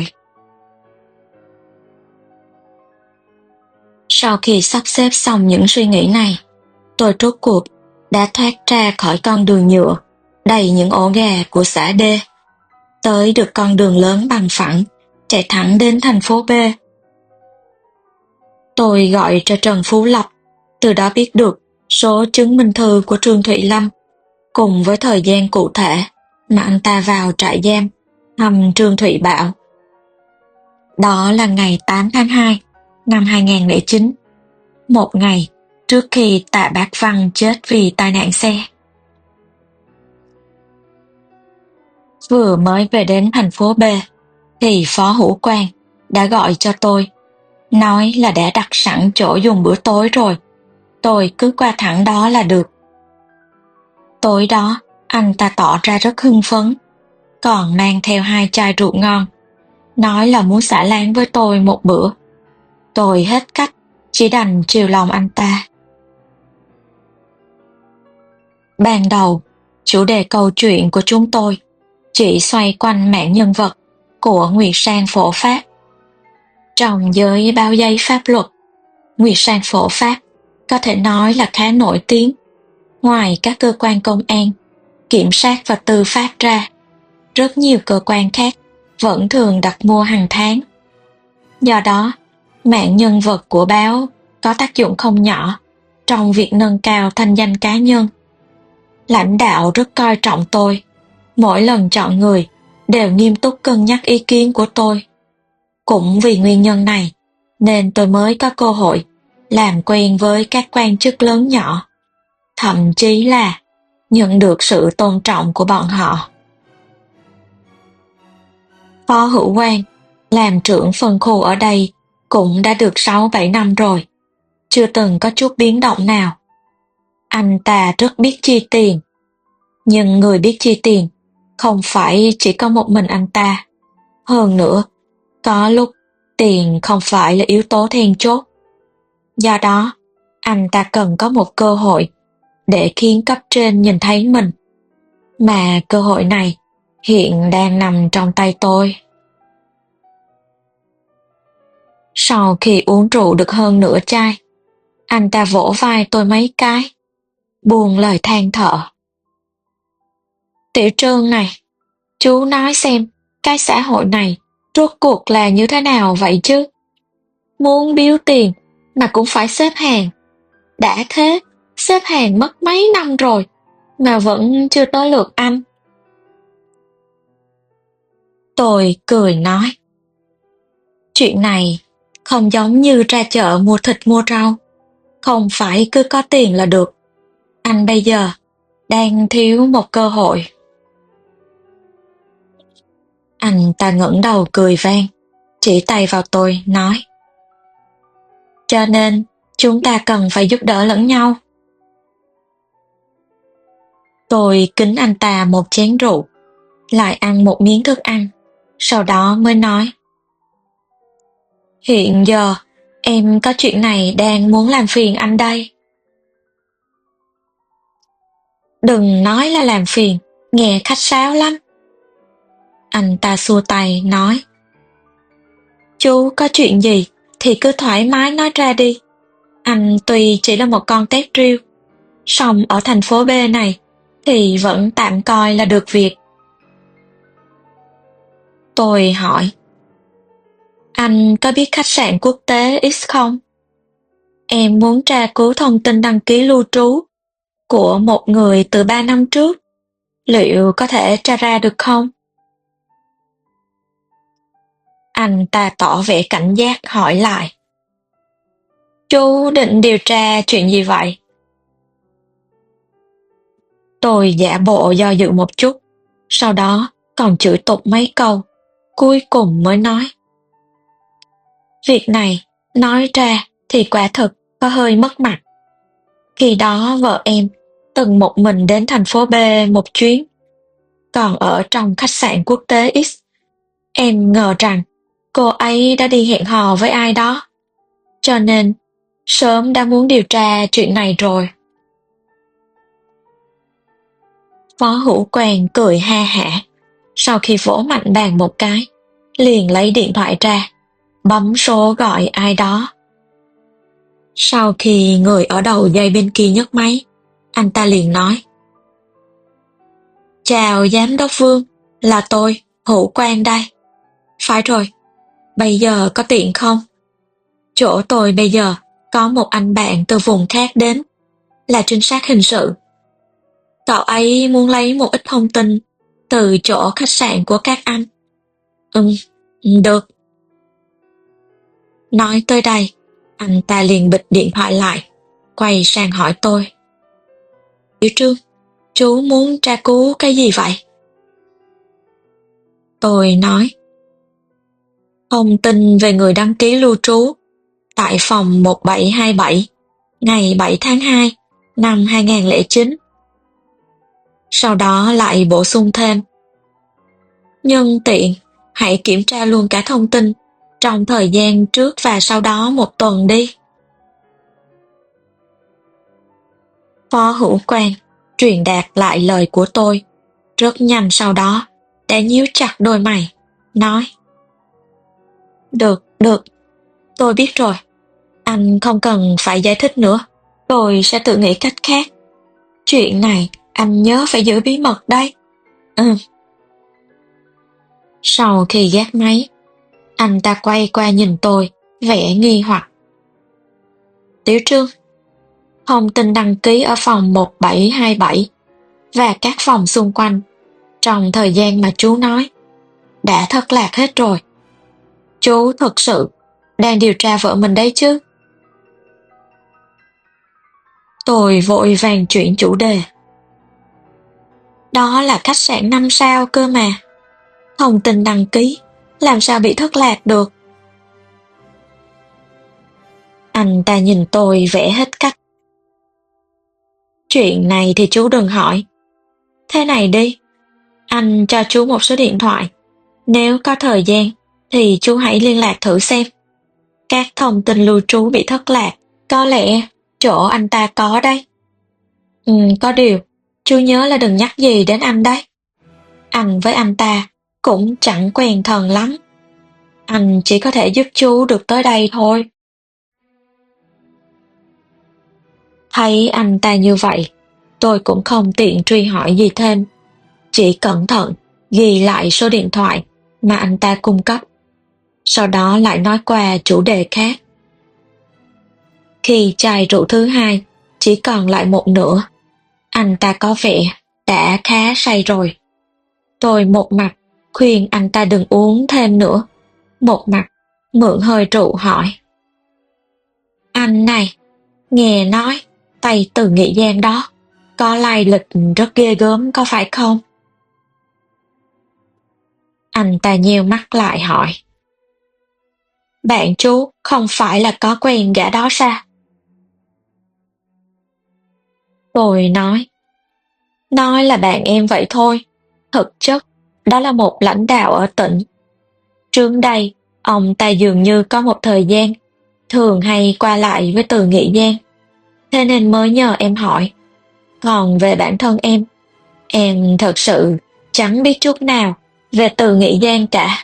Sau khi sắp xếp xong những suy nghĩ này, tôi rốt cuộc đã thoát ra khỏi con đường nhựa đầy những ổ gà của xã D, tới được con đường lớn bằng phẳng chạy thẳng đến thành phố B. Tôi gọi cho Trần Phú Lập, từ đó biết được số chứng minh thư của Trương Thụy Lâm cùng với thời gian cụ thể mà anh ta vào trại giam thăm Trương Thụy Bảo. Đó là ngày tám tháng hai năm hai nghìn không trăm lẻ chín, một ngày trước khi Tạ Bác Văn chết vì tai nạn xe. Vừa mới về đến thành phố B thì Phó Hữu Quang đã gọi cho tôi, nói là đã đặt sẵn chỗ dùng bữa tối rồi, tôi cứ qua thẳng đó là được. Tối đó, anh ta tỏ ra rất hưng phấn, còn mang theo hai chai rượu ngon, nói là muốn xả láng với tôi một bữa. Tôi hết cách, chỉ đành chiều lòng anh ta. Ban đầu, chủ đề câu chuyện của chúng tôi chỉ xoay quanh mạng nhân vật của Nguyệt Sang Phổ Pháp. Trong giới báo giấy pháp luật, Nguyệt Sang Phổ Pháp có thể nói là khá nổi tiếng. Ngoài các cơ quan công an, kiểm sát và tư pháp ra, rất nhiều cơ quan khác vẫn thường đặt mua hàng tháng. Do đó, mạng nhân vật của báo có tác dụng không nhỏ trong việc nâng cao thanh danh cá nhân. Lãnh đạo rất coi trọng tôi, mỗi lần chọn người đều nghiêm túc cân nhắc ý kiến của tôi. Cũng vì nguyên nhân này nên tôi mới có cơ hội làm quen với các quan chức lớn nhỏ, thậm chí là nhận được sự tôn trọng của bọn họ. Phó Hữu Quang làm trưởng phân khu ở đây cũng đã được sáu bảy năm rồi, chưa từng có chút biến động nào. Anh ta rất biết chi tiền, nhưng người biết chi tiền không phải chỉ có một mình anh ta. Hơn nữa, có lúc tiền không phải là yếu tố then chốt. Do đó, anh ta cần có một cơ hội để khiến cấp trên nhìn thấy mình. Mà cơ hội này hiện đang nằm trong tay tôi. Sau khi uống rượu được hơn nửa chai, anh ta vỗ vai tôi mấy cái, buông lời than thở. Tiểu Trương này, chú nói xem, cái xã hội này rốt cuộc là như thế nào vậy chứ? Muốn biếu tiền mà cũng phải xếp hàng. Đã thế, xếp hàng mất mấy năm rồi, mà vẫn chưa tới lượt anh. Tôi cười nói, chuyện này không giống như ra chợ mua thịt mua rau, không phải cứ có tiền là được. Anh bây giờ đang thiếu một cơ hội. Anh ta ngẩng đầu cười vang, chỉ tay vào tôi, nói, cho nên chúng ta cần phải giúp đỡ lẫn nhau. Tôi kính anh ta một chén rượu, lại ăn một miếng thức ăn, sau đó mới nói, hiện giờ em có chuyện này đang muốn làm phiền anh đây. Đừng nói là làm phiền, nghe khách sáo lắm. Anh ta xua tay nói, chú có chuyện gì thì cứ thoải mái nói ra đi. Anh tuy chỉ là một con tép riêu, song ở thành phố B này thì vẫn tạm coi là được việc. Tôi hỏi, anh có biết khách sạn quốc tế X không? Em muốn tra cứu thông tin đăng ký lưu trú của một người từ ba năm trước. Liệu có thể tra ra được không? Anh ta tỏ vẻ cảnh giác hỏi lại, chú định điều tra chuyện gì vậy? Tôi giả bộ do dự một chút, sau đó còn chửi tục mấy câu, cuối cùng mới nói, việc này nói ra thì quả thực có hơi mất mặt. Khi đó vợ em từng một mình đến thành phố B một chuyến, còn ở trong khách sạn quốc tế X, em ngờ rằng cô ấy đã đi hẹn hò với ai đó. cho nên sớm đã muốn điều tra chuyện này rồi. Phó Hữu Quang cười ha hả, sau khi vỗ mạnh bàn một cái, liền lấy điện thoại ra, bấm số gọi ai đó. Sau khi người ở đầu dây bên kia nhấc máy, anh ta liền nói: "Chào Giám đốc Vương, là tôi, Hữu Quang đây." "Phải rồi, bây giờ có tiện không? Chỗ tôi bây giờ có một anh bạn từ vùng khác đến, là trinh sát hình sự. Cậu ấy muốn lấy một ít thông tin từ chỗ khách sạn của các anh." "Ừm, được." Nói tới đây, anh ta liền bịch điện thoại lại, quay sang hỏi tôi: "Tiểu Trương, chú muốn tra cứu cái gì vậy?" Tôi nói: "Thông tin về người đăng ký lưu trú tại phòng một bảy hai bảy, ngày bảy tháng hai năm hai nghìn không trăm lẻ chín. Sau đó lại bổ sung thêm: nhân tiện, hãy kiểm tra luôn cả thông tin trong thời gian trước và sau đó một tuần đi." Phó Hữu Quang truyền đạt lại lời của tôi, rất nhanh sau đó đã nhíu chặt đôi mày, nói: "Được, được, tôi biết rồi. Anh không cần phải giải thích nữa, tôi sẽ tự nghĩ cách khác. Chuyện này anh nhớ phải giữ bí mật đấy." "Ừ." Sau khi gác máy, anh ta quay qua nhìn tôi, vẻ nghi hoặc. "Tiểu Trương, thông tin đăng ký ở phòng một bảy hai bảy và các phòng xung quanh trong thời gian mà chú nói đã thất lạc hết rồi. Chú thực sự đang điều tra vợ mình đấy chứ?" Tôi vội vàng chuyển chủ đề: "Đó là khách sạn năm sao cơ mà. Thông tin đăng ký làm sao bị thất lạc được?" Anh ta nhìn tôi vẻ hết cách. "Chuyện này thì chú đừng hỏi. Thế này đi, anh cho chú một số điện thoại. Nếu có thời gian thì chú hãy liên lạc thử xem. Các thông tin lưu trú bị thất lạc, có lẽ chỗ anh ta có đấy. Ừ, có điều, chú nhớ là đừng nhắc gì đến anh đấy. Anh với anh ta cũng chẳng quen thân lắm. Anh chỉ có thể giúp chú được tới đây thôi." Thấy anh ta như vậy, tôi cũng không tiện truy hỏi gì thêm, chỉ cẩn thận ghi lại số điện thoại mà anh ta cung cấp, sau đó lại nói qua chủ đề khác. Khi chai rượu thứ hai chỉ còn lại một nửa, anh ta có vẻ đã khá say rồi. Tôi một mặt khuyên anh ta đừng uống thêm nữa, một mặt mượn hơi rượu hỏi: "Anh này, nghe nói tay Từ Nghị Giang đó có lai lịch rất ghê gớm có phải không?" Anh ta nheo mắt lại hỏi: "Bạn chú không phải là có quen gã đó sao?" Tôi nói: "Nói là bạn em vậy thôi, thực chất đó là một lãnh đạo ở tỉnh. Trước đây, ông ta dường như có một thời gian thường hay qua lại với Từ Nghị Giang, thế nên mới nhờ em hỏi. Còn về bản thân em, em thật sự chẳng biết chút nào về Từ Nghị Giang cả."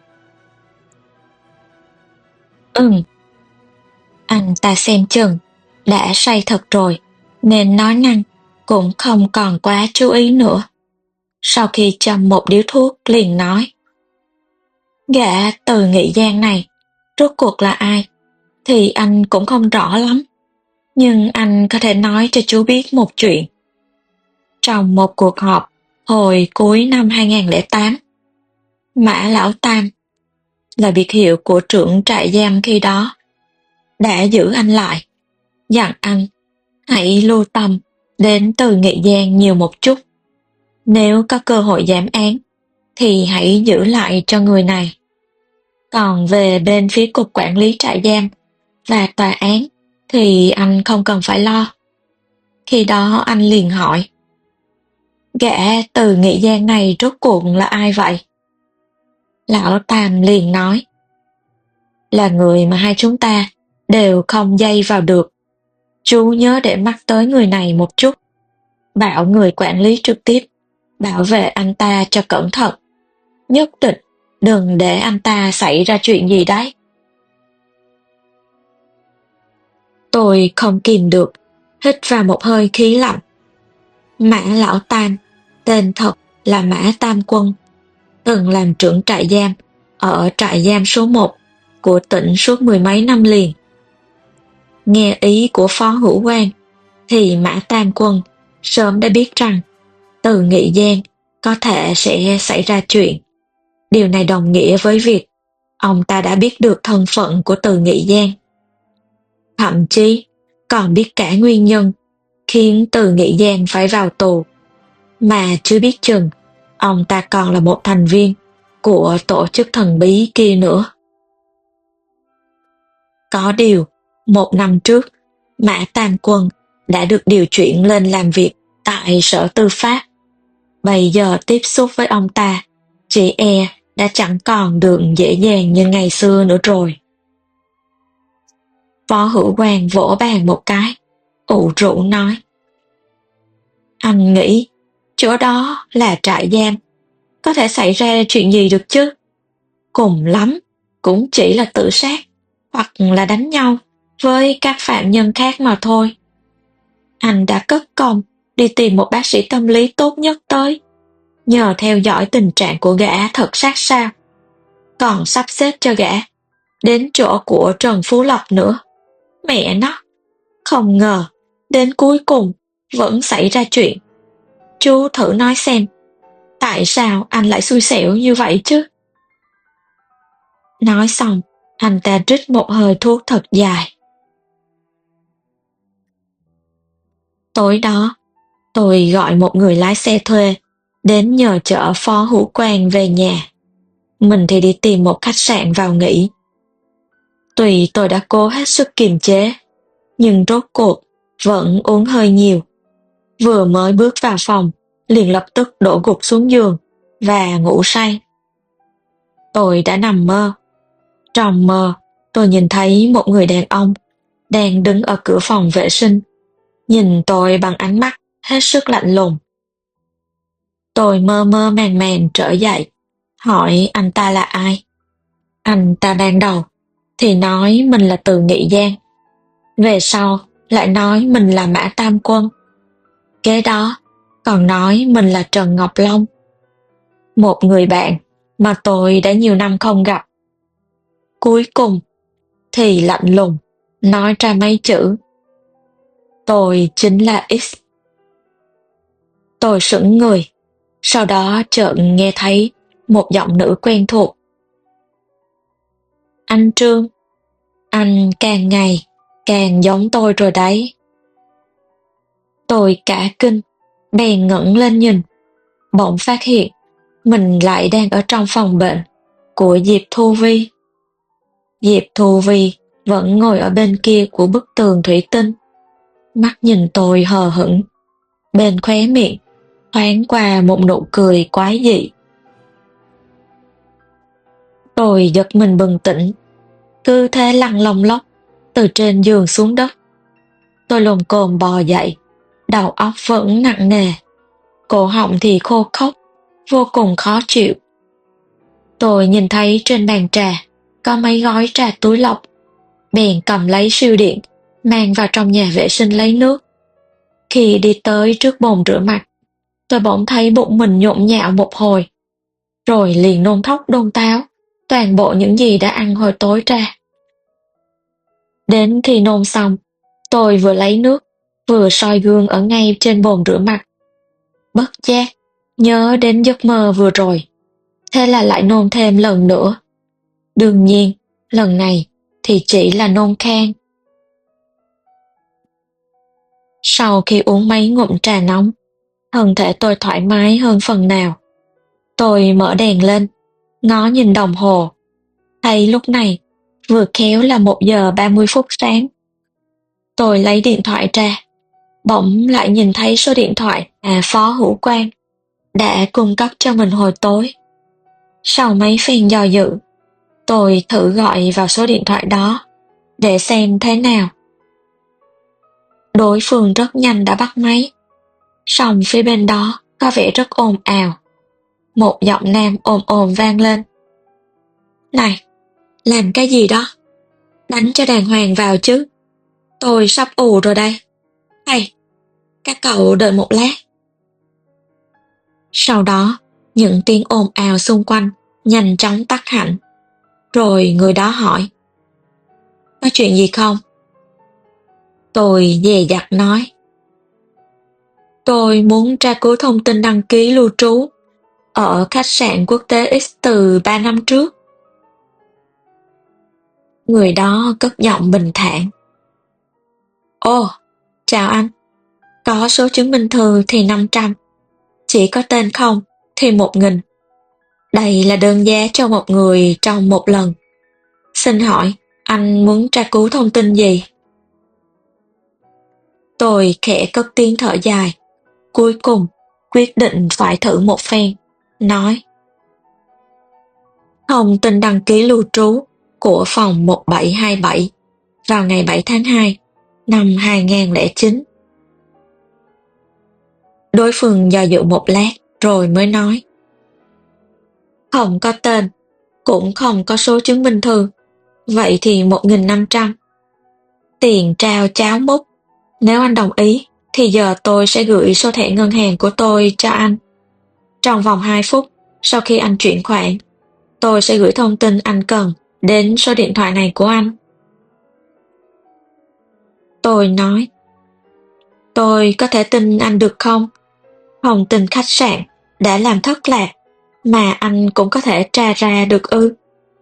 Ừm. Anh ta xem chừng đã say thật rồi, nên nói năng cũng không còn quá chú ý nữa. Sau khi châm một điếu thuốc liền nói: "Gã Từ Nghị Giang này rốt cuộc là ai thì anh cũng không rõ lắm, nhưng anh có thể nói cho chú biết một chuyện. Trong một cuộc họp hồi cuối năm hai nghìn không trăm lẻ tám, Mã Lão Tam, là biệt hiệu của trưởng trại giam khi đó, đã giữ anh lại, dặn anh hãy lưu tâm đến Từ Nghị Giang nhiều một chút. Nếu có cơ hội giảm án thì hãy giữ lại cho người này. Còn về bên phía cục quản lý trại giam và tòa án thì anh không cần phải lo." Khi đó anh liền hỏi: "Gã Từ Nghị Giang này rốt cuộc là ai vậy?" Lão Tam liền nói: "Là người mà hai chúng ta đều không dây vào được. Chú nhớ để mắt tới người này một chút. Bảo người quản lý trực tiếp bảo vệ anh ta cho cẩn thận. Nhất định đừng để anh ta xảy ra chuyện gì đấy. Tôi không kìm được, hít vào một hơi khí lạnh. Mã Lão Tam, tên thật là Mã Tam Quân, từng làm trưởng trại giam ở trại giam số một của tỉnh suốt mười mấy năm liền. Nghe ý của Phó Hữu Quang thì Mã Tam Quân sớm đã biết rằng Từ Nghị Giang có thể sẽ xảy ra chuyện. Điều này đồng nghĩa với việc ông ta đã biết được thân phận của Từ Nghị Giang. Thậm chí còn biết cả nguyên nhân khiến Từ Nghị Giang phải vào tù, mà chưa biết chừng ông ta còn là một thành viên của tổ chức thần bí kia nữa. Có điều, một năm trước, Mã Tam Quân đã được điều chuyển lên làm việc tại Sở Tư pháp. Bây giờ tiếp xúc với ông ta, chị e đã chẳng còn được dễ dàng như ngày xưa nữa rồi. Phó Hữu Quang vỗ bàn một cái, ủ rũ nói. Anh nghĩ chỗ đó là trại giam, có thể xảy ra chuyện gì được chứ? Cùng lắm, cũng chỉ là tự sát, hoặc là đánh nhau với các phạm nhân khác mà thôi. Anh đã cất công đi tìm một bác sĩ tâm lý tốt nhất tới, nhờ theo dõi tình trạng của gã thật sát sao, còn sắp xếp cho gã đến chỗ của Trần Phú Lộc nữa. Mẹ nó, không ngờ đến cuối cùng vẫn xảy ra chuyện. Chú thử nói xem, tại sao anh lại xui xẻo như vậy chứ? Nói xong, anh ta rít một hơi thuốc thật dài. Tối đó, tôi gọi một người lái xe thuê đến nhờ chở Phó Hữu Quang về nhà. Mình thì đi tìm một khách sạn vào nghỉ. Tuy tôi đã cố hết sức kiềm chế, nhưng rốt cuộc vẫn uống hơi nhiều. Vừa mới bước vào phòng, liền lập tức đổ gục xuống giường và ngủ say. Tôi đã nằm mơ. Trong mơ, tôi nhìn thấy một người đàn ông đang đứng ở cửa phòng vệ sinh, nhìn tôi bằng ánh mắt hết sức lạnh lùng. Tôi mơ mơ màng màng trở dậy, hỏi anh ta là ai. Anh ta ban đầu thì nói mình là Từ Nghị Giang, về sau lại nói mình là Mã Tam Quân, kế đó còn nói mình là Trần Ngọc Long, một người bạn mà tôi đã nhiều năm không gặp. Cuối cùng thì lạnh lùng nói ra mấy chữ: tôi chính là X. Tôi sững người, sau đó chợt nghe thấy một giọng nữ quen thuộc. Anh Trương, anh càng ngày càng giống tôi rồi đấy. Tôi cả kinh, bèn ngẩng lên nhìn, bỗng phát hiện mình lại đang ở trong phòng bệnh của Diệp Thu Vi. Diệp Thu Vi vẫn ngồi ở bên kia của bức tường thủy tinh, mắt nhìn tôi hờ hững, bên khóe miệng thoáng qua một nụ cười quái dị. Tôi giật mình bừng tỉnh, cứ thế lăn lông lốc từ trên giường xuống đất. Tôi lồm cồm bò dậy, đầu óc vẫn nặng nề, cổ họng thì khô khốc, vô cùng khó chịu. Tôi nhìn thấy trên bàn trà có mấy gói trà túi lọc, bèn cầm lấy siêu điện, mang vào trong nhà vệ sinh lấy nước. Khi đi tới trước bồn rửa mặt, tôi bỗng thấy bụng mình nhộn nhạo một hồi, rồi liền nôn thốc nôn táo toàn bộ những gì đã ăn hồi tối ra. Đến khi nôn xong, tôi vừa lấy nước, vừa soi gương ở ngay trên bồn rửa mặt. Bất giác, nhớ đến giấc mơ vừa rồi, thế là lại nôn thêm lần nữa. Đương nhiên, lần này thì chỉ là nôn khan. Sau khi uống mấy ngụm trà nóng, thân thể tôi thoải mái hơn phần nào. Tôi mở đèn lên, ngó nhìn đồng hồ, thấy lúc này vừa khéo là một giờ ba mươi phút sáng. Tôi lấy điện thoại ra, bỗng lại nhìn thấy số điện thoại mà Phó Hữu Quang đã cung cấp cho mình hồi tối. Sau mấy phen do dự, tôi thử gọi vào số điện thoại đó, để xem thế nào. Đối phương rất nhanh đã bắt máy, song phía bên đó có vẻ rất ồn ào. Một giọng nam ồm ồm vang lên. Này, làm cái gì đó? Đánh cho đàng hoàng vào chứ. Tôi sắp ù rồi đây. Hay, các cậu đợi một lát. Sau đó, những tiếng ồn ào xung quanh nhanh chóng tắt hẳn. Rồi người đó hỏi. Có chuyện gì không? Tôi dè dặt nói. Tôi muốn tra cứu thông tin đăng ký lưu trú ở khách sạn quốc tế X từ ba năm trước. Người đó cất giọng bình thản. Ồ, chào anh. Có số chứng minh thư thì năm trăm, chỉ có tên không thì một nghìn. Đây là đơn giá cho một người trong một lần. Xin hỏi, anh muốn tra cứu thông tin gì? Tôi khẽ cất tiếng thở dài. Cuối cùng, quyết định phải thử một phen. Nói. Thông tin đăng ký lưu trú của phòng một bảy hai bảy vào ngày bảy tháng hai năm hai nghìn không trăm lẻ chín. Đối phương do dự một lát rồi mới nói. Không có tên, cũng không có số chứng minh thư. Vậy thì một nghìn năm trăm. Tiền trao cháo múc. Nếu anh đồng ý, thì giờ tôi sẽ gửi số thẻ ngân hàng của tôi cho anh. Trong vòng hai phút, sau khi anh chuyển khoản, tôi sẽ gửi thông tin anh cần đến số điện thoại này của anh. Tôi nói. Tôi có thể tin anh được không? Thông tin khách sạn đã làm thất lạc, mà anh cũng có thể tra ra được ư?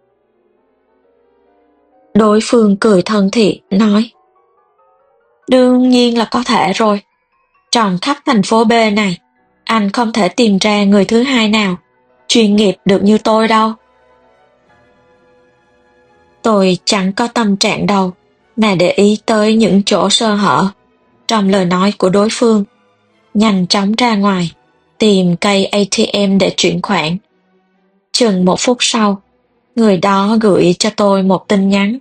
Đối phương cười thân thiện, nói. Đương nhiên là có thể rồi. Trong khắp thành phố B này, anh không thể tìm ra người thứ hai nào chuyên nghiệp được như tôi đâu. Tôi chẳng có tâm trạng đâu mà để ý tới những chỗ sơ hở trong lời nói của đối phương. Nhanh chóng ra ngoài, tìm cây a tê em để chuyển khoản. Chừng một phút sau, người đó gửi cho tôi một tin nhắn.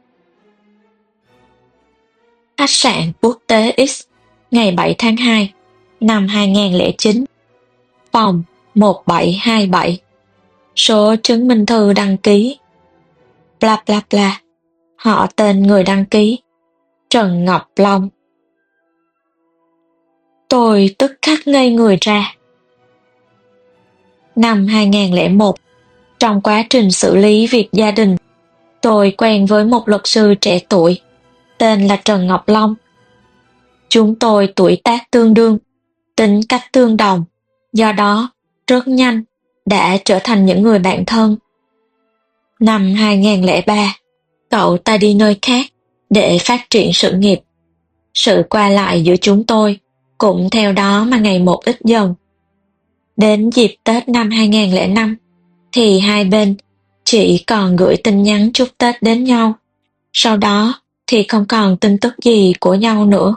Khách sạn quốc tế X, ngày bảy tháng hai năm hai nghìn không trăm lẻ chín, phòng một bảy hai bảy, số chứng minh thư đăng ký, bla bla bla, họ tên người đăng ký, Trần Ngọc Long. Tôi tức khắc ngây người ra. Năm hai nghìn không trăm lẻ một, trong quá trình xử lý việc gia đình, tôi quen với một luật sư trẻ tuổi, tên là Trần Ngọc Long. Chúng tôi tuổi tác tương đương, tính cách tương đồng, do đó rất nhanh đã trở thành những người bạn thân. Năm hai nghìn không trăm lẻ ba, cậu ta đi nơi khác để phát triển sự nghiệp. Sự qua lại giữa chúng tôi cũng theo đó mà ngày một ít dần. Đến dịp Tết năm hai nghìn không trăm lẻ năm thì hai bên chỉ còn gửi tin nhắn chúc Tết đến nhau. Sau đó thì không còn tin tức gì của nhau nữa.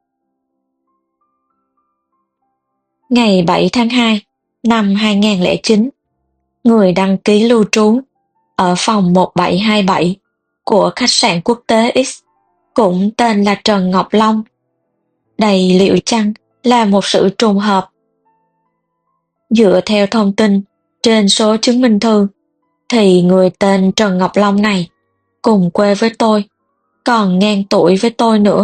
Ngày bảy tháng hai năm hai nghìn không trăm lẻ chín, người đăng ký lưu trú ở phòng một bảy hai bảy của khách sạn quốc tế X cũng tên là Trần Ngọc Long. Đây liệu chăng là một sự trùng hợp? Dựa theo thông tin trên số chứng minh thư, thì người tên Trần Ngọc Long này cùng quê với tôi, còn ngang tuổi với tôi nữa.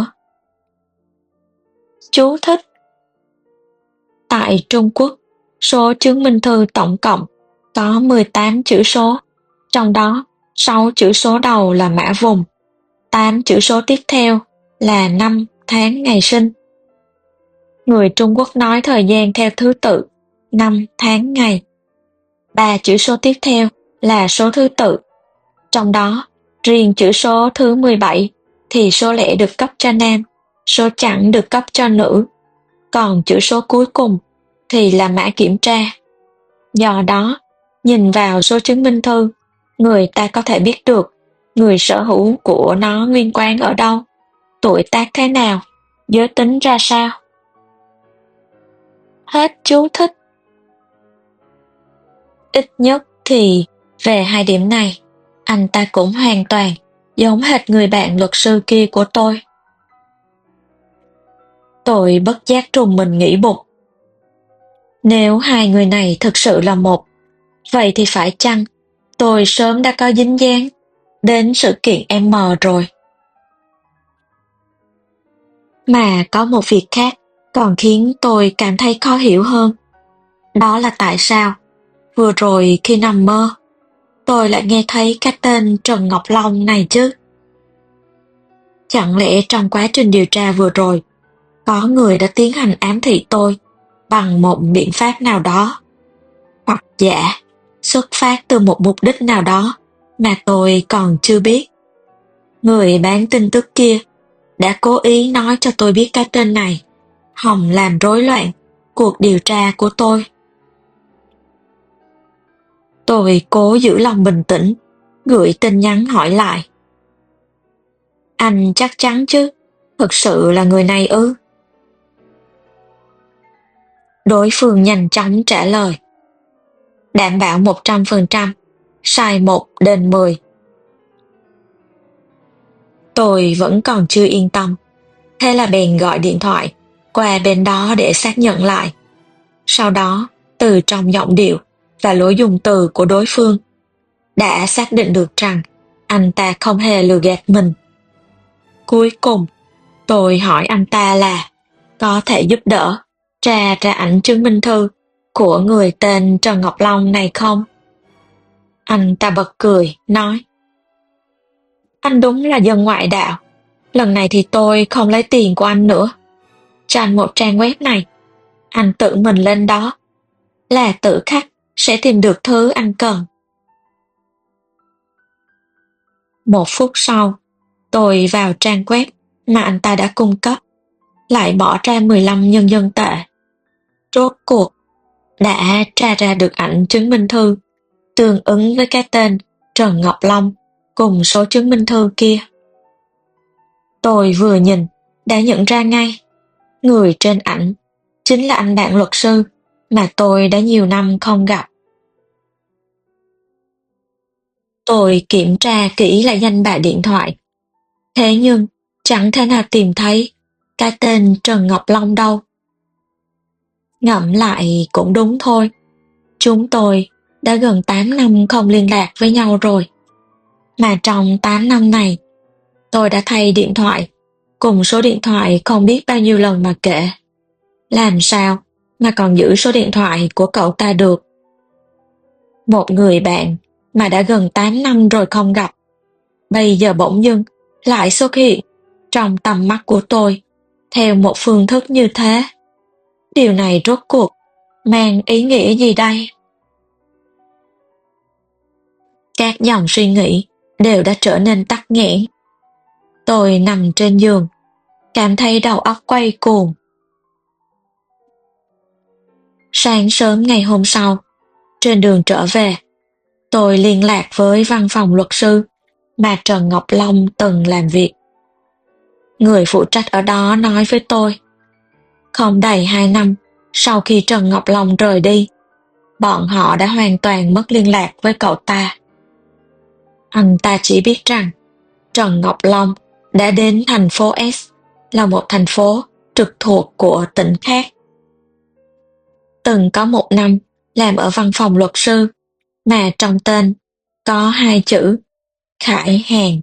Chú thích: tại Trung Quốc, số chứng minh thư tổng cộng có mười tám chữ số, trong đó sáu chữ số đầu là mã vùng, tám chữ số tiếp theo là năm, tháng, ngày sinh. Người Trung Quốc nói thời gian theo thứ tự năm, tháng, ngày. Ba chữ số tiếp theo là số thứ tự. Trong đó, riêng chữ số thứ mười bảy thì số lẻ được cấp cho nam, số chẵn được cấp cho nữ, còn chữ số cuối cùng thì là mã kiểm tra. Do đó, nhìn vào số chứng minh thư, người ta có thể biết được người sở hữu của nó nguyên quán ở đâu, tuổi tác thế nào, giới tính ra sao. Hết chú thích. Ít nhất thì về hai điểm này, anh ta cũng hoàn toàn giống hệt người bạn luật sư kia của tôi. Tôi bất giác trùng mình nghĩ bụng. Nếu hai người này thực sự là một, vậy thì phải chăng tôi sớm đã có dính dáng đến sự kiện M rồi? Mà có một việc khác còn khiến tôi cảm thấy khó hiểu hơn. Đó là tại sao vừa rồi khi nằm mơ, tôi lại nghe thấy cái tên Trần Ngọc Long này chứ? Chẳng lẽ trong quá trình điều tra vừa rồi, có người đã tiến hành ám thị tôi bằng một biện pháp nào đó, hoặc giả xuất phát từ một mục đích nào đó mà tôi còn chưa biết. Người bán tin tức kia đã cố ý nói cho tôi biết cái tên này, hòng làm rối loạn cuộc điều tra của tôi. Tôi cố giữ lòng bình tĩnh, gửi tin nhắn hỏi lại. Anh chắc chắn chứ? Thực sự là người này ư? Đối phương nhanh chóng trả lời. Đảm bảo một trăm phần trăm, sai một đến mười. Tôi vẫn còn chưa yên tâm, thế là bèn gọi điện thoại qua bên đó để xác nhận lại. Sau đó, từ trong giọng điệu và lối dùng từ của đối phương, đã xác định được rằng anh ta không hề lừa gạt mình. Cuối cùng, tôi hỏi anh ta là có thể giúp đỡ tra ra ảnh chứng minh thư của người tên Trần Ngọc Long này không? Anh ta bật cười, nói: Anh đúng là dân ngoại đạo. Lần này thì tôi không lấy tiền của anh nữa. Cho anh một trang web này. Anh tự mình lên đó, là tự khắc sẽ tìm được thứ anh cần. Một phút sau, tôi vào trang web mà anh ta đã cung cấp, lại bỏ ra mười lăm nhân dân tệ. Rốt cuộc, đã tra ra được ảnh chứng minh thư tương ứng với cái tên Trần Ngọc Long cùng số chứng minh thư kia. Tôi vừa nhìn, đã nhận ra ngay, người trên ảnh chính là anh bạn luật sư mà tôi đã nhiều năm không gặp. Tôi kiểm tra kỹ lại danh bạ điện thoại, thế nhưng chẳng thể nào tìm thấy cái tên Trần Ngọc Long đâu. Ngẫm lại cũng đúng thôi, chúng tôi đã gần tám năm không liên lạc với nhau rồi. Mà trong tám năm này, tôi đã thay điện thoại cùng số điện thoại không biết bao nhiêu lần mà kể. Làm sao mà còn giữ số điện thoại của cậu ta được? Một người bạn mà đã gần tám năm rồi không gặp, bây giờ bỗng dưng lại xuất hiện trong tầm mắt của tôi theo một phương thức như thế. Điều này rốt cuộc mang ý nghĩa gì đây? Các dòng suy nghĩ đều đã trở nên tắc nghẽn. Tôi nằm trên giường, cảm thấy đầu óc quay cuồng. Sáng sớm ngày hôm sau, trên đường trở về, tôi liên lạc với văn phòng luật sư mà Trần Ngọc Long từng làm việc. Người phụ trách ở đó nói với tôi, không đầy hai năm sau khi Trần Ngọc Long rời đi, bọn họ đã hoàn toàn mất liên lạc với cậu ta. Anh ta chỉ biết rằng Trần Ngọc Long đã đến thành phố S, là một thành phố trực thuộc của tỉnh khác. Từng có một năm làm ở văn phòng luật sư mà trong tên có hai chữ Khải Hàn.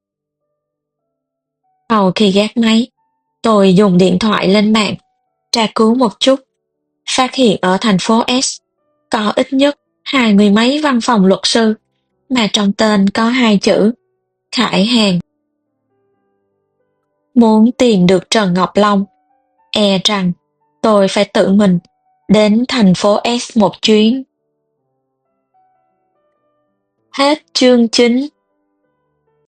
Sau khi gác máy, tôi dùng điện thoại lên mạng tra cứu một chút, phát hiện ở thành phố S có ít nhất hai mươi mấy văn phòng luật sư mà trong tên có hai chữ Khải Hàn. Muốn tìm được Trần Ngọc Long, e rằng tôi phải tự mình đến thành phố S một chuyến. Hết chương chín.